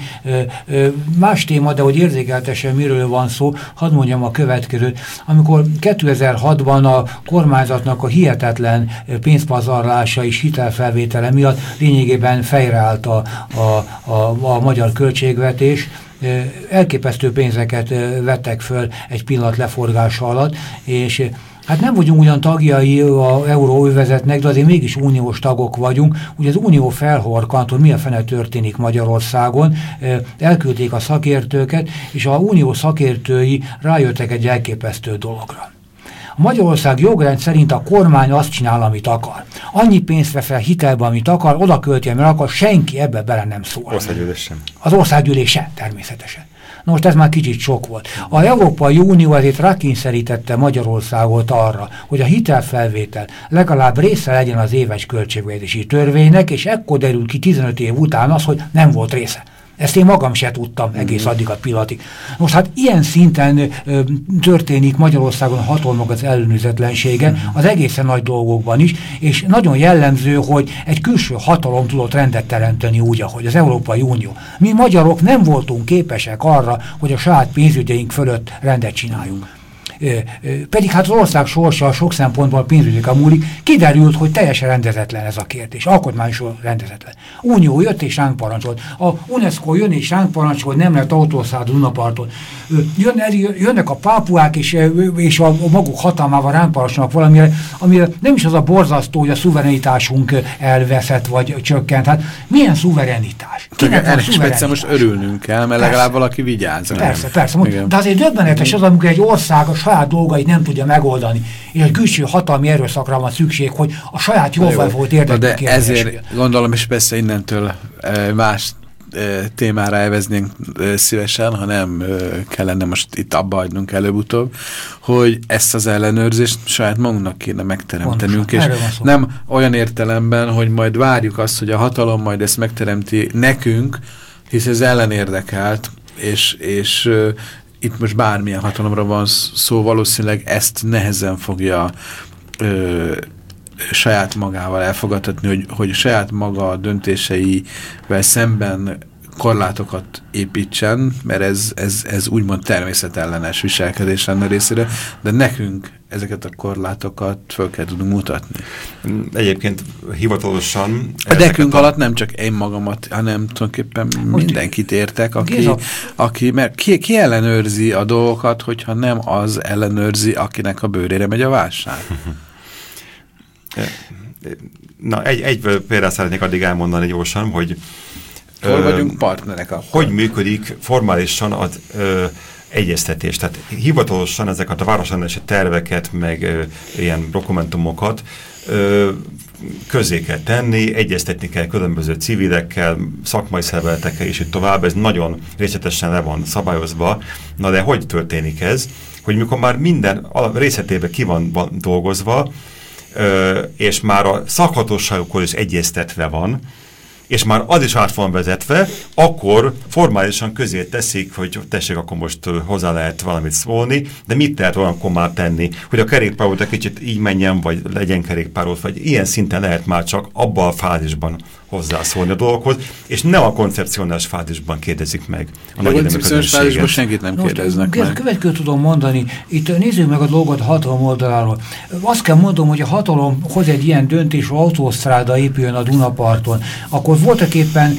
Más téma, de hogy érzékeltesen miről van szó, hadd mondjam a következőt. Amikor kétezer-hatban a kormányzatnak a hihetetlen pénzpazarlása és hitelfelvétele miatt lényegében fejreállt a, a, a, a magyar költségvetés, elképesztő pénzeket vettek föl egy pillanat leforgása alatt, és hát nem vagyunk ugyan tagjai az euróövezetnek, de azért mégis uniós tagok vagyunk. Ugye az unió felhorkant, hogy mi a fene történik Magyarországon, elküldték a szakértőket, és a unió szakértői rájöttek egy elképesztő dologra. A Magyarország jogrend szerint a kormány azt csinál, amit akar. Annyi pénzt vesz fel hitelbe, amit akar, oda költi, mert akar, senki ebbe bele nem szól. Országgyűlés sem. Az országgyűlés sem, természetesen. Na most ez már kicsit sok volt. A Európai Unió ezért rákényszerítette Magyarországot arra, hogy a hitelfelvétel legalább része legyen az éves költségvetési törvénynek, és ekkor derül ki tizenöt év után az, hogy nem volt része. Ezt én magam se tudtam egész addig a pillanatig. Most hát ilyen szinten ö, történik Magyarországon a hatalmak az ellenőrzetlensége, az egészen nagy dolgokban is, és nagyon jellemző, hogy egy külső hatalom tudott rendet teremteni úgy, ahogy az Európai Unió. Mi magyarok nem voltunk képesek arra, hogy a saját pénzügyeink fölött rendet csináljunk. Pedig hát az ország sorsa sok szempontból pénzügyekkel múlik, kiderült, hogy teljesen rendezetlen ez a kérdés. Alkotmányosan rendezetlen. Unió jött és ránk parancsolt. A UNESCO jön és ránk parancsolt, nem lehet autószállni Dunaparton. Jön, jönnek a pápuák és, és a, a maguk hatalmával ránk parancsolnak valamire, amire nem is az a borzasztó, hogy a szuverenitásunk elveszett vagy csökkent. Hát milyen szuverenitás? Ennek speciál most örülnünk kell, mert persze, legalább valaki vigyáz. Persze, persze. Igen. De azért döbbenetes az, amikor egy ország a saját dolgait nem tudja megoldani, és egy külső hatalmi erőszakra van szükség, hogy a saját jól volt érdekük. De ezért gondolom, és persze innentől más témára elveznénk szívesen, ha nem kellene most itt abba hagynunk előbb-utóbb, hogy ezt az ellenőrzést saját magunknak kéne megteremtenünk, és nem olyan értelemben, hogy majd várjuk azt, hogy a hatalom majd ezt megteremti nekünk, hisz ez ellenérdekelt, és, és itt most bármilyen hatalomra van szó, valószínűleg ezt nehezen fogja ö, saját magával elfogadtatni, hogy, hogy saját maga döntéseivel szemben korlátokat építsen, mert ez, ez, ez úgymond természetellenes viselkedés lenne részére, de nekünk ezeket a korlátokat föl kell tudunk mutatni. Egyébként hivatalosan... A nekünk a... alatt nem csak én magamat, hanem tulajdonképpen mindenkit értek, aki, aki mert ki, ki ellenőrzi a dolgokat, hogyha nem az ellenőrzi, akinek a bőrére megy a válság. Na, egy, egy példát szeretnék addig elmondani gyorsan, hogy hol vagyunk partnerek akkor? Hogy működik formálisan az ö, egyeztetés. Tehát hivatalosan ezeket a városrendezési terveket, meg ö, ilyen dokumentumokat ö, közé kell tenni, egyeztetni kell különböző civilekkel, szakmai szervezetekkel, és így tovább. Ez nagyon részletesen le van szabályozva. Na de hogy történik ez? Hogy mikor már minden részletében ki van, van dolgozva, ö, és már a szakhatóságokkal is egyeztetve van, és már az is át van vezetve, akkor formálisan közé teszik, hogy tessék, akkor most hozzá lehet valamit szólni, de mit lehet olyankor már tenni, hogy a kerékpárút egy kicsit így menjen, vagy legyen kerékpárút, vagy ilyen szinten lehet már csak abban a fázisban hozzászólni a dolgokhoz, és nem a koncepcionális fázisban kérdezik meg a nagy koncepcionális fázisban senkit nem kérdeznek meg. Következő tudom mondani, itt nézzük meg a dolgot a hatalom oldaláról. Azt kell mondom, hogy a hatalom hoz egy ilyen döntés, hogy autósztráda épüljön a Dunaparton, akkor voltak éppen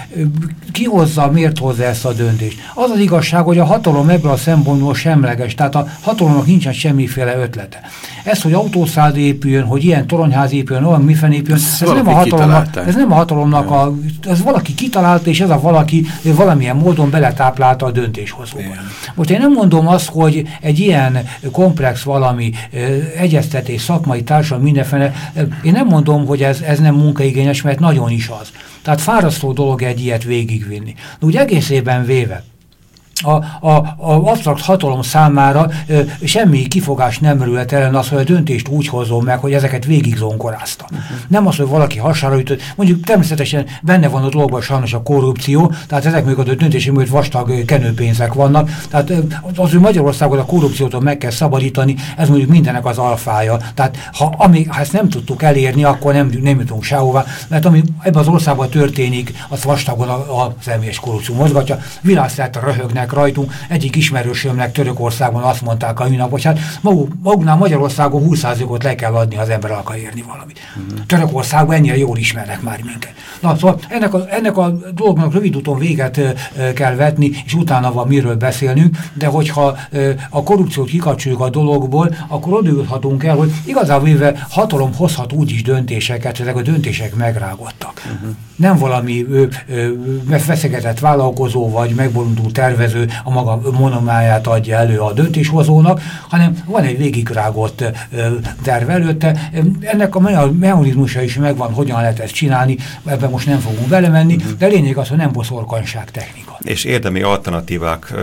ki hozza, miért hozza ezt a döntést. Az az igazság, hogy a hatalom ebből a szempontból semleges, tehát a hatalomnak nincsen semmiféle ötlete. Ez, hogy autószád épüljön, hogy ilyen toronyház épüljön, olyan mifen épüljön, ez nem, a hatalomnak, ez nem a hatalomnak, a, ez valaki kitalálta, és ez a valaki valamilyen módon beletáplálta a döntéshozóba. Most én nem mondom azt, hogy egy ilyen komplex valami egyeztetés, szakmai társadalom mindenféle, én nem mondom, hogy ez, ez nem munkaigényes, mert nagyon is az. Tehát fárasztó dolog egy ilyet végigvinni. De úgy egészében véve, A, a, a absztrakt hatalom számára ö, semmi kifogás nem merült ellen az, hogy a döntést úgy hozom meg, hogy ezeket végig zonkorázta. Uh-huh. Nem az, hogy valaki hasára ütött, mondjuk természetesen benne van a dologban sajnos a korrupció, tehát ezek még a döntési mögött vastag kenőpénzek vannak, tehát az, hogy Magyarországon a korrupciótól meg kell szabadítani, ez mondjuk mindennek az alfája. Tehát ha, ami, ha ezt nem tudtuk elérni, akkor nem, nem jutunk sehová, mert ami ebben az országban történik, az vastagon a, a személyes korrupció mozgatja, világszerte röhögnek rajtunk. Egyik ismerősömnek Törökországban azt mondták a nap, hogy hát maguknál Magyarországon húsz százalékot le kell adni, ha az ember akar érni valamit. Uh-huh. Törökországban ennyire jól ismernek már minket. Na, szóval ennek a, ennek a dolognak rövid úton véget ö, ö, kell vetni, és utána van miről beszélnünk, de hogyha ö, a korrupciót kikapcsoljuk a dologból, akkor odaülhatunk el, hogy igazából véve hatalom hozhat úgy is döntéseket, ezek a döntések megrágottak. Uh-huh. Nem valami ö, ö, feszegetett vállalkozó vagy megbolondult tervező a maga monomáját adja elő a döntéshozónak, hanem van egy végigrágott terv előtte. Ennek a mechanizmusa is megvan, hogyan lehet ezt csinálni, ebben most nem fogunk belemenni, uh-huh. de lényeg az, hogy nem boszorkanyság technika. És érdemi alternatívák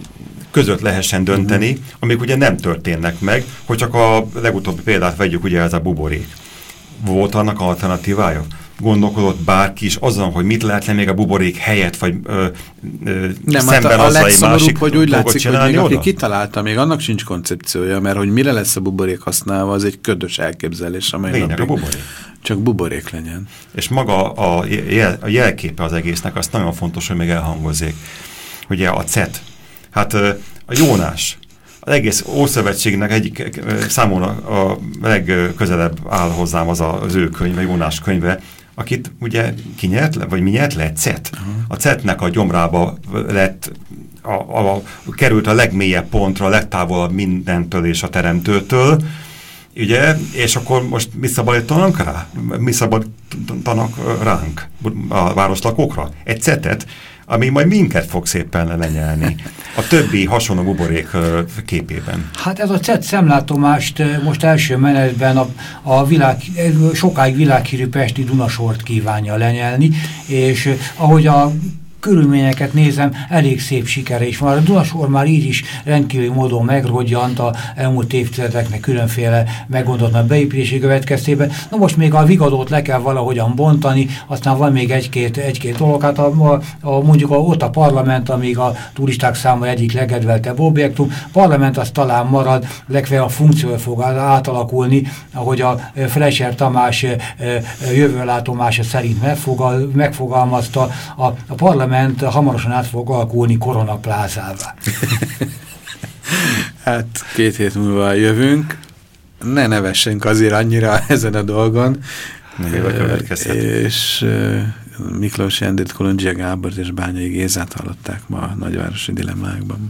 között lehessen dönteni, uh-huh. amik ugye nem történnek meg, hogy csak a legutóbbi példát vegyük, ugye ez a buborék. Volt annak alternatívája? Gondolkodott bárki is azon, hogy mit lehetne még a buborék helyett, vagy ö, ö, nem, szemben hát a, a azzal egy másik hogy úgy látszik, hogy még oda? aki kitalálta, még annak sincs koncepciója, mert hogy mire lesz a buborék használva, az egy ködös elképzelés, amely Lényeg napig a buborék. Csak buborék legyen. És maga a, jel, a jelképe az egésznek, azt nagyon fontos, hogy még elhangozzék. Ugye a C E T, hát a Jónás, az egész Ószövetségnek egyik számomra a legközelebb áll hozzám az a, az ő könyve, Jónás könyve, akit ugye ki nyert le, vagy mi nyert le? C E T. Uh-huh. A C E T-nek a gyomrába lett, a, a, a, került a legmélyebb pontra, a legtávolabb mindentől és a teremtőtől, ugye, és akkor most mi szabadítanak rá? Mi szabadítanak ránk, a városlakókra? Egy C E T-et, ami majd minket fog szépen lenyelni. A többi hasonló buborék képében. Hát ez a C E T szemlátomást most első menetben a, a világ, sokáig világhírű pesti Dunasort kívánja lenyelni, és ahogy a körülményeket nézem, elég szép sikere is van. A Dunasor már így is rendkívül módon megrodjant a elmúlt évtizedeknek különféle meggondolatlan beépülési következtében. Na most még a Vigadót le kell valahogyan bontani, aztán van még egy-két egy-két dolog. Hát a, a, a, mondjuk a, ott a parlament, amíg a turisták számára egyik legkedveltebb objektum. Parlament az talán marad, legfeljebb a funkciója fog átalakulni, ahogy a Fleischer Tamás jövőlátomása szerint megfogal, megfogalmazta, a, a parlament hamarosan át fog alakulni koronaplázává. Hát két hét múlva jövünk. Ne nevessünk azért annyira ezen a dolgon. E, és Miklós Endrét, Kolondzsia Gábort és Bányai Gézát hallották ma a nagyvárosi dilemmákban.